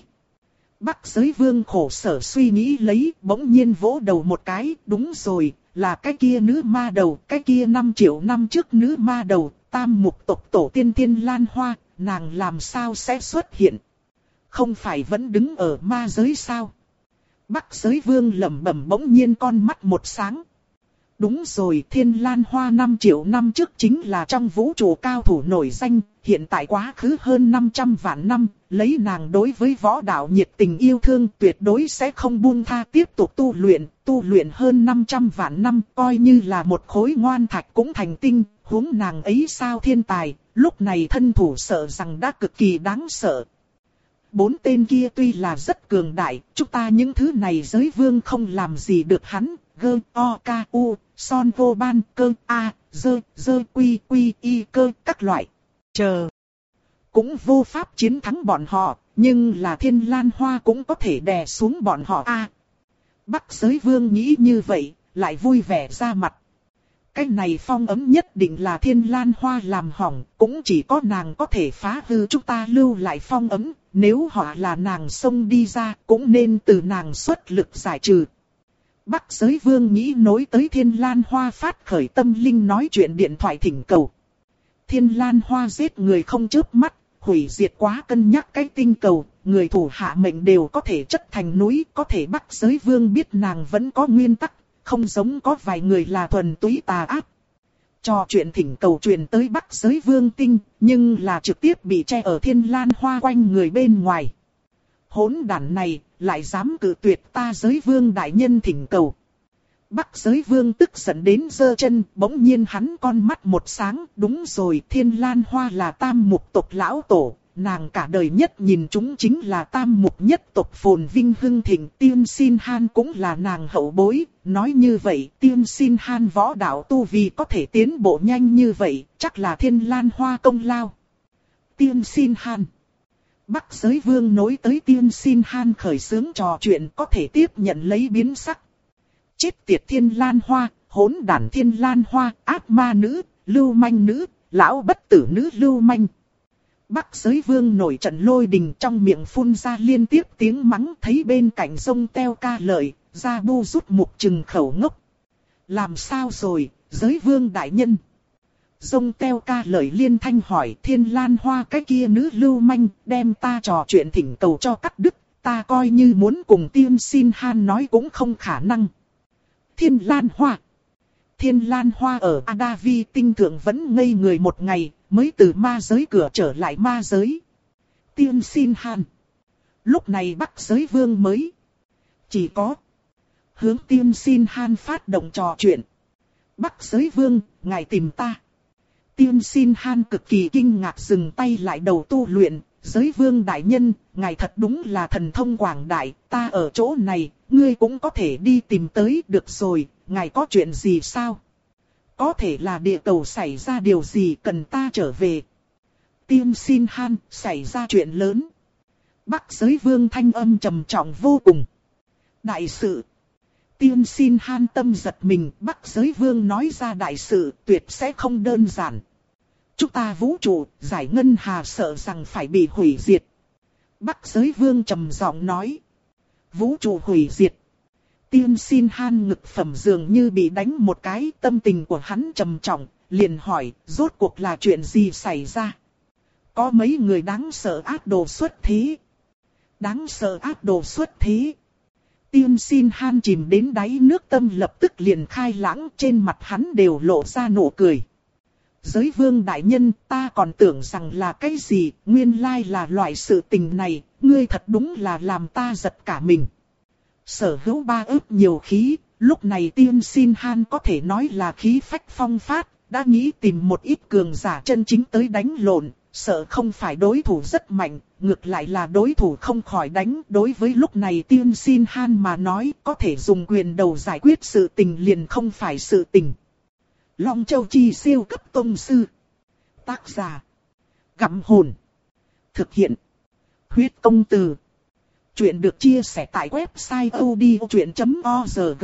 Bắc Giới Vương khổ sở suy nghĩ lấy, bỗng nhiên vỗ đầu một cái, đúng rồi, là cái kia nữ ma đầu, cái kia năm triệu năm trước nữ ma đầu, tam mục tộc tổ tiên Thiên Lan Hoa, nàng làm sao sẽ xuất hiện? Không phải vẫn đứng ở ma giới sao? Bắc Giới Vương lẩm bẩm bỗng nhiên con mắt một sáng. Đúng rồi, Thiên Lan Hoa năm triệu năm trước chính là trong vũ trụ cao thủ nổi danh, hiện tại quá khứ hơn năm trăm vạn năm, lấy nàng đối với võ đạo nhiệt tình yêu thương tuyệt đối sẽ không buông tha tiếp tục tu luyện, tu luyện hơn năm trăm vạn năm, coi như là một khối ngoan thạch cũng thành tinh, huống nàng ấy sao thiên tài, lúc này thân thủ sợ rằng đã cực kỳ đáng sợ. Bốn tên kia tuy là rất cường đại, chúng ta những thứ này giới vương không làm gì được hắn, gơ, o, ca, u, son vô ban, cơ, a, dơ, dơ, quy, quy, y, cơ, các loại. Chờ. Cũng vô pháp chiến thắng bọn họ, nhưng là Thiên Lan Hoa cũng có thể đè xuống bọn họ a. À, Bắc Giới Vương nghĩ như vậy, lại vui vẻ ra mặt. Cái này phong ấm nhất định là Thiên Lan Hoa làm hỏng, cũng chỉ có nàng có thể phá hư chúng ta lưu lại phong ấm, nếu họ là nàng xông đi ra, cũng nên từ nàng xuất lực giải trừ. Bắc Giới Vương nghĩ nối tới Thiên Lan Hoa phát khởi tâm linh nói chuyện điện thoại thỉnh cầu. Thiên Lan Hoa giết người không chớp mắt, hủy diệt quá cân nhắc cái tinh cầu, người thủ hạ mệnh đều có thể chất thành núi, có thể Bắc Giới Vương biết nàng vẫn có nguyên tắc, không giống có vài người là thuần túy tà ác. Trò chuyện thỉnh cầu truyền tới Bắc Giới Vương tinh, nhưng là trực tiếp bị che ở Thiên Lan Hoa quanh người bên ngoài. Hỗn đản này, lại dám cự tuyệt ta Giới Vương đại nhân thỉnh cầu. Bắc Giới Vương tức giận đến giơ chân, bỗng nhiên hắn con mắt một sáng, đúng rồi, Thiên Lan Hoa là tam mục tộc lão tổ, nàng cả đời nhất nhìn chúng chính là tam mục nhất tộc phồn vinh hưng thịnh, Tiên Xin Han cũng là nàng hậu bối, nói như vậy, Tiên Xin Han võ đạo tu vì có thể tiến bộ nhanh như vậy, chắc là Thiên Lan Hoa công lao. Tiên Xin Han. Bắc Giới Vương nối tới Tiên Xin Han khởi xướng trò chuyện có thể tiếp nhận lấy biến sắc. Chết tiệt Thiên Lan Hoa, hỗn đản Thiên Lan Hoa, ác ma nữ, lưu manh nữ, lão bất tử nữ lưu manh. Bắc Giới Vương nổi trận lôi đình trong miệng phun ra liên tiếp tiếng mắng, thấy bên cạnh sông Teo Ca Lợi, ra bu rút mục trừng khẩu ngốc. Làm sao rồi, Giới Vương đại nhân? Sông Teo Ca Lợi liên thanh hỏi Thiên Lan Hoa cái kia nữ lưu manh, đem ta trò chuyện thỉnh cầu cho cắt đứt, ta coi như muốn cùng Tiên Xin Han nói cũng không khả năng. Thiên Lan Hoa. Thiên Lan Hoa ở Adavi tinh thượng vẫn ngây người một ngày, mới từ ma giới cửa trở lại ma giới. Tiên Xin Han. Lúc này Bắc Giới Vương mới chỉ có hướng Tiên Xin Han phát động trò chuyện. Bắc Giới Vương, ngài tìm ta. Tiên Xin Han cực kỳ kinh ngạc dừng tay lại đầu tu luyện, giới vương đại nhân, ngài thật đúng là thần thông quảng đại, ta ở chỗ này, ngươi cũng có thể đi tìm tới được rồi, ngài có chuyện gì sao? Có thể là địa cầu xảy ra điều gì cần ta trở về. Tiên Xin Han, xảy ra chuyện lớn. Bắc giới vương thanh âm trầm trọng vô cùng. Đại sự. Tiên Xin Han tâm giật mình, Bắc giới vương nói ra đại sự tuyệt sẽ không đơn giản. Chúng ta vũ trụ, giải ngân hà sợ rằng phải bị hủy diệt. Bắc giới vương trầm giọng nói. Vũ trụ hủy diệt. Tiên Xin Han ngực phẩm dường như bị đánh một cái, tâm tình của hắn trầm trọng, liền hỏi, rốt cuộc là chuyện gì xảy ra? Có mấy người đáng sợ ác đồ xuất thế. Đáng sợ ác đồ xuất thế. Tiên Xin Han chìm đến đáy nước tâm lập tức liền khai lãng, trên mặt hắn đều lộ ra nụ cười. Giới vương đại nhân, ta còn tưởng rằng là cái gì, nguyên lai là loại sự tình này, ngươi thật đúng là làm ta giật cả mình. Sở hữu ba ức nhiều khí, lúc này Tiên Xin Han có thể nói là khí phách phong phát, đã nghĩ tìm một ít cường giả chân chính tới đánh lộn, sợ không phải đối thủ rất mạnh, ngược lại là đối thủ không khỏi đánh. Đối với lúc này Tiên Xin Han mà nói, có thể dùng quyền đầu giải quyết sự tình liền không phải sự tình. Long Châu Chi siêu cấp tông sư. Tác giả. Gặm hồn. Thực hiện. Huyết công từ. Chuyện được chia sẻ tại website odchuyện chấm org.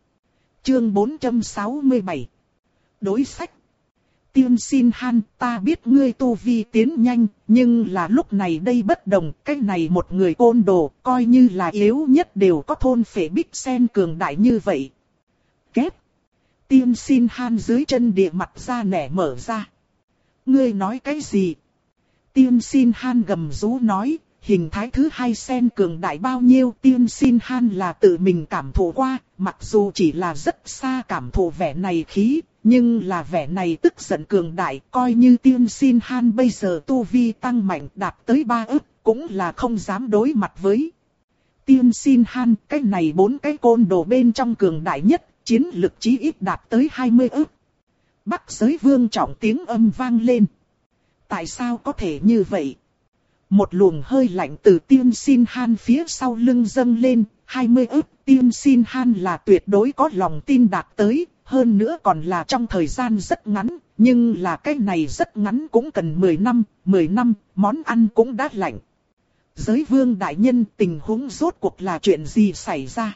Chương bốn trăm sáu mươi bảy. Đối sách. Tiên Xin Han, ta biết ngươi tu vi tiến nhanh, nhưng là lúc này đây bất đồng, cái này một người côn đồ, coi như là yếu nhất đều có thôn phệ bích sen cường đại như vậy. Kép. Tiên Xin Han dưới chân địa mặt ra nẻ mở ra. Ngươi nói cái gì? Tiên Xin Han gầm rú nói, hình thái thứ hai sen cường đại bao nhiêu? Tiên Xin Han là tự mình cảm thụ qua, mặc dù chỉ là rất xa cảm thụ vẻ này khí, nhưng là vẻ này tức giận cường đại, coi như Tiên Xin Han bây giờ tu vi tăng mạnh đạt tới ba ức, cũng là không dám đối mặt với. Tiên Xin Han, cái này bốn cái côn đồ bên trong cường đại nhất, chiến lực chí ít đạt tới hai mươi ức. Bắc giới vương trọng tiếng âm vang lên. Tại sao có thể như vậy? Một luồng hơi lạnh từ Tiên Xin Han phía sau lưng dâng lên, hai mươi ức, Tiên Xin Han là tuyệt đối có lòng tin đạt tới, hơn nữa còn là trong thời gian rất ngắn, nhưng là cái này rất ngắn cũng cần mười năm, mười năm, món ăn cũng đã lạnh. Giới vương đại nhân, tình huống rốt cuộc là chuyện gì xảy ra?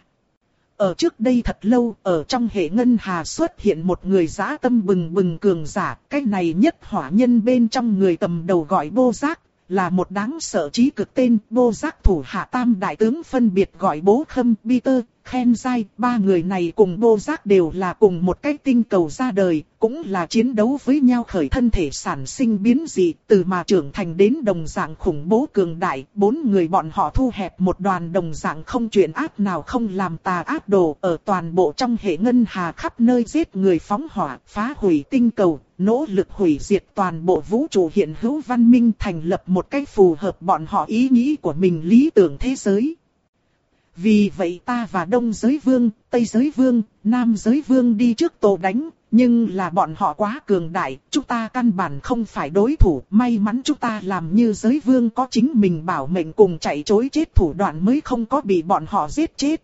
Ở trước đây thật lâu, ở trong hệ ngân hà xuất hiện một người dã tâm bừng bừng cường giả, cái này nhất hỏa nhân bên trong người cầm đầu gọi Bô Giác, là một đáng sợ trí cực tên. Bô Giác thủ hạ tam đại tướng phân biệt gọi Bố Khâm, Peter, Khen Giai, ba người này cùng Bô Giác đều là cùng một cái tinh cầu ra đời, cũng là chiến đấu với nhau khởi thân thể sản sinh biến dị, từ mà trưởng thành đến đồng dạng khủng bố cường đại. Bốn người bọn họ thu hẹp một đoàn đồng dạng không chuyện ác nào không làm tà ác đồ, ở toàn bộ trong hệ ngân hà khắp nơi giết người phóng hỏa, phá hủy tinh cầu, nỗ lực hủy diệt toàn bộ vũ trụ hiện hữu văn minh, thành lập một cách phù hợp bọn họ ý nghĩ của mình lý tưởng thế giới. Vì vậy ta và Đông Giới Vương, Tây Giới Vương, Nam Giới Vương đi trước tổ đánh, nhưng là bọn họ quá cường đại, chúng ta căn bản không phải đối thủ. May mắn chúng ta làm như Giới Vương có chính mình bảo mệnh cùng chạy trối chết thủ đoạn mới không có bị bọn họ giết chết.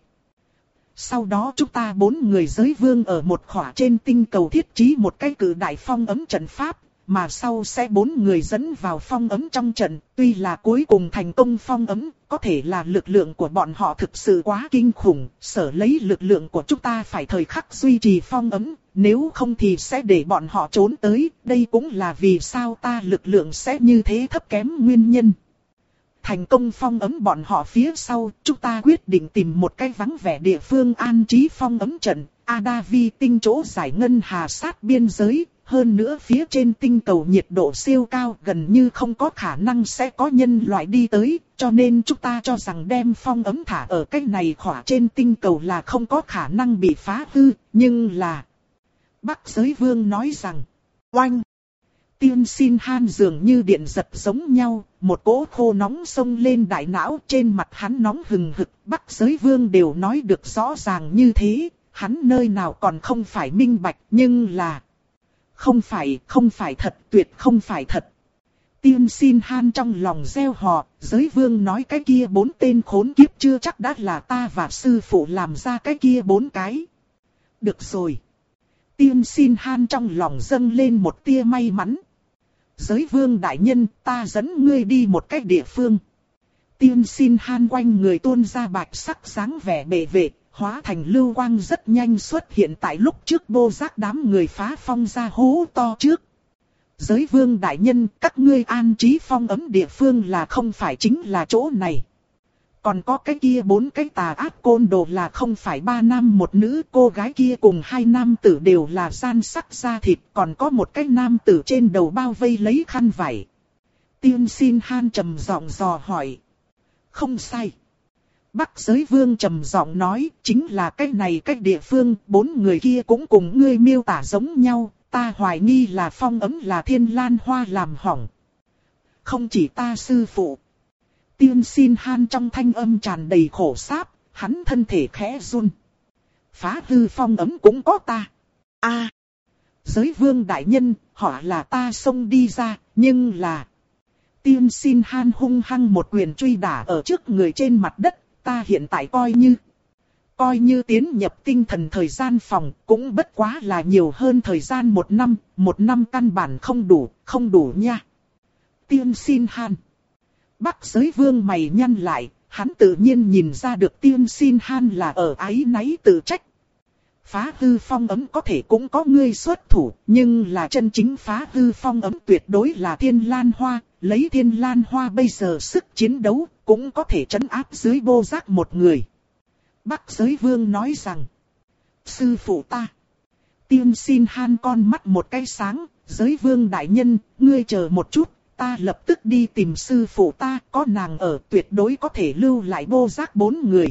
Sau đó chúng ta bốn người Giới Vương ở một khỏa trên tinh cầu thiết trí một cái cử đại phong ấm trận pháp, mà sau sẽ bốn người dẫn vào phong ấm trong trận. Tuy là cuối cùng thành công phong ấm, có thể là lực lượng của bọn họ thực sự quá kinh khủng, sở lấy lực lượng của chúng ta phải thời khắc duy trì phong ấm, nếu không thì sẽ để bọn họ trốn tới. Đây cũng là vì sao ta lực lượng sẽ như thế thấp kém nguyên nhân. Thành công phong ấm bọn họ phía sau, chúng ta quyết định tìm một cái vắng vẻ địa phương an trí phong ấm trận. Adavi tinh chỗ giải ngân hà sát biên giới. Hơn nữa phía trên tinh cầu nhiệt độ siêu cao, gần như không có khả năng sẽ có nhân loại đi tới, cho nên chúng ta cho rằng đem phong ấm thả ở cái này khỏa trên tinh cầu là không có khả năng bị phá hư, nhưng là... Bắc Giới Vương nói rằng, oanh! Tiên Xin Han dường như điện giật giống nhau, một cỗ khô nóng xông lên đại não, trên mặt hắn nóng hừng hực. Bắc Giới Vương đều nói được rõ ràng như thế, hắn nơi nào còn không phải minh bạch, nhưng là... Không phải, không phải thật, tuyệt không phải thật. Tiên Xin Han trong lòng gieo họ, giới vương nói cái kia bốn tên khốn kiếp chưa chắc đã là ta và sư phụ làm ra cái kia bốn cái. Được rồi. Tiên Xin Han trong lòng dâng lên một tia may mắn. Giới vương đại nhân, ta dẫn ngươi đi một cách địa phương. Tiên Xin Han quanh người tuôn ra bạch sắc dáng vẻ bệ vệ, hóa thành lưu quang rất nhanh xuất hiện tại lúc trước Bô Giác đám người phá phong ra hố to trước. Giới vương đại nhân, các ngươi an trí phong ấm địa phương là không phải chính là chỗ này. Còn có cái kia bốn cái tà ác côn đồ là không phải ba nam một nữ, cô gái kia cùng hai nam tử đều là gian sắc da thịt, còn có một cái nam tử trên đầu bao vây lấy khăn vải. Tiên Xin Han trầm giọng dò hỏi. Không sai. Bắc Giới Vương trầm giọng nói, chính là cái này cái địa phương, bốn người kia cũng cùng ngươi miêu tả giống nhau, ta hoài nghi là phong ấm là Thiên Lan Hoa làm hỏng. Không chỉ ta sư phụ. Tiên Xin Han trong thanh âm tràn đầy khổ sáp, hắn thân thể khẽ run. Phá hư phong ấm cũng có ta. A, à, Giới Vương đại nhân, họ là ta xông đi ra, nhưng là... Tiên Xin Han hung hăng một quyền truy đả ở trước người trên mặt đất, ta hiện tại coi như... Coi như tiến nhập tinh thần thời gian phòng, cũng bất quá là nhiều hơn thời gian một năm, một năm căn bản không đủ, không đủ nha. Tiên Xin Han. Bắc Giới Vương mày nhăn lại, hắn tự nhiên nhìn ra được Tiên Xin Han là ở áy náy tự trách. Phá hư phong ấm có thể cũng có ngươi xuất thủ, nhưng là chân chính phá hư phong ấm tuyệt đối là Thiên Lan Hoa, lấy Thiên Lan Hoa bây giờ sức chiến đấu, cũng có thể trấn áp dưới Bô Giác một người. Bắc Giới Vương nói rằng, sư phụ ta. Tiên Xin Han con mắt một cái sáng, Giới Vương đại nhân, ngươi chờ một chút, ta lập tức đi tìm sư phụ ta, có nàng ở tuyệt đối có thể lưu lại Bô Giác bốn người.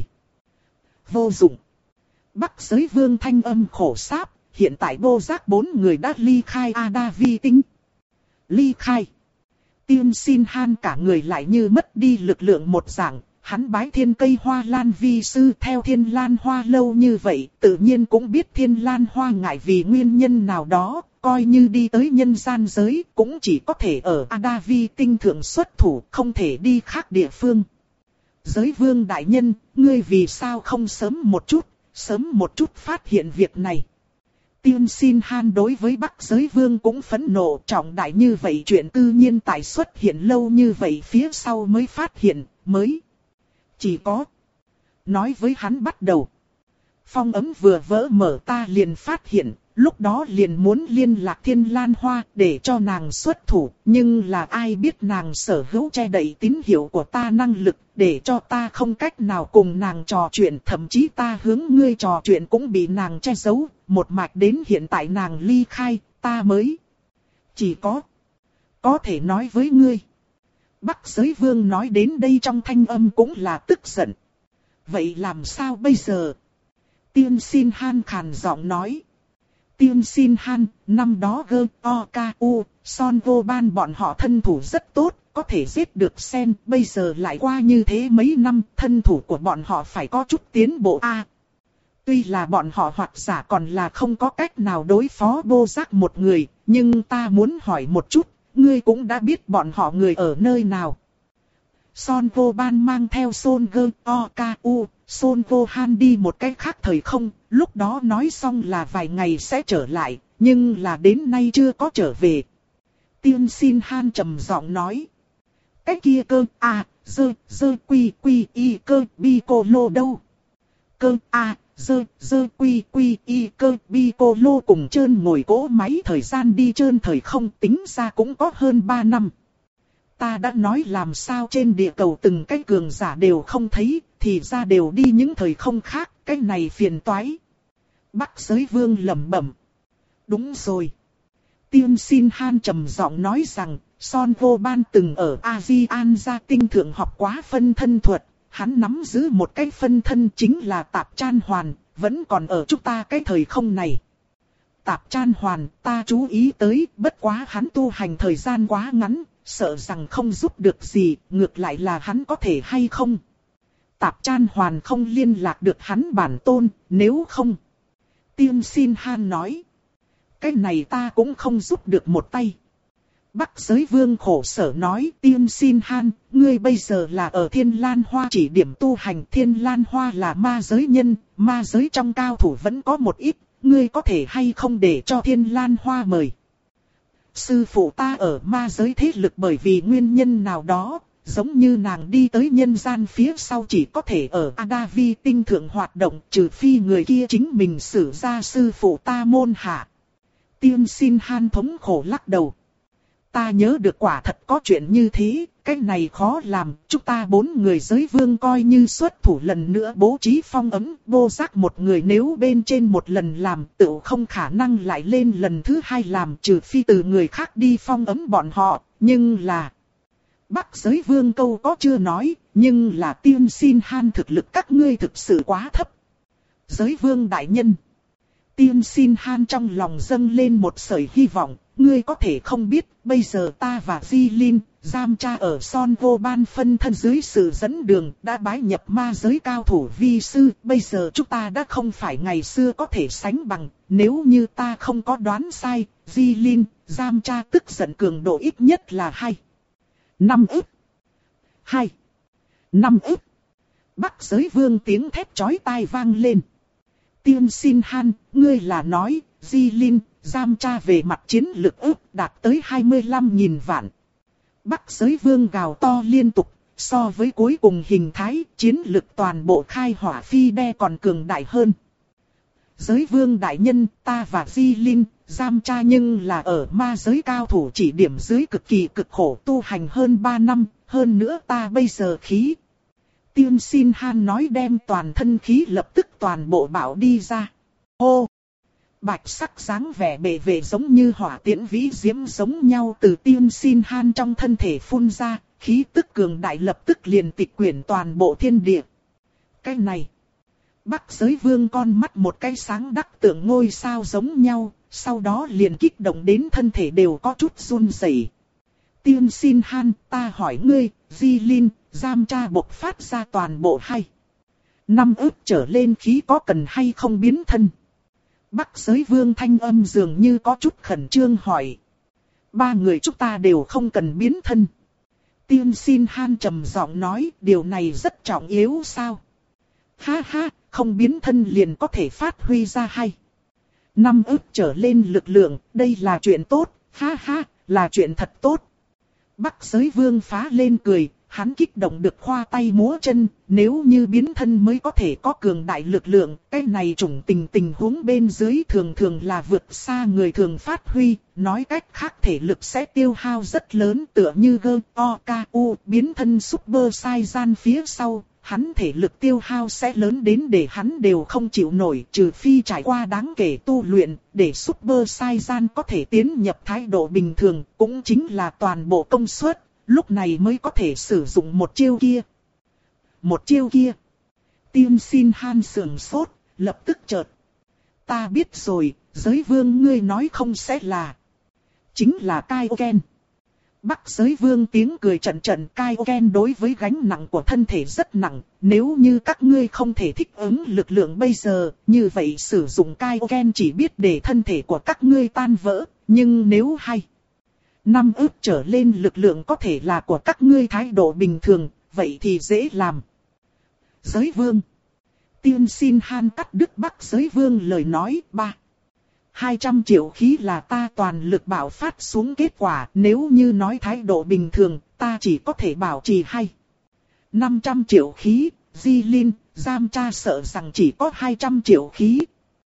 Vô dụng. Bắc Giới Vương thanh âm khổ sáp, hiện tại Bô Giác bốn người đã ly khai Ada Vi Tinh. Ly khai. Tiên Xin Han cả người lại như mất đi lực lượng một dạng. Hắn bái thiên cây hoa lan vi sư theo Thiên Lan Hoa lâu như vậy, tự nhiên cũng biết Thiên Lan Hoa ngại vì nguyên nhân nào đó, coi như đi tới nhân gian giới, cũng chỉ có thể ở Ada Vi Tinh thượng xuất thủ, không thể đi khác địa phương. Giới Vương đại nhân, ngươi vì sao không sớm một chút, sớm một chút phát hiện việc này. Tiên Xin Han đối với Bắc Giới Vương cũng phẫn nộ, trọng đại như vậy chuyện tự nhiên tại xuất hiện lâu như vậy phía sau mới phát hiện, mới... Chỉ có. Nói với hắn bắt đầu. Phong ấm vừa vỡ mở ta liền phát hiện, lúc đó liền muốn liên lạc Thiên Lan Hoa để cho nàng xuất thủ. Nhưng là ai biết nàng sở hữu che đậy tín hiệu của ta năng lực để cho ta không cách nào cùng nàng trò chuyện. Thậm chí ta hướng ngươi trò chuyện cũng bị nàng che giấu. Một mạch đến hiện tại nàng ly khai, ta mới. Chỉ có. Có thể nói với ngươi. Bắc Giới Vương nói đến đây trong thanh âm cũng là tức giận. Vậy làm sao bây giờ? Tiên Xin Han khàn giọng nói. Tiên Xin Han, năm đó gơ, o, ca, u, son vô ban bọn họ thân thủ rất tốt, có thể giết được sen. Bây giờ lại qua như thế mấy năm, thân thủ của bọn họ phải có chút tiến bộ a. Tuy là bọn họ hoặc giả còn là không có cách nào đối phó Bô Giác một người, nhưng ta muốn hỏi một chút. Ngươi cũng đã biết bọn họ người ở nơi nào. Son vô ban mang theo Son gơ, o, ca, u, Son vô han đi một cách khác thời không. Lúc đó nói xong là vài ngày sẽ trở lại, nhưng là đến nay chưa có trở về. Tiên Xin Han trầm giọng nói. Cái kia cơ, a, dơ, dơ quy quy y cơ, bi cô lô đâu. Cơ, a, dơ, dơ quy quy y cơ, bi cô lô cùng trơn ngồi cỗ máy thời gian đi trơn thời không tính ra cũng có hơn ba năm. Ta đã nói làm sao trên địa cầu từng cái cường giả đều không thấy, thì ra đều đi những thời không khác, cái này phiền toái. Bắc Giới Vương lẩm bẩm. Đúng rồi. Tiên Xin Han trầm giọng nói rằng, Son vô ban từng ở A-di-an gia tinh thượng học quá phân thân thuật. Hắn nắm giữ một cái phân thân chính là Tạp Chan Hoàn, vẫn còn ở chúng ta cái thời không này. Tạp Chan Hoàn ta chú ý tới, bất quá hắn tu hành thời gian quá ngắn, sợ rằng không giúp được gì, ngược lại là hắn có thể hay không. Tạp Chan Hoàn không liên lạc được hắn bản tôn, nếu không. Tiên Xin Han nói. cái này ta cũng không giúp được một tay. Bắc Giới Vương khổ sở nói, Tiên Xin Han, ngươi bây giờ là ở Thiên Lan Hoa chỉ điểm tu hành. Thiên Lan Hoa là ma giới nhân, ma giới trong cao thủ vẫn có một ít, ngươi có thể hay không để cho Thiên Lan Hoa mời. Sư phụ ta ở ma giới thế lực bởi vì nguyên nhân nào đó, giống như nàng đi tới nhân gian phía sau chỉ có thể ở Adavi tinh thượng hoạt động, trừ phi người kia chính mình xử ra sư phụ ta môn hạ. Tiên Xin Han thống khổ lắc đầu. Ta nhớ được quả thật có chuyện như thế, cái này khó làm, chúng ta bốn người giới vương coi như xuất thủ lần nữa bố trí phong ấm, vô giác một người nếu bên trên một lần làm tự không khả năng lại lên lần thứ hai làm, trừ phi từ người khác đi phong ấm bọn họ, nhưng là... Bắc Giới Vương câu có chưa nói, nhưng là Tiên Xin Han thực lực các ngươi thực sự quá thấp. Giới Vương đại nhân. Tiên Xin Han trong lòng dâng lên một sợi hy vọng, ngươi có thể không biết, bây giờ ta và Di Linh, giam cha ở Son Vô Ban phân thân dưới sự dẫn đường, đã bái nhập ma giới cao thủ vi sư, bây giờ chúng ta đã không phải ngày xưa có thể sánh bằng, nếu như ta không có đoán sai, Di Linh, giam cha tức giận cường độ ít nhất là hai. Năm ức. Hai. Năm ức. Bắc Giới Vương tiếng thét chói tai vang lên. Tiên Xin Han, ngươi là nói, Di Linh, giam cha về mặt chiến lực ức đạt tới hai mươi lăm nghìn vạn. Bắc Giới Vương gào to liên tục, so với cuối cùng hình thái, chiến lực toàn bộ khai hỏa phi đe còn cường đại hơn. Giới Vương đại nhân, ta và Di Linh, giam cha nhưng là ở ma giới cao thủ chỉ điểm dưới cực kỳ cực khổ tu hành hơn ba năm, hơn nữa ta bây giờ khí. Tiên Xin Han nói đem toàn thân khí lập tức toàn bộ bảo đi ra. Hô! Bạch sắc dáng vẻ bệ vệ giống như hỏa tiễn vĩ diễm giống nhau từ Tiên Xin Han trong thân thể phun ra, khí tức cường đại lập tức liền tịch quyển toàn bộ thiên địa. Cái này! Bắc Giới Vương con mắt một cái sáng đắc tượng ngôi sao giống nhau, sau đó liền kích động đến thân thể đều có chút run rẩy. Tiên Xin Han, ta hỏi ngươi, Di Linh, giam cha bộc phát ra toàn bộ hay. Năm ức trở lên khí có cần hay không biến thân? Bắc Giới Vương thanh âm dường như có chút khẩn trương hỏi. Ba người chúng ta đều không cần biến thân. Tiên Xin Han trầm giọng nói, điều này rất trọng yếu sao? Ha ha, không biến thân liền có thể phát huy ra hay. Năm ức trở lên lực lượng, đây là chuyện tốt, ha ha, là chuyện thật tốt. Bắc Giới Vương phá lên cười, hắn kích động được khoa tay múa chân, nếu như biến thân mới có thể có cường đại lực lượng, cái này chủng tình tình huống bên dưới thường thường là vượt xa người thường phát huy, nói cách khác thể lực sẽ tiêu hao rất lớn tựa như gơ, o, ca, u, biến thân Super Saiyan phía sau. Hắn thể lực tiêu hao sẽ lớn đến để hắn đều không chịu nổi, trừ phi trải qua đáng kể tu luyện, để Super Saiyan có thể tiến nhập thái độ bình thường, cũng chính là toàn bộ công suất, lúc này mới có thể sử dụng một chiêu kia. Một chiêu kia. Tiên Xin Han sườn sốt, lập tức chợt. Ta biết rồi, Giới Vương ngươi nói không sẽ là. Chính là Kaioken. Bắc Giới Vương tiếng cười trận trận, Kaioken đối với gánh nặng của thân thể rất nặng, nếu như các ngươi không thể thích ứng lực lượng bây giờ, như vậy sử dụng Kaioken chỉ biết để thân thể của các ngươi tan vỡ, nhưng nếu hay năm ức trở lên lực lượng có thể là của các ngươi thái độ bình thường, vậy thì dễ làm. Giới Vương. Tiên Xin Han cắt đứt Bắc Giới Vương lời nói. Ba hai trăm triệu khí là ta toàn lực bạo phát xuống kết quả, nếu như nói thái độ bình thường, ta chỉ có thể bảo trì hay. năm trăm triệu khí, Di Linh, giam cha sợ rằng chỉ có hai trăm triệu khí.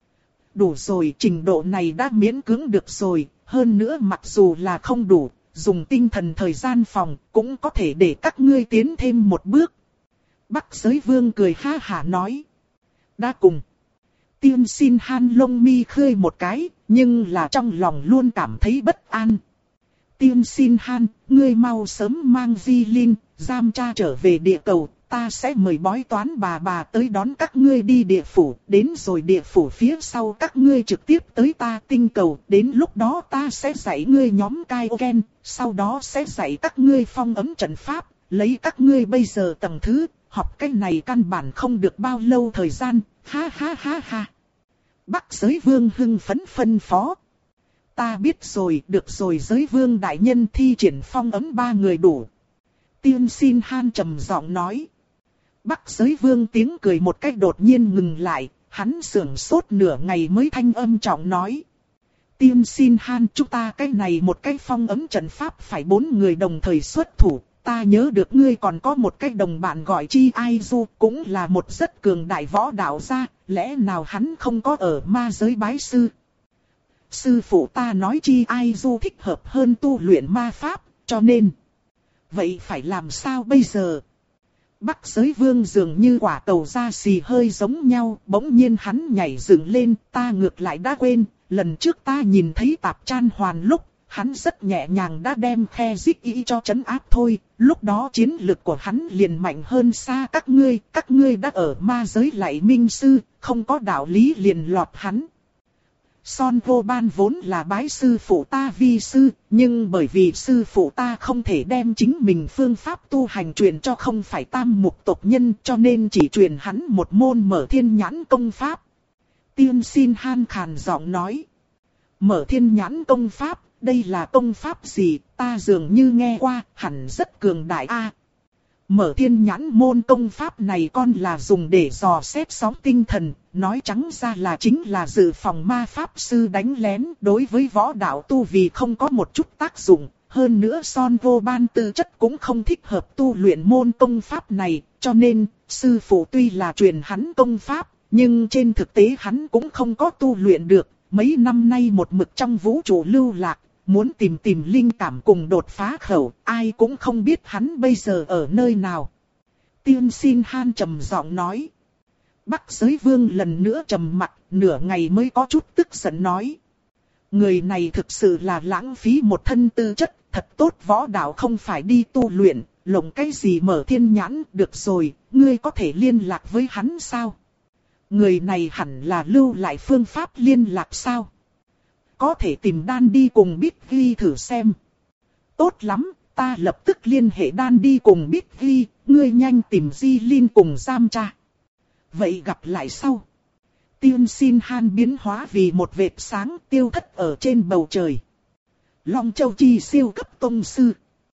Đủ rồi, trình độ này đã miễn cưỡng được rồi, hơn nữa mặc dù là không đủ, dùng tinh thần thời gian phòng, cũng có thể để các ngươi tiến thêm một bước. Bắc Giới Vương cười ha hả nói. Đã cùng. Tiên Xin Han lông mi khơi một cái, nhưng là trong lòng luôn cảm thấy bất an. Tiên Xin Han, ngươi mau sớm mang Di Linh, giam cha trở về địa cầu, ta sẽ mời bói toán bà bà tới đón các ngươi đi địa phủ, đến rồi địa phủ phía sau các ngươi trực tiếp tới ta tinh cầu, đến lúc đó ta sẽ dạy ngươi nhóm Kaioken, sau đó sẽ dạy các ngươi phong ấm trận pháp, lấy các ngươi bây giờ tầng thứ, học cái này căn bản không được bao lâu thời gian, ha ha ha ha. Bắc Giới Vương hưng phấn phân phó. Ta biết rồi, được rồi giới vương đại nhân thi triển phong ấm ba người đủ. Tiên Xin Han trầm giọng nói. Bắc giới vương tiếng cười một cách đột nhiên ngừng lại, hắn sưởng sốt nửa ngày mới thanh âm trọng nói. Tiên Xin Han, chúng ta cái này một cái phong ấm trận pháp phải bốn người đồng thời xuất thủ. Ta nhớ được ngươi còn có một cái đồng bạn gọi Chi Ai Du, cũng là một rất cường đại võ đạo gia, lẽ nào hắn không có ở ma giới bái sư? Sư phụ ta nói Chi Ai Du thích hợp hơn tu luyện ma pháp, cho nên. Vậy phải làm sao bây giờ? Bắc giới vương dường như quả cầu da xì hơi giống nhau, bỗng nhiên hắn nhảy dựng lên, ta ngược lại đã quên, lần trước ta nhìn thấy Tạp Chan Hoàn lúc, hắn rất nhẹ nhàng đã đem khe dích y cho trấn áp thôi, lúc đó chiến lực của hắn liền mạnh hơn xa các ngươi, các ngươi đã ở ma giới lại minh sư, không có đạo lý liền lọt hắn. Son Vô Ban vốn là bái sư phụ ta vi sư, nhưng bởi vì sư phụ ta không thể đem chính mình phương pháp tu hành truyền cho không phải tam mục tộc nhân cho nên chỉ truyền hắn một môn Mở Thiên Nhãn công pháp. Tiên Xin Han khàn giọng nói. Mở Thiên Nhãn công pháp, đây là công pháp gì, ta dường như nghe qua, hẳn rất cường đại a. Mở Thiên Nhãn môn công pháp này con là dùng để dò xét sóng tinh thần, nói trắng ra là chính là dự phòng ma pháp sư đánh lén, đối với võ đạo tu vì không có một chút tác dụng, hơn nữa Son Vô Ban tư chất cũng không thích hợp tu luyện môn công pháp này, cho nên, sư phụ tuy là truyền hắn công pháp, nhưng trên thực tế hắn cũng không có tu luyện được, mấy năm nay một mực trong vũ trụ lưu lạc. Muốn tìm tìm linh cảm cùng đột phá khẩu, ai cũng không biết hắn bây giờ ở nơi nào. Tiên Xin Han trầm giọng nói. Bắc giới vương lần nữa trầm mặt, nửa ngày mới có chút tức giận nói. Người này thực sự là lãng phí một thân tư chất, thật tốt võ đạo không phải đi tu luyện, lộng cái gì Mở Thiên Nhãn, được rồi, ngươi có thể liên lạc với hắn sao? Người này hẳn là lưu lại phương pháp liên lạc sao? Có thể tìm Đan đi cùng Bích Ghi thử xem. Tốt lắm, ta lập tức liên hệ Đan đi cùng Bích Ghi, ngươi nhanh tìm Di Linh cùng Giam Cha. Vậy gặp lại sau. Tiên Xin Han biến hóa vì một vệt sáng tiêu thất ở trên bầu trời. Long Châu Chi siêu cấp tông sư.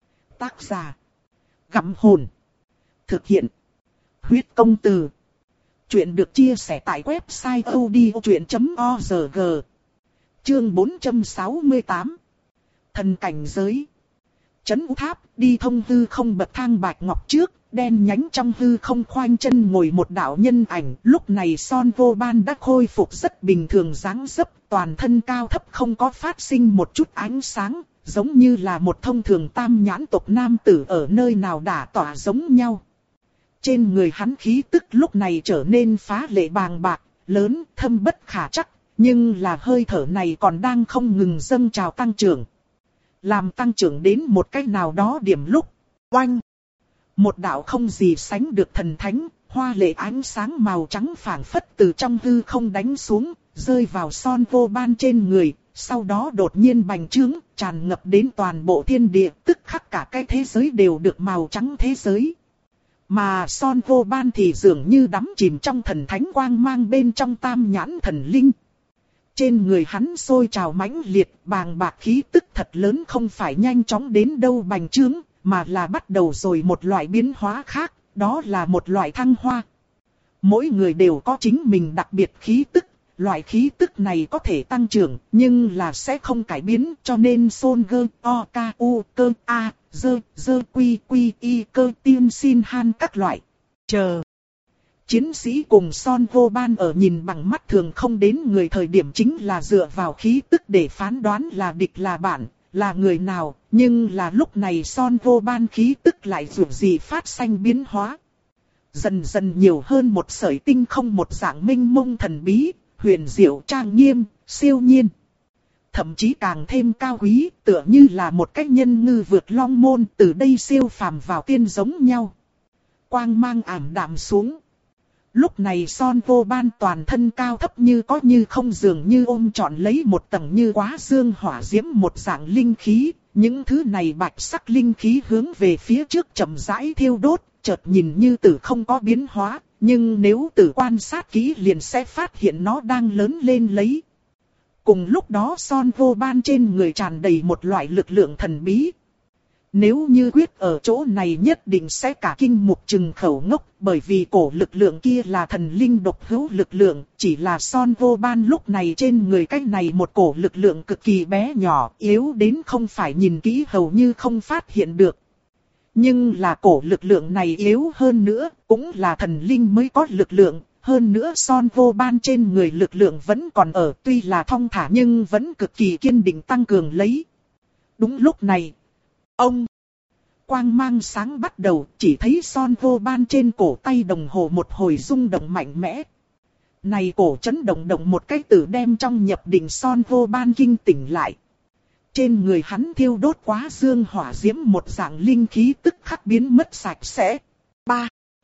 Tác giả. Gặm hồn. Thực hiện. Huyết công từ. Chuyện được chia sẻ tại website odchuyện chấm org. Chương bốn trăm sáu mươi tám. Thần cảnh giới. Trấn Vũ Tháp, đi thông hư không bậc thang bạch ngọc trước, đen nhánh trong hư không khoanh chân ngồi một đạo nhân ảnh. Lúc này Son Vô Ban đã khôi phục rất bình thường dáng dấp, toàn thân cao thấp không có phát sinh một chút ánh sáng, giống như là một thông thường tam nhãn tộc nam tử ở nơi nào đả tỏa giống nhau. Trên người hắn khí tức lúc này trở nên phá lệ bàng bạc, lớn, thâm bất khả trắc. Nhưng là hơi thở này còn đang không ngừng dâng trào tăng trưởng. Làm tăng trưởng đến một cách nào đó điểm lúc. Oanh! Một đạo không gì sánh được thần thánh, hoa lệ ánh sáng màu trắng phảng phất từ trong hư không đánh xuống, rơi vào Son Vô Ban trên người. Sau đó đột nhiên bành trướng, tràn ngập đến toàn bộ thiên địa, tức khắc cả cái thế giới đều được màu trắng thế giới. Mà Son Vô Ban thì dường như đắm chìm trong thần thánh quang mang bên trong tam nhãn thần linh. Trên người hắn sôi trào mãnh liệt, bàng bạc khí tức thật lớn không phải nhanh chóng đến đâu bành trướng, mà là bắt đầu rồi một loại biến hóa khác, đó là một loại thăng hoa. Mỗi người đều có chính mình đặc biệt khí tức, loại khí tức này có thể tăng trưởng, nhưng là sẽ không cải biến, cho nên Son Gơ, O, K, U, Cơ, A, Dơ, Dơ, Quy, Quy, Y, Cơ, Tiên Xin Han các loại. Chờ. Chiến sĩ cùng Son Vô Ban ở nhìn bằng mắt thường không đến người thời điểm chính là dựa vào khí tức để phán đoán là địch là bạn, là người nào, nhưng là lúc này Son Vô Ban khí tức lại dù gì phát sinh biến hóa. Dần dần nhiều hơn một sợi tinh không một dạng minh mông thần bí, huyền diệu trang nghiêm, siêu nhiên. Thậm chí càng thêm cao quý, tựa như là một cách nhân ngư vượt long môn từ đây siêu phàm vào tiên giống nhau. Quang mang ảm đạm xuống. Lúc này Son Vô Ban toàn thân cao thấp như có như không dường như ôm trọn lấy một tầng như quá dương hỏa diễm một dạng linh khí. Những thứ này bạch sắc linh khí hướng về phía trước chậm rãi thiêu đốt, chợt nhìn như tử không có biến hóa, nhưng nếu tử quan sát kỹ liền sẽ phát hiện nó đang lớn lên lấy. Cùng lúc đó Son Vô Ban trên người tràn đầy một loại lực lượng thần bí. Nếu như quyết ở chỗ này nhất định sẽ cả kinh mục trừng khẩu ngốc, bởi vì cổ lực lượng kia là thần linh độc hữu lực lượng, chỉ là Son Vô Ban lúc này trên người cái này một cổ lực lượng cực kỳ bé nhỏ, yếu đến không phải nhìn kỹ hầu như không phát hiện được. Nhưng là cổ lực lượng này yếu hơn nữa, cũng là thần linh mới có lực lượng, hơn nữa Son Vô Ban trên người lực lượng vẫn còn ở, tuy là thong thả nhưng vẫn cực kỳ kiên định tăng cường lấy. Đúng lúc này, ông quang mang sáng bắt đầu, chỉ thấy Son Vô Ban trên cổ tay đồng hồ một hồi rung động mạnh mẽ. Này cổ chấn động động một cái tử đem trong nhập định Son Vô Ban kinh tỉnh lại. Trên người hắn thiêu đốt quá dương hỏa diễm một dạng linh khí tức khắc biến mất sạch sẽ. ba.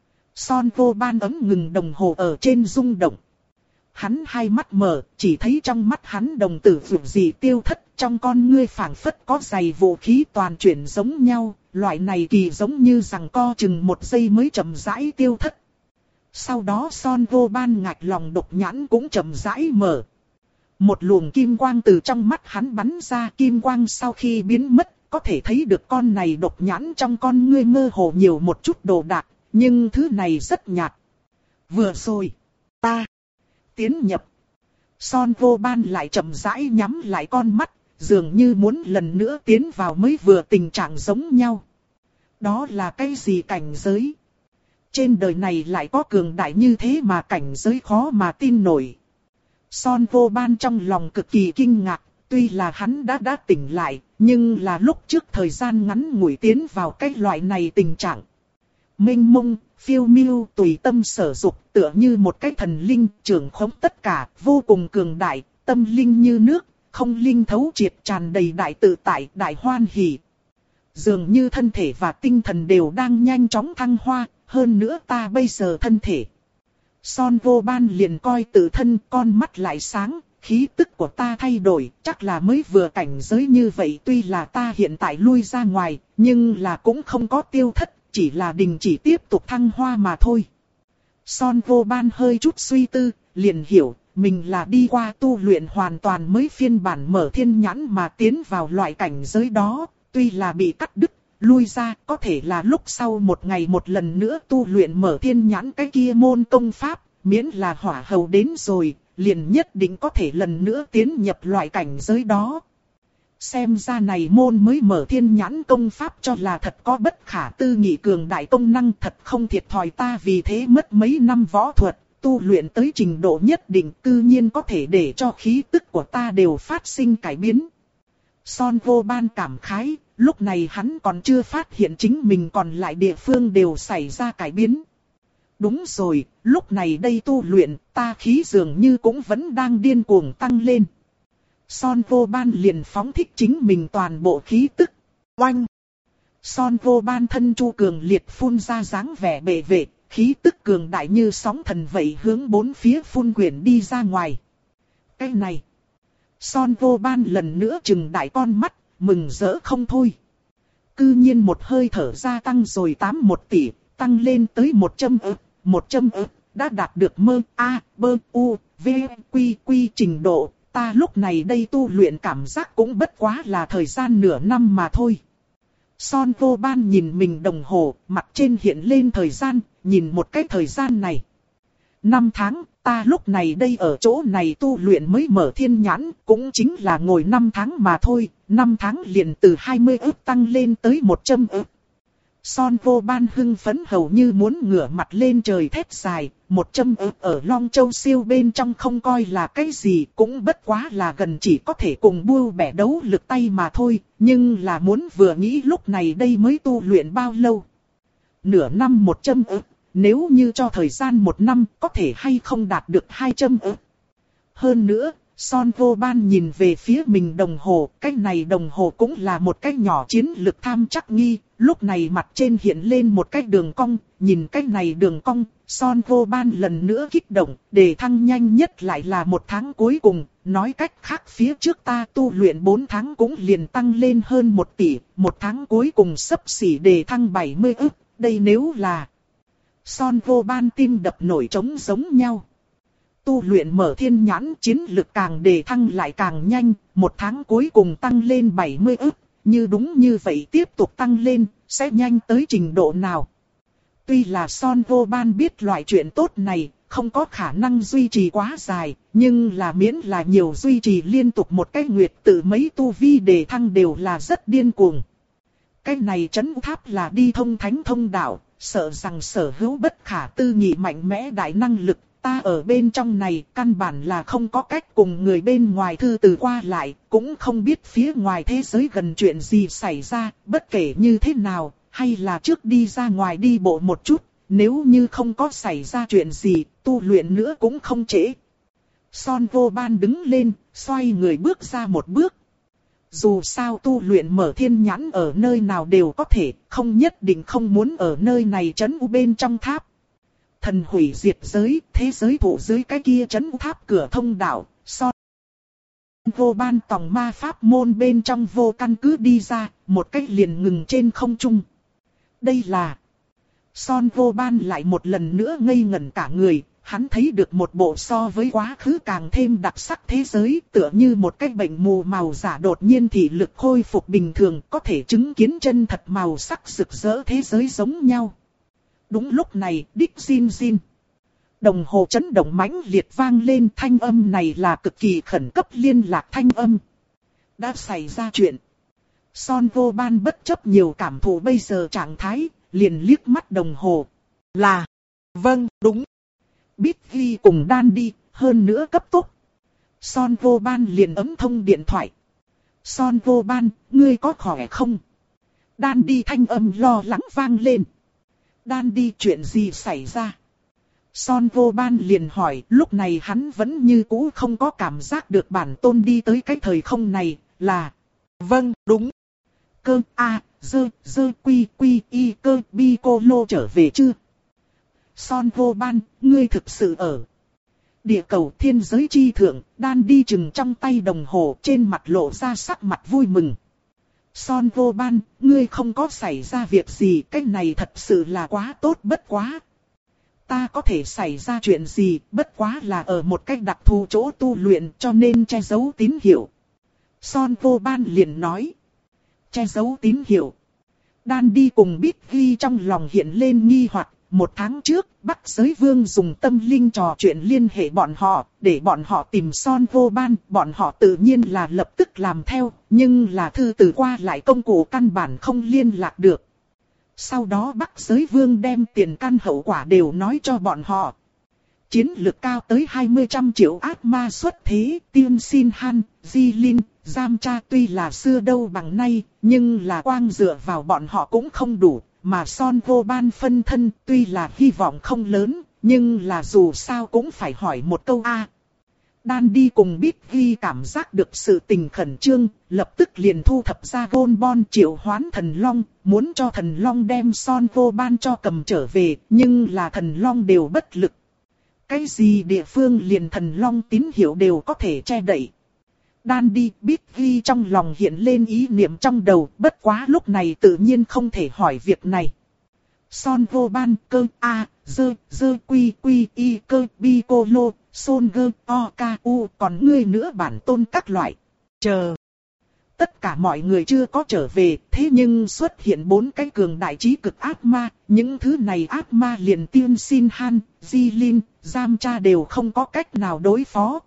Son Vô Ban ấm ngừng đồng hồ ở trên rung động. Hắn hai mắt mở, chỉ thấy trong mắt hắn đồng tử vượt gì tiêu thất, trong con ngươi phảng phất có dày vũ khí toàn chuyển giống nhau, loại này kỳ giống như rằng co chừng một giây mới chậm rãi tiêu thất. Sau đó Son Vô Ban ngạch lòng độc nhãn cũng chậm rãi mở. Một luồng kim quang từ trong mắt hắn bắn ra, kim quang sau khi biến mất, có thể thấy được con này độc nhãn trong con ngươi mơ hồ nhiều một chút đồ đạc, nhưng thứ này rất nhạt. Vừa rồi, ta tiến nhập. Son Vô Ban lại chậm rãi nhắm lại con mắt, dường như muốn lần nữa tiến vào mới vừa tình trạng giống nhau. Đó là cái gì cảnh giới? Trên đời này lại có cường đại như thế mà cảnh giới khó mà tin nổi. Son Vô Ban trong lòng cực kỳ kinh ngạc, tuy là hắn đã đã tỉnh lại, nhưng là lúc trước thời gian ngắn ngủi tiến vào cái loại này tình trạng. Mênh mông, phiêu miêu tùy tâm sở dục, tựa như một cái thần linh trưởng khống tất cả, vô cùng cường đại, tâm linh như nước, không linh thấu triệt tràn đầy đại tự tại, đại hoan hỉ. Dường như thân thể và tinh thần đều đang nhanh chóng thăng hoa, hơn nữa ta bây giờ thân thể. Son Vô Ban liền coi tự thân, con mắt lại sáng, khí tức của ta thay đổi, chắc là mới vừa cảnh giới như vậy, tuy là ta hiện tại lui ra ngoài, nhưng là cũng không có tiêu thất, chỉ là đình chỉ tiếp tục thăng hoa mà thôi. Son Vô Ban hơi chút suy tư, liền hiểu, mình là đi qua tu luyện hoàn toàn mới phiên bản mở thiên nhãn mà tiến vào loại cảnh giới đó, tuy là bị cắt đứt, lui ra, có thể là lúc sau một ngày một lần nữa tu luyện mở thiên nhãn cái kia môn công pháp, miễn là hỏa hầu đến rồi, liền nhất định có thể lần nữa tiến nhập loại cảnh giới đó. Xem ra này môn mới mở thiên nhãn công pháp cho là thật có bất khả tư nghị cường đại công năng, thật không thiệt thòi ta vì thế mất mấy năm võ thuật, tu luyện tới trình độ nhất định cư nhiên có thể để cho khí tức của ta đều phát sinh cải biến. Son Vô Ban cảm khái, lúc này hắn còn chưa phát hiện chính mình còn lại địa phương đều xảy ra cải biến. Đúng rồi, lúc này đây tu luyện, ta khí dường như cũng vẫn đang điên cuồng tăng lên. Son Vô Ban liền phóng thích chính mình toàn bộ khí tức. Oanh! Son Vô Ban thân chu cường liệt phun ra dáng vẻ bệ vệ, khí tức cường đại như sóng thần vậy hướng bốn phía phun quyển đi ra ngoài. Cái này! Son Vô Ban lần nữa trừng đại con mắt, mừng rỡ không thôi. Cư nhiên một hơi thở gia tăng rồi tám một tỷ, tăng lên tới một trăm ức, một trăm ức, đã đạt được mơ A, bơ, u, v, quy, quy trình độ. Ta lúc này đây tu luyện cảm giác cũng bất quá là thời gian nửa năm mà thôi. Son Vô Ban nhìn mình đồng hồ, mặt trên hiện lên thời gian, nhìn một cái thời gian này. Năm tháng, ta lúc này đây ở chỗ này tu luyện mới mở thiên nhãn, cũng chính là ngồi năm tháng mà thôi, năm tháng liền từ hai mươi ức tăng lên tới một trăm ức. Son Vô Ban hưng phấn hầu như muốn ngửa mặt lên trời thét dài, một trăm ức ở Long Châu siêu bên trong không coi là cái gì, cũng bất quá là gần chỉ có thể cùng Bưu Bẻ đấu lực tay mà thôi, nhưng là muốn vừa nghĩ lúc này đây mới tu luyện bao lâu. Nửa năm một trăm ức, nếu như cho thời gian một năm có thể hay không đạt được hai trăm ức. Hơn nữa, Son Vô Ban nhìn về phía mình đồng hồ, cái này đồng hồ cũng là một cái nhỏ chiến lực tham chắc nghi, lúc này mặt trên hiện lên một cái đường cong, nhìn cái này đường cong, Son Vô Ban lần nữa kích động, đề thăng nhanh nhất lại là một tháng cuối cùng, nói cách khác phía trước ta tu luyện bốn tháng cũng liền tăng lên hơn một tỷ, một tháng cuối cùng xấp xỉ đề thăng bảy mươi ức, đây nếu là... Son Vô Ban tim đập nổi trống giống nhau. tu luyện mở thiên nhãn chiến lực càng đề thăng lại càng nhanh, một tháng cuối cùng tăng lên bảy mươi ức, như đúng như vậy tiếp tục tăng lên, sẽ nhanh tới trình độ nào. Tuy là Son Vô Ban biết loại chuyện tốt này, không có khả năng duy trì quá dài, nhưng là miễn là nhiều duy trì liên tục một cái nguyệt tự mấy tu vi đề thăng đều là rất điên cuồng. Cái này trấn tháp là đi thông thánh thông đạo, sợ rằng sở hữu bất khả tư nghị mạnh mẽ đại năng lực, ta ở bên trong này căn bản là không có cách cùng người bên ngoài thư từ qua lại, cũng không biết phía ngoài thế giới gần chuyện gì xảy ra, bất kể như thế nào, hay là trước đi ra ngoài đi bộ một chút, nếu như không có xảy ra chuyện gì, tu luyện nữa cũng không trễ. Son Vô Ban đứng lên, xoay người bước ra một bước. Dù sao tu luyện mở thiên nhãn ở nơi nào đều có thể, không nhất định không muốn ở nơi này trấn u bên trong tháp. Thần hủy diệt giới, thế giới thụ dưới cái kia trấn u tháp cửa thông đạo, Son Vô Ban tòng ma pháp môn bên trong vô căn cứ đi ra, một cách liền ngừng trên không trung. Đây là... Son Vô Ban lại một lần nữa ngây ngẩn cả người, hắn thấy được một bộ so với quá khứ càng thêm đặc sắc thế giới, tựa như một cái bệnh mù màu giả đột nhiên thị lực khôi phục bình thường, có thể chứng kiến chân thật màu sắc rực rỡ thế giới giống nhau. Đúng lúc này, đích zin zin. Đồng hồ chấn động mãnh liệt vang lên, thanh âm này là cực kỳ khẩn cấp liên lạc thanh âm. Đã xảy ra chuyện. Son Vô Ban bất chấp nhiều cảm thụ bây giờ trạng thái, liền liếc mắt đồng hồ. Là, vâng, đúng. Biết ghi cùng đan đi, hơn nữa cấp tốc. Son Vô Ban liền ấm thông điện thoại. Son Vô Ban, ngươi có khỏe không? Đan đi thanh âm lo lắng vang lên. Đan đi chuyện gì xảy ra? Son Vô Ban liền hỏi, lúc này hắn vẫn như cũ không có cảm giác được bản tôn đi tới cái thời không này, là... Vâng, đúng. Cơ, a, dơ, dơ, quy, quy, y, cơ, bi, cô lô trở về chưa? Son Vô Ban, ngươi thực sự ở địa cầu thiên giới chi thượng, đan đi chừng trong tay đồng hồ trên mặt lộ ra sắc mặt vui mừng. Son Vô Ban, ngươi không có xảy ra việc gì, cái này thật sự là quá tốt bất quá. Ta có thể xảy ra chuyện gì, bất quá là ở một cách đặc thù chỗ tu luyện cho nên che giấu tín hiệu. Son Vô Ban liền nói. Che giấu tín hiệu. Đan đi cùng biết ghi trong lòng hiện lên nghi hoặc. Một tháng trước, Bắc Giới Vương dùng tâm linh trò chuyện liên hệ bọn họ, để bọn họ tìm Son Vô Ban, bọn họ tự nhiên là lập tức làm theo, nhưng là thư từ qua lại công cụ căn bản không liên lạc được. Sau đó Bắc Giới Vương đem tiền căn hậu quả đều nói cho bọn họ. Chiến lực cao tới hai mươi trăm triệu ác ma xuất thế, Tiên Xin Han, Di Linh, Giam Cha tuy là xưa đâu bằng nay, nhưng là quang dựa vào bọn họ cũng không đủ. Mà Son Vô Ban phân thân tuy là hy vọng không lớn, nhưng là dù sao cũng phải hỏi một câu a. À, Đan đi cùng biết ghi cảm giác được sự tình khẩn trương, lập tức liền thu thập ra gôn bon triệu hoán thần long, muốn cho thần long đem Son Vô Ban cho cầm trở về, nhưng là thần long đều bất lực. Cái gì địa phương liền thần long tín hiệu đều có thể che đậy. Đan đi biết ghi trong lòng hiện lên ý niệm trong đầu, bất quá lúc này tự nhiên không thể hỏi việc này. Son Vô Ban cơ a dơ dơ quy quy y cơ bi cô lô son gơ o ca u còn ngươi nữa bản tôn các loại. Chờ. Tất cả mọi người chưa có trở về, thế nhưng xuất hiện bốn cái cường đại trí cực ác ma, những thứ này ác ma liền Tiên Xin Han, Di Linh, Giam Cha đều không có cách nào đối phó.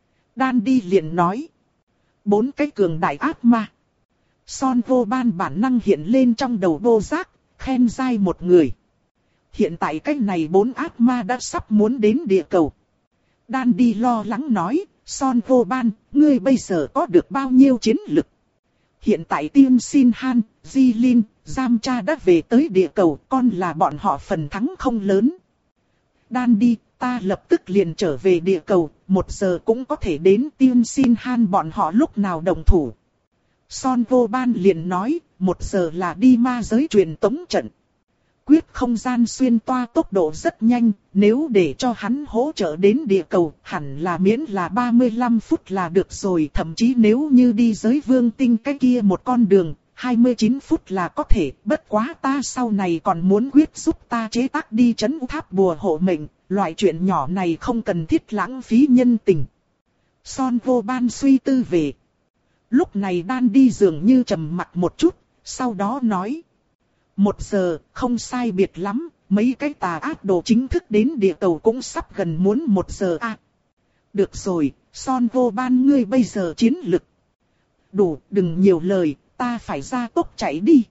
Đan đi liền nói. Bốn cái cường đại ác ma. Son Vô Ban bản năng hiện lên trong đầu vô giác, khen dai một người. Hiện tại cái này bốn ác ma đã sắp muốn đến địa cầu. Đan đi lo lắng nói, Son Vô Ban, ngươi bây giờ có được bao nhiêu chiến lực? Hiện tại Tiên Xin Han, Di Linh, Giam Cha đã về tới địa cầu, con là bọn họ phần thắng không lớn. Đan đi, ta lập tức liền trở về địa cầu, một giờ cũng có thể đến Tiên Xin Han bọn họ lúc nào đồng thủ. Son Vô Ban liền nói, một giờ là đi ma giới truyền tống trận. Quyết không gian xuyên toa tốc độ rất nhanh, nếu để cho hắn hỗ trợ đến địa cầu, hẳn là miễn là ba mươi lăm phút là được rồi. Thậm chí nếu như đi giới vương tinh cái kia một con đường, hai mươi chín phút là có thể. Bất quá ta sau này còn muốn quyết giúp ta chế tác đi trấn u tháp bùa hộ mệnh, loại chuyện nhỏ này không cần thiết lãng phí nhân tình. Son Vô Ban suy tư về. Lúc này Đan đi dường như trầm mặc một chút, sau đó nói. Một giờ, không sai biệt lắm, mấy cái tà ác đồ chính thức đến địa cầu cũng sắp gần muốn một giờ à. Được rồi, Son Vô Ban ngươi bây giờ chiến lực. Đủ, đừng nhiều lời, ta phải ra tốc chạy đi.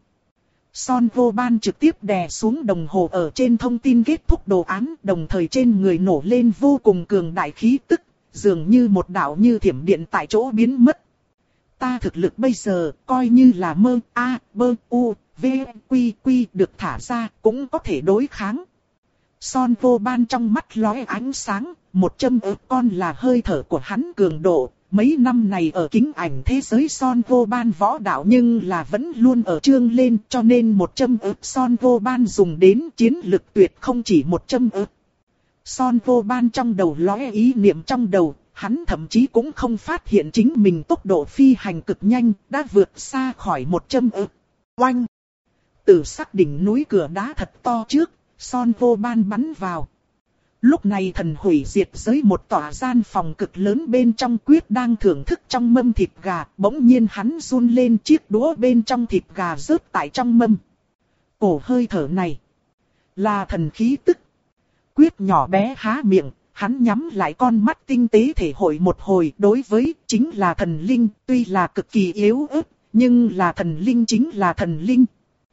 Son Vô Ban trực tiếp đè xuống đồng hồ ở trên thông tin kết thúc đồ án, đồng thời trên người nổ lên vô cùng cường đại khí tức, dường như một đạo như thiểm điện tại chỗ biến mất. Ta thực lực bây giờ, coi như là mơ, a, bơ, u, v, quy, quy được thả ra, cũng có thể đối kháng. Son Vô Ban trong mắt lóe ánh sáng, một châm ớt con là hơi thở của hắn cường độ. Mấy năm này ở kính ảnh thế giới Son Vô Ban võ đạo nhưng là vẫn luôn ở trương lên, cho nên một châm ớt Son Vô Ban dùng đến chiến lực tuyệt không chỉ một châm ớt. Son Vô Ban trong đầu lóe ý niệm trong đầu, hắn thậm chí cũng không phát hiện chính mình tốc độ phi hành cực nhanh, đã vượt xa khỏi một châm ớt. Oanh! Từ sắc đỉnh núi cửa đá thật to trước, Son Vô Ban bắn vào. Lúc này thần hủy diệt giới một tòa gian phòng cực lớn bên trong Quyết đang thưởng thức trong mâm thịt gà, bỗng nhiên hắn run lên, chiếc đũa bên trong thịt gà rớt tại trong mâm. Cổ hơi thở này là thần khí tức. Quyết nhỏ bé há miệng, hắn nhắm lại con mắt tinh tế thể hội một hồi, đối với chính là thần linh, tuy là cực kỳ yếu ớt, nhưng là thần linh chính là thần linh.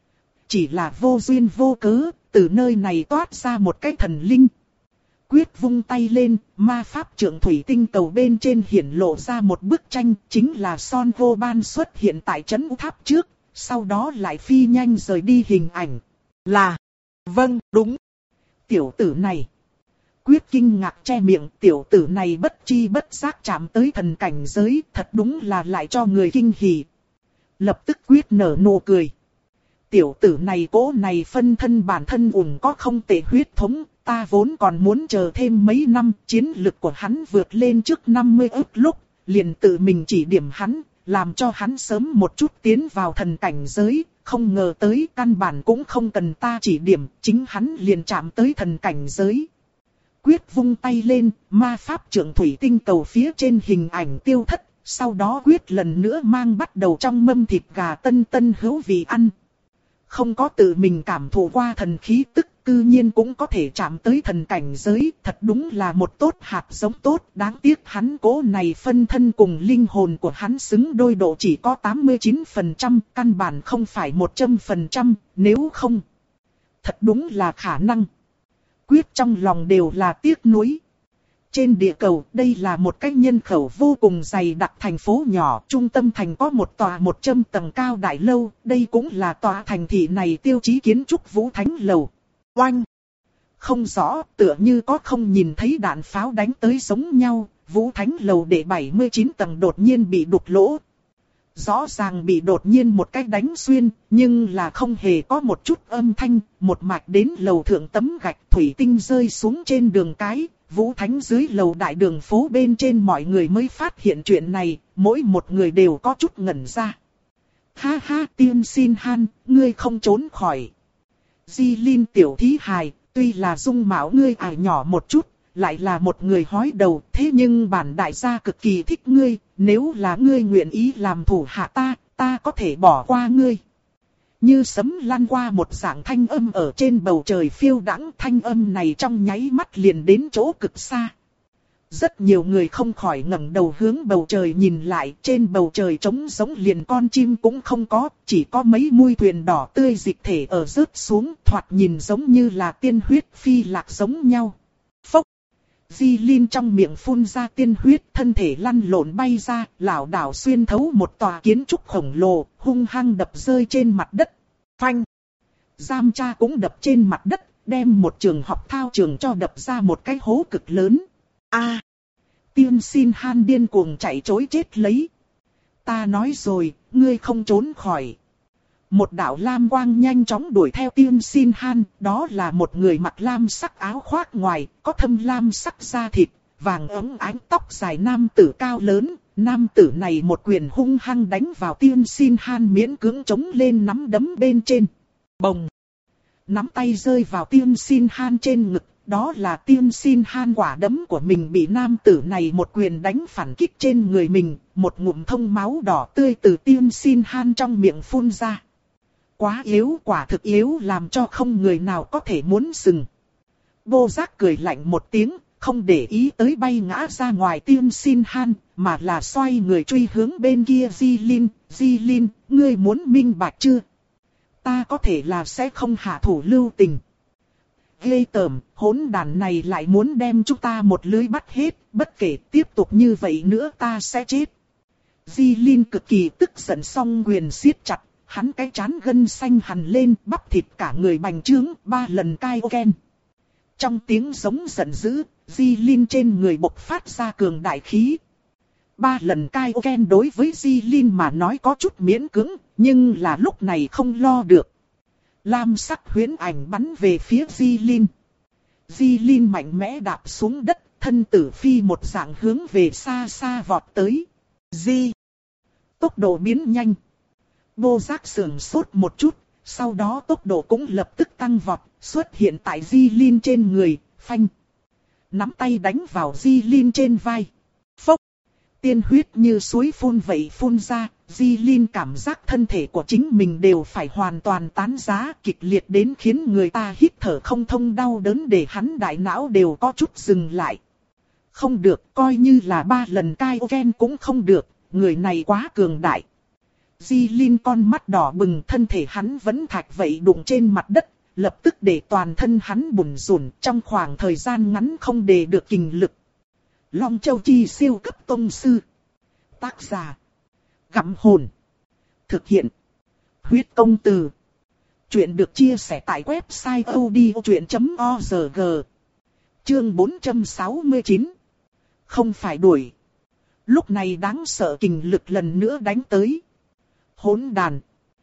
Chỉ là vô duyên vô cớ, từ nơi này toát ra một cái thần linh. Quyết vung tay lên, ma pháp trượng thủy tinh cầu bên trên hiển lộ ra một bức tranh, chính là Son Vô Ban xuất hiện tại trấn tháp trước, sau đó lại phi nhanh rời đi hình ảnh. Là, vâng, đúng. Tiểu tử này. Quyết kinh ngạc che miệng, tiểu tử này bất chi bất giác chạm tới thần cảnh giới, thật đúng là lại cho người kinh hỉ. Lập tức Quyết nở nụ cười. Tiểu tử này cố này phân thân bản thân ủng có không tệ huyết thống, ta vốn còn muốn chờ thêm mấy năm, chiến lực của hắn vượt lên trước năm mươi ức lúc, liền tự mình chỉ điểm hắn, làm cho hắn sớm một chút tiến vào thần cảnh giới, không ngờ tới căn bản cũng không cần ta chỉ điểm, chính hắn liền chạm tới thần cảnh giới. Quyết vung tay lên, ma pháp trượng thủy tinh cầu phía trên hình ảnh tiêu thất, sau đó Quyết lần nữa mang bắt đầu trong mâm thịt gà tân tân hữu vị ăn. Không có tự mình cảm thụ qua thần khí tức, cư nhiên cũng có thể chạm tới thần cảnh giới, thật đúng là một tốt hạt giống tốt, đáng tiếc hắn cố này phân thân cùng linh hồn của hắn xứng đôi độ chỉ có tám mươi chín phần trăm, căn bản không phải một trăm phần trăm, nếu không. Thật đúng là khả năng. Quyết trong lòng đều là tiếc nuối. Trên địa cầu, đây là một cái nhân khẩu vô cùng dày đặc thành phố nhỏ, trung tâm thành có một tòa một trăm tầng cao đại lâu, đây cũng là tòa thành thị này tiêu chí kiến trúc Vũ Thánh Lầu. Oanh! Không rõ, tựa như có không nhìn thấy đạn pháo đánh tới giống nhau, Vũ Thánh Lầu để bảy mươi chín tầng đột nhiên bị đục lỗ. Rõ ràng bị đột nhiên một cái đánh xuyên, nhưng là không hề có một chút âm thanh, một mạch đến lầu thượng tấm gạch thủy tinh rơi xuống trên đường cái. Vũ Thánh dưới lầu đại đường phố bên trên mọi người mới phát hiện chuyện này, mỗi một người đều có chút ngẩn ra. Ha ha, Tiên Xin Han, ngươi không trốn khỏi. Di Linh tiểu thí hài, tuy là dung mạo ngươi ải nhỏ một chút, lại là một người hói đầu, thế nhưng bản đại gia cực kỳ thích ngươi, nếu là ngươi nguyện ý làm thủ hạ ta, ta có thể bỏ qua ngươi. Như sấm lan qua một dạng thanh âm ở trên bầu trời phiêu đãng, thanh âm này trong nháy mắt liền đến chỗ cực xa. Rất nhiều người không khỏi ngẩng đầu hướng bầu trời nhìn lại, trên bầu trời trống giống liền con chim cũng không có, chỉ có mấy mui thuyền đỏ tươi dịch thể ở rớt xuống, thoạt nhìn giống như là tiên huyết phi lạc giống nhau. Phốc! Di Linh trong miệng phun ra tiên huyết, thân thể lăn lộn bay ra, lảo đảo xuyên thấu một tòa kiến trúc khổng lồ, hung hăng đập rơi trên mặt đất. Phanh! Giam cha cũng đập trên mặt đất, đem một trường học thao trường cho đập ra một cái hố cực lớn. A! À, Tiên Xin Han điên cuồng chạy trối chết lấy. Ta nói rồi, ngươi không trốn khỏi. Một đạo lam quang nhanh chóng đuổi theo Tiên Xin Han, đó là một người mặc lam sắc áo khoác ngoài, có thâm lam sắc da thịt, vàng óng ánh tóc dài nam tử cao lớn. Nam tử này một quyền hung hăng đánh vào Tiên Xin Han miễn cưỡng chống lên nắm đấm bên trên. Bồng! Nắm tay rơi vào Tiên Xin Han trên ngực, đó là Tiên Xin Han quả đấm của mình bị nam tử này một quyền đánh phản kích trên người mình, một ngụm thông máu đỏ tươi từ Tiên Xin Han trong miệng phun ra. Quá yếu, quả thực yếu làm cho không người nào có thể muốn dừng. Vô Giác cười lạnh một tiếng, không để ý tới bay ngã ra ngoài Tiên Xin Han, mà là xoay người truy hướng bên kia Di Linh. Di Linh, ngươi muốn minh bạch chưa? Ta có thể là sẽ không hạ thủ lưu tình. Ghê tởm, hỗn đàn này lại muốn đem chúng ta một lưới bắt hết, bất kể tiếp tục như vậy nữa ta sẽ chết. Di Linh cực kỳ tức giận, song quyền siết chặt, hắn cái trán gân xanh hằn lên, bắp thịt cả người bành trướng, ba lần cai ken. Trong tiếng giống giận dữ, Di Linh trên người bộc phát ra cường đại khí. Ba lần cai ken đối với Di Linh mà nói có chút miễn cưỡng, nhưng là lúc này không lo được. Lam sắc huyễn ảnh bắn về phía Di Linh. Di Linh mạnh mẽ đạp xuống đất, thân tử phi một dạng hướng về xa xa vọt tới. Di. Tốc độ biến nhanh. Vô Giác sườn sốt một chút, sau đó tốc độ cũng lập tức tăng vọt, xuất hiện tại Di Linh trên người, phanh. Nắm tay đánh vào Di Linh trên vai. Phốc. Tiên huyết như suối phun vậy phun ra, Di Linh cảm giác thân thể của chính mình đều phải hoàn toàn tán giá, kịch liệt đến khiến người ta hít thở không thông, đau đớn để hắn đại não đều có chút dừng lại. Không được, coi như là ba lần cai ken cũng không được, người này quá cường đại. Di Linh con mắt đỏ bừng, thân thể hắn vẫn thạch vậy đụng trên mặt đất, lập tức để toàn thân hắn bủn rủn, trong khoảng thời gian ngắn không để được kình lực. Long Châu Chi siêu cấp tông sư. Tác giả: Gặm Hồn. Thực hiện: Huyết Công Từ. Chuyện được chia sẻ tại website odchuyện chấm org. Chương bốn trăm sáu mươi chín. Không phải đuổi. Lúc này đáng sợ kình lực lần nữa đánh tới. Hỗn đàn.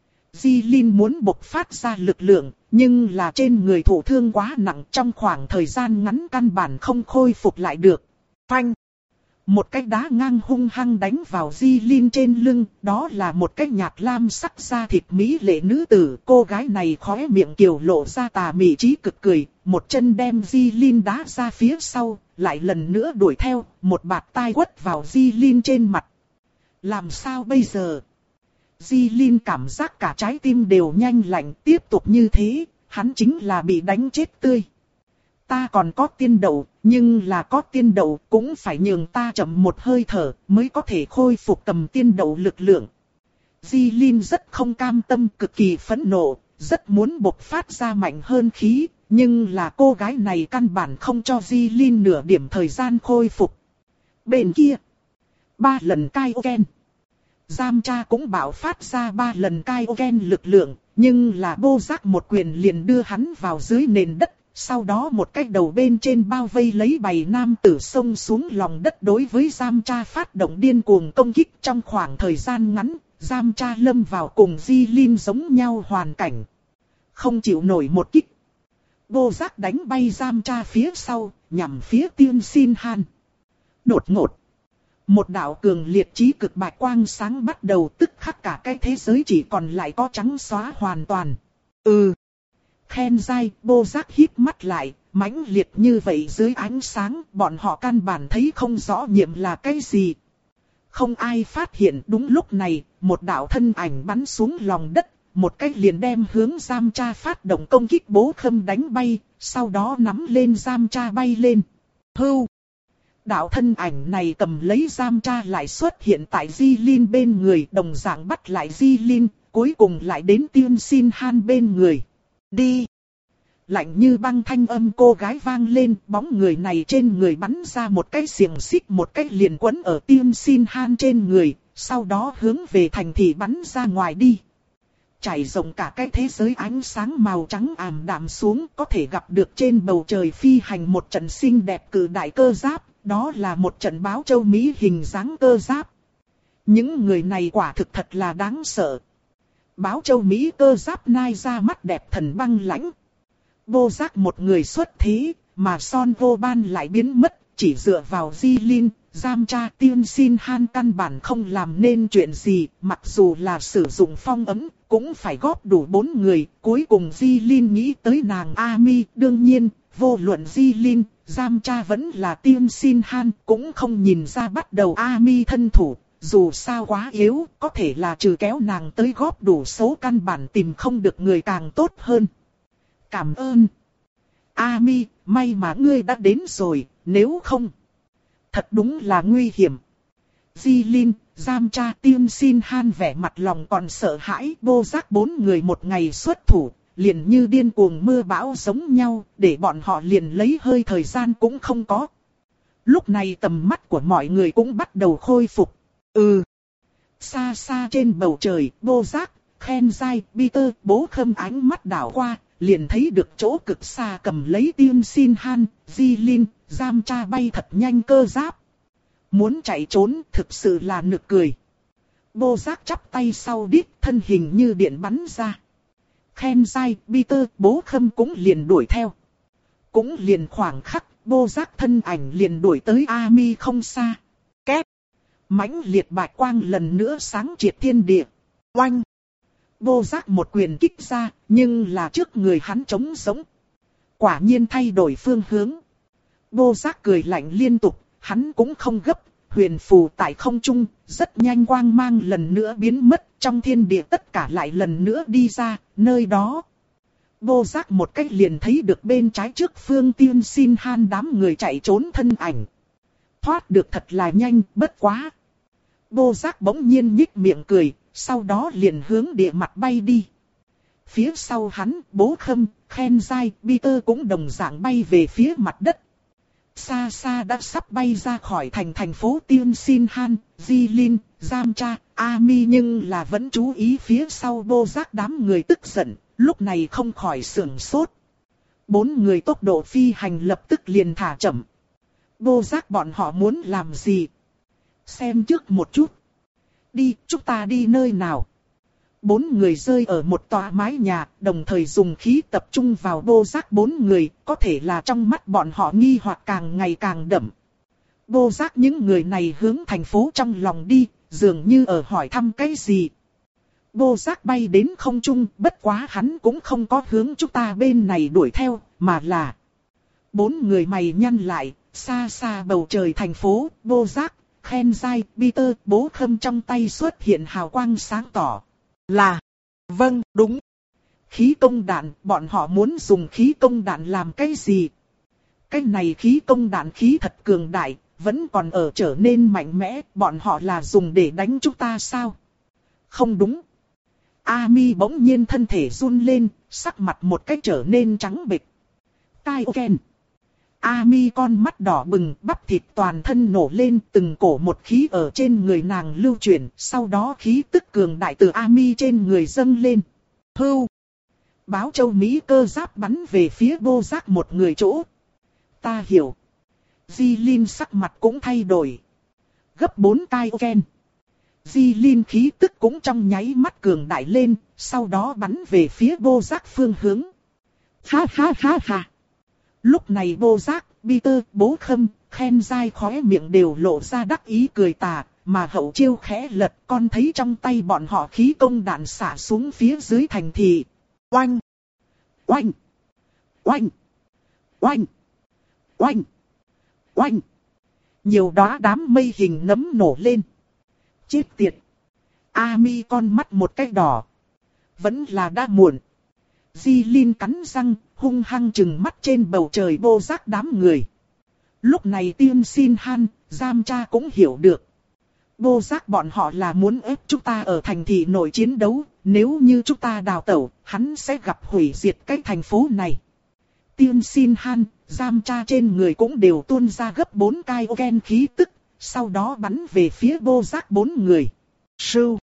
Di Linh muốn bộc phát ra lực lượng, nhưng là trên người thụ thương quá nặng, trong khoảng thời gian ngắn căn bản không khôi phục lại được. Phanh. Một cái đá ngang hung hăng đánh vào Di Linh trên lưng, đó là một cái nhạt lam sắc da thịt mỹ lệ nữ tử. Cô gái này khóe miệng kiều lộ ra tà mị trí cực cười, một chân đem Di Linh đá ra phía sau, lại lần nữa đuổi theo, một bạt tai quất vào Di Linh trên mặt. Làm sao bây giờ? Di Linh cảm giác cả trái tim đều nhanh lạnh, tiếp tục như thế, hắn chính là bị đánh chết tươi. Ta còn có tiên đậu, nhưng là có tiên đậu cũng phải nhường ta chậm một hơi thở mới có thể khôi phục tầm tiên đậu lực lượng. Di Linh rất không cam tâm, cực kỳ phẫn nộ, rất muốn bộc phát ra mạnh hơn khí, nhưng là cô gái này căn bản không cho Di Linh nửa điểm thời gian khôi phục. Bên kia, ba lần cai ken. Giam Cha cũng bạo phát ra ba lần cai ken lực lượng, nhưng là Vô Giác một quyền liền đưa hắn vào dưới nền đất. Sau đó một cái đầu bên trên bao vây lấy bầy nam tử xông xuống lòng đất đối với Giam Cha phát động điên cuồng công kích. Trong khoảng thời gian ngắn, Giam Cha lâm vào cùng Di Linh giống nhau hoàn cảnh. Không chịu nổi một kích. Vô Giác đánh bay Giam Cha phía sau, nhằm phía Tiên Xin Han. Đột ngột. Một đạo cường liệt chí cực bạch quang sáng bắt đầu, tức khắc cả cái thế giới chỉ còn lại có trắng xóa hoàn toàn. Ừ. Khen dai, Vô Giác híp mắt lại, mãnh liệt như vậy dưới ánh sáng, bọn họ căn bản thấy không rõ nhiệm là cái gì. Không ai phát hiện, đúng lúc này, một đạo thân ảnh bắn xuống lòng đất, một cách liền đem hướng Giam Cha phát động công kích bố khâm đánh bay, sau đó nắm lên Giam Cha bay lên. Hưu! Đạo thân ảnh này cầm lấy Giam Cha lại xuất hiện tại Di Linh bên người, đồng dạng bắt lại Di Linh, cuối cùng lại đến Tiên Xin Han bên người. Đi! Lạnh như băng thanh âm cô gái vang lên, bóng người này trên người bắn ra một cái xiềng xích, một cái liền quấn ở Tiên Xin Han trên người, sau đó hướng về thành thị bắn ra ngoài đi. Trải rộng cả cái thế giới ánh sáng màu trắng ảm đạm xuống, có thể gặp được trên bầu trời phi hành một trận xinh đẹp cự đại cơ giáp, đó là một trận báo châu Mỹ hình dáng cơ giáp. Những người này quả thực thật là đáng sợ. Báo châu Mỹ cơ giáp nai ra mắt đẹp thần băng lãnh. Vô Giác một người xuất thế, mà Son Vô Ban lại biến mất, chỉ dựa vào Di Linh, Giam Cha, Tiên Xin Han căn bản không làm nên chuyện gì, mặc dù là sử dụng phong ấn, cũng phải góp đủ bốn người, cuối cùng Di Linh nghĩ tới nàng Ami, đương nhiên, vô luận Di Linh, Giam Cha vẫn là Tiên Sin Han cũng không nhìn ra bắt đầu Ami thân thủ, dù sao quá yếu, có thể là trừ kéo nàng tới góp đủ số căn bản tìm không được người càng tốt hơn. Cảm ơn. Ami, may mà ngươi đã đến rồi, nếu không, thật đúng là nguy hiểm. Di Linh, Giam Cha, Tiên Sin Han vẻ mặt lòng còn sợ hãi, Bô Giác bốn người một ngày xuất thủ, liền như điên cuồng mưa bão giống nhau, để bọn họ liền lấy hơi thời gian cũng không có. Lúc này tầm mắt của mọi người cũng bắt đầu khôi phục. Ừ. Xa xa trên bầu trời, Bô Giác, Khen Giai, Peter, Bố Khâm ánh mắt đảo qua, liền thấy được chỗ cực xa cầm lấy Tiên Sin Han, Di Linh, Giam Cha bay thật nhanh cơ giáp. Muốn chạy trốn thực sự là nực cười. Bô Giác chắp tay sau đít, thân hình như điện bắn ra. Khen Giai, Peter, Bố Khâm cũng liền đuổi theo. Cũng liền khoảng khắc, Bô Giác thân ảnh liền đuổi tới Ami không xa. Két. Mãnh liệt bạch quang lần nữa sáng triệt thiên địa. Oanh. Bô Giác một quyền kích ra, nhưng là trước người hắn trống sống. Quả nhiên thay đổi phương hướng. Bô Giác cười lạnh liên tục, hắn cũng không gấp. Huyền phù tại không trung, rất nhanh quang mang lần nữa biến mất, trong thiên địa tất cả lại lần nữa đi ra, nơi đó. Bô Giác một cách liền thấy được bên trái trước phương Tiên Sin Han đám người chạy trốn thân ảnh. Thoát được thật là nhanh, bất quá. Bô Giác bỗng nhiên nhích miệng cười, sau đó liền hướng địa mặt bay đi. Phía sau hắn, Bố Khâm, Khen Giai, Peter cũng đồng dạng bay về phía mặt đất. Xa xa đã sắp bay ra khỏi thành thành phố Tiên Sin Han, Di Linh, Giam Cha, Ami nhưng là vẫn chú ý phía sau Bô Giác đám người tức giận, lúc này không khỏi sưởng sốt. Bốn người tốc độ phi hành lập tức liền thả chậm. Bô Giác bọn họ muốn làm gì? Xem trước một chút. Đi, chúng ta đi nơi nào? Bốn người rơi ở một tòa mái nhà, đồng thời dùng khí tập trung vào Bô Giác bốn người, có thể là trong mắt bọn họ nghi hoặc càng ngày càng đậm. Bô Giác những người này hướng thành phố trong lòng đi, dường như ở hỏi thăm cái gì. Bô Giác bay đến không trung, bất quá hắn cũng không có hướng chúng ta bên này đuổi theo, mà là... Bốn người mày nhăn lại, xa xa bầu trời thành phố, Bô Giác, Khen Giai, Peter, Bố Khâm trong tay xuất hiện hào quang sáng tỏ. Là, vâng, đúng. Khí công đạn, bọn họ muốn dùng khí công đạn làm cái gì? Cái này khí công đạn khí thật cường đại, vẫn còn ở trở nên mạnh mẽ, bọn họ là dùng để đánh chúng ta sao? Không đúng. Ami bỗng nhiên thân thể run lên, sắc mặt một cách trở nên trắng bệch. Kaioken. Ami con mắt đỏ bừng, bắp thịt toàn thân nổ lên, từng cổ một khí ở trên người nàng lưu chuyển, sau đó khí tức cường đại từ Ami trên người dâng lên. Hưu! Báo châu Mỹ cơ giáp bắn về phía Bô Giác một người chỗ. Ta hiểu. Di Linh sắc mặt cũng thay đổi. Gấp bốn Kaioken. Di Linh khí tức cũng trong nháy mắt cường đại lên, sau đó bắn về phía Bô Giác phương hướng. Ha ha ha ha! Lúc này Bô Giác, Peter, Bố Khâm, Khen Giai khóe miệng đều lộ ra đắc ý cười tà, mà hậu chiêu khẽ lật, con thấy trong tay bọn họ khí công đạn xả xuống phía dưới thành thị. Oanh! Oanh! Oanh! Oanh! Oanh! Oanh! Nhiều đóa đám mây hình nấm nổ lên. Chết tiệt! Ami con mắt một cái đỏ. Vẫn là đã muộn. Di Linh cắn răng, hung hăng trừng mắt trên bầu trời Bô Giác đám người. Lúc này Tiên Sin Han, Giam Cha cũng hiểu được. Bô Giác bọn họ là muốn ép chúng ta ở thành thị nội chiến đấu, nếu như chúng ta đào tẩu, hắn sẽ gặp hủy diệt cái thành phố này. Tiên Sin Han, Giam Cha trên người cũng đều tuôn ra gấp bốn Kaioken khí tức, sau đó bắn về phía Bô Giác bốn người. Sưu!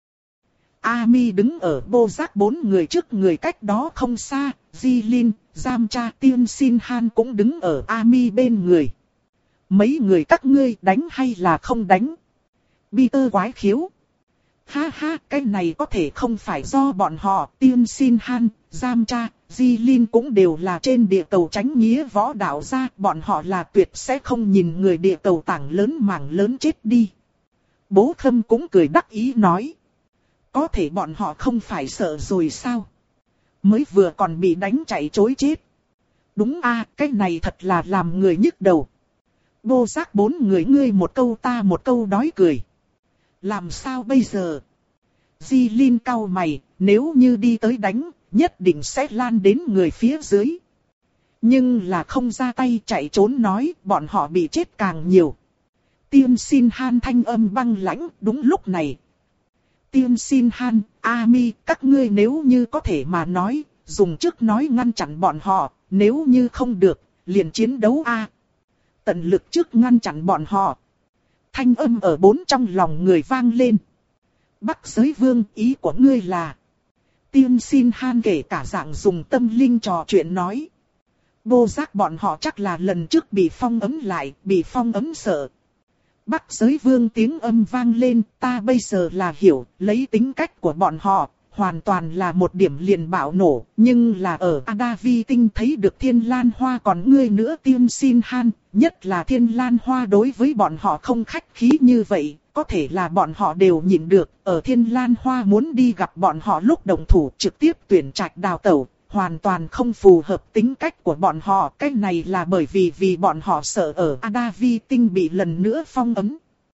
Ami đứng ở Bô Giác bốn người trước người cách đó không xa, Di Linh, Giam Cha, Tiên Sin Han cũng đứng ở Ami bên người. Mấy người các ngươi đánh hay là không đánh? Peter quái khiếu. Ha ha, cái này có thể không phải do bọn họ, Tiên Sin Han, Giam Cha, Di Linh cũng đều là trên địa cầu tránh nghĩa võ đạo ra, bọn họ là tuyệt sẽ không nhìn người địa cầu tảng lớn mảng lớn chết đi. Bố Khâm cũng cười đắc ý nói. Có thể bọn họ không phải sợ rồi sao? Mới vừa còn bị đánh chạy trối chết. Đúng a, cái này thật là làm người nhức đầu. Vô giác bốn người ngươi một câu ta một câu đói cười. Làm sao bây giờ? Di Linh cau mày, nếu như đi tới đánh, nhất định sẽ lan đến người phía dưới. Nhưng là không ra tay chạy trốn nói, bọn họ bị chết càng nhiều. Tiên Xin Han thanh âm băng lãnh, đúng lúc này. Tiên Xin Han, Ami, các ngươi nếu như có thể mà nói, dùng trước nói ngăn chặn bọn họ, nếu như không được, liền chiến đấu a. Tận lực trước ngăn chặn bọn họ. Thanh âm ở bốn trong lòng người vang lên. Bắc Giới Vương, ý của ngươi là? Tiên Xin Han kể cả dạng dùng tâm linh trò chuyện nói. Vô giác bọn họ chắc là lần trước bị phong ấn lại, bị phong ấn sợ. Bắc Giới Vương tiếng âm vang lên, ta bây giờ là hiểu, lấy tính cách của bọn họ, hoàn toàn là một điểm liền bạo nổ, nhưng là ở Adavi tinh thấy được Thiên Lan Hoa còn ngươi nữa Tiên Xin Han, nhất là Thiên Lan Hoa đối với bọn họ không khách khí như vậy, có thể là bọn họ đều nhịn được, ở Thiên Lan Hoa muốn đi gặp bọn họ lúc đồng thủ trực tiếp tuyển trạch đào tẩu, hoàn toàn không phù hợp tính cách của bọn họ, cái này là bởi vì vì bọn họ sợ ở Adavi tinh bị lần nữa phong ấn.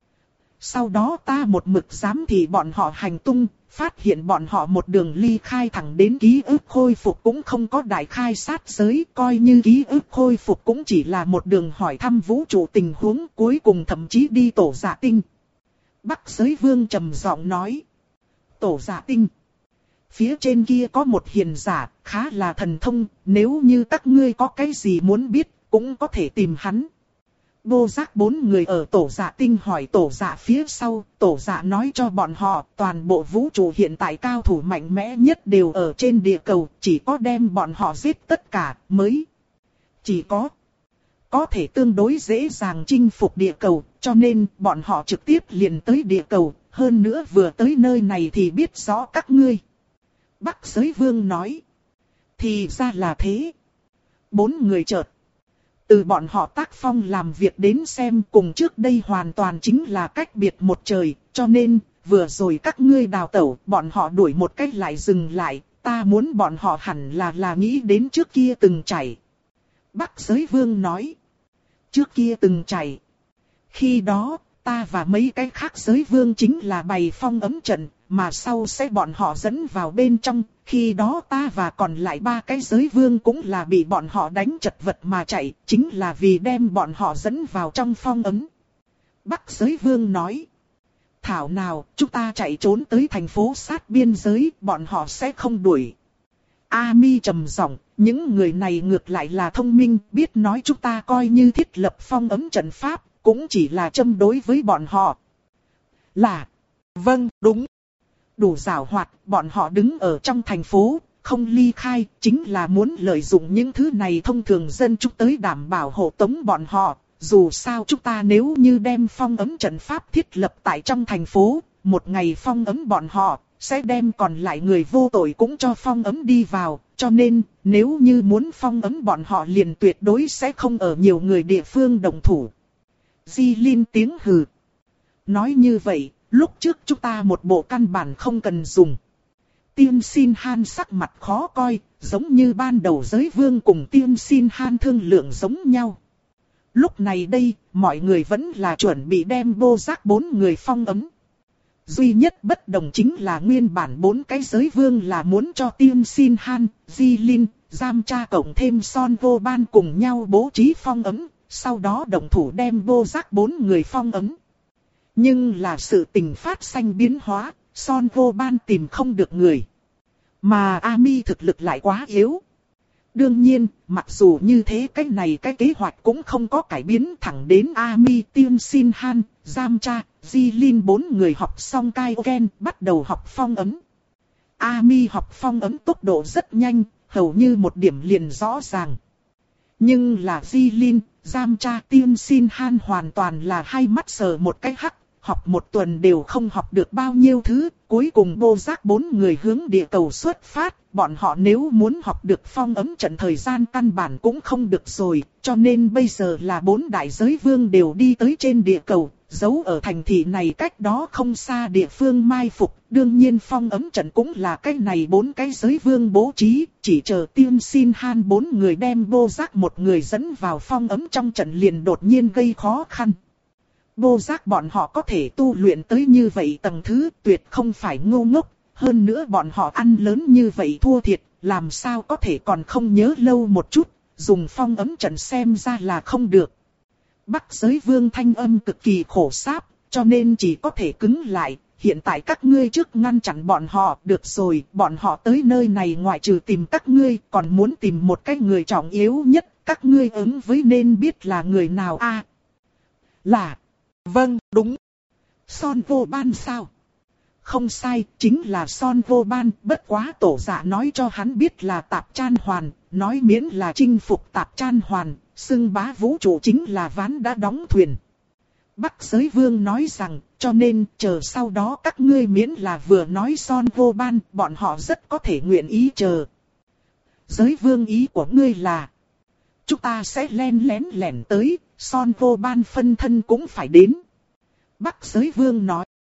Sau đó ta một mực giám thị bọn họ hành tung, phát hiện bọn họ một đường ly khai thẳng đến ký ức khôi phục cũng không có đại khai sát giới, coi như ký ức khôi phục cũng chỉ là một đường hỏi thăm vũ trụ tình huống, cuối cùng thậm chí đi tổ dạ tinh. Bắc Giới Vương trầm giọng nói. Tổ dạ tinh. Phía trên kia có một hiền giả, khá là thần thông, nếu như các ngươi có cái gì muốn biết, cũng có thể tìm hắn. Vô giác bốn người ở tổ dạ tinh hỏi tổ dạ phía sau, tổ dạ nói cho bọn họ, toàn bộ vũ trụ hiện tại cao thủ mạnh mẽ nhất đều ở trên địa cầu, chỉ có đem bọn họ giết tất cả, mới. Chỉ có, có thể tương đối dễ dàng chinh phục địa cầu, cho nên bọn họ trực tiếp liền tới địa cầu, hơn nữa vừa tới nơi này thì biết rõ các ngươi. Bắc Giới Vương nói, thì ra là thế. Bốn người chợt. Từ bọn họ tác phong làm việc đến xem cùng trước đây hoàn toàn chính là cách biệt một trời, cho nên, vừa rồi các ngươi đào tẩu, bọn họ đuổi một cách lại dừng lại, ta muốn bọn họ hẳn là là nghĩ đến trước kia từng chảy. Bắc Giới Vương nói, trước kia từng chảy. Khi đó, ta và mấy cái khác giới vương chính là bày phong ấm trận, mà sau sẽ bọn họ dẫn vào bên trong. Khi đó ta và còn lại ba cái giới vương cũng là bị bọn họ đánh chật vật mà chạy, chính là vì đem bọn họ dẫn vào trong phong ấm. Bắc Giới Vương nói, thảo nào, chúng ta chạy trốn tới thành phố sát biên giới, bọn họ sẽ không đuổi. Ami trầm giọng, những người này ngược lại là thông minh, biết nói chúng ta coi như thiết lập phong ấm trận pháp, cũng chỉ là châm đối với bọn họ. Là, vâng, đúng. Đủ giảo hoạt, bọn họ đứng ở trong thành phố, không ly khai, chính là muốn lợi dụng những thứ này thông thường dân chúng tới đảm bảo hộ tống bọn họ. Dù sao chúng ta nếu như đem phong ấm trận pháp thiết lập tại trong thành phố, một ngày phong ấm bọn họ, sẽ đem còn lại người vô tội cũng cho phong ấm đi vào. Cho nên, nếu như muốn phong ấm bọn họ liền tuyệt đối sẽ không ở nhiều người địa phương đồng thủ. Di Linh tiếng hừ. Nói như vậy, lúc trước chúng ta một bộ căn bản không cần dùng. Tiên Xin Han sắc mặt khó coi, giống như ban đầu giới vương cùng Tiên Xin Han thương lượng giống nhau. Lúc này đây, mọi người vẫn là chuẩn bị đem vô giác bốn người phong ấm. Duy nhất bất đồng chính là nguyên bản bốn cái giới vương là muốn cho Tiên Xin Han, Di Linh, Giam Cha cộng thêm Son Vô Ban cùng nhau bố trí phong ấm, sau đó động thủ đem vô giác bốn người phong ấm. Nhưng là sự tình phát sinh biến hóa, Son Vô Ban tìm không được người. Mà Ami thực lực lại quá yếu. Đương nhiên, mặc dù như thế cái này cái kế hoạch cũng không có cải biến, thẳng đến Ami, Tiên Xin Han, Giam Cha, Di Linh bốn người học xong Kaioken, bắt đầu học phong ấm. Ami học phong ấm tốc độ rất nhanh, hầu như một điểm liền rõ ràng. Nhưng là Di Linh, Giam Cha, Tiên Xin Han hoàn toàn là hai mắt sờ một cái hắc, học một tuần đều không học được bao nhiêu thứ, cuối cùng Bô Giác bốn người hướng địa cầu xuất phát, bọn họ nếu muốn học được phong ấm trận thời gian căn bản cũng không được rồi, cho nên bây giờ là bốn đại giới vương đều đi tới trên địa cầu, giấu ở thành thị này cách đó không xa địa phương mai phục, đương nhiên phong ấm trận cũng là cái này bốn cái giới vương bố trí, chỉ chờ Tiên Xin Han bốn người đem Bô Giác một người dẫn vào phong ấm trong trận liền đột nhiên gây khó khăn. Bô Giác bọn họ có thể tu luyện tới như vậy tầng thứ tuyệt không phải ngu ngốc, hơn nữa bọn họ ăn lớn như vậy thua thiệt, làm sao có thể còn không nhớ lâu một chút, dùng phong ấm trận xem ra là không được. Bắc giới vương thanh âm cực kỳ khổ sáp, cho nên chỉ có thể cứng lại, hiện tại các ngươi trước ngăn chặn bọn họ, được rồi, bọn họ tới nơi này ngoại trừ tìm các ngươi, còn muốn tìm một cái người trọng yếu nhất, các ngươi ứng với nên biết là người nào a? Là... Vâng, đúng. Son Vô Ban sao? Không sai, chính là Son Vô Ban, bất quá tổ giả nói cho hắn biết là Tạp Chan Hoàn, nói miễn là chinh phục Tạp Chan Hoàn, xưng bá vũ trụ chính là ván đã đóng thuyền. Bắc giới vương nói rằng, cho nên chờ sau đó các ngươi miễn là vừa nói Son Vô Ban, bọn họ rất có thể nguyện ý chờ. Giới vương ý của ngươi là, chúng ta sẽ len lén lẻn tới, Son Vô Ban phân thân cũng phải đến. Bắc giới vương nói.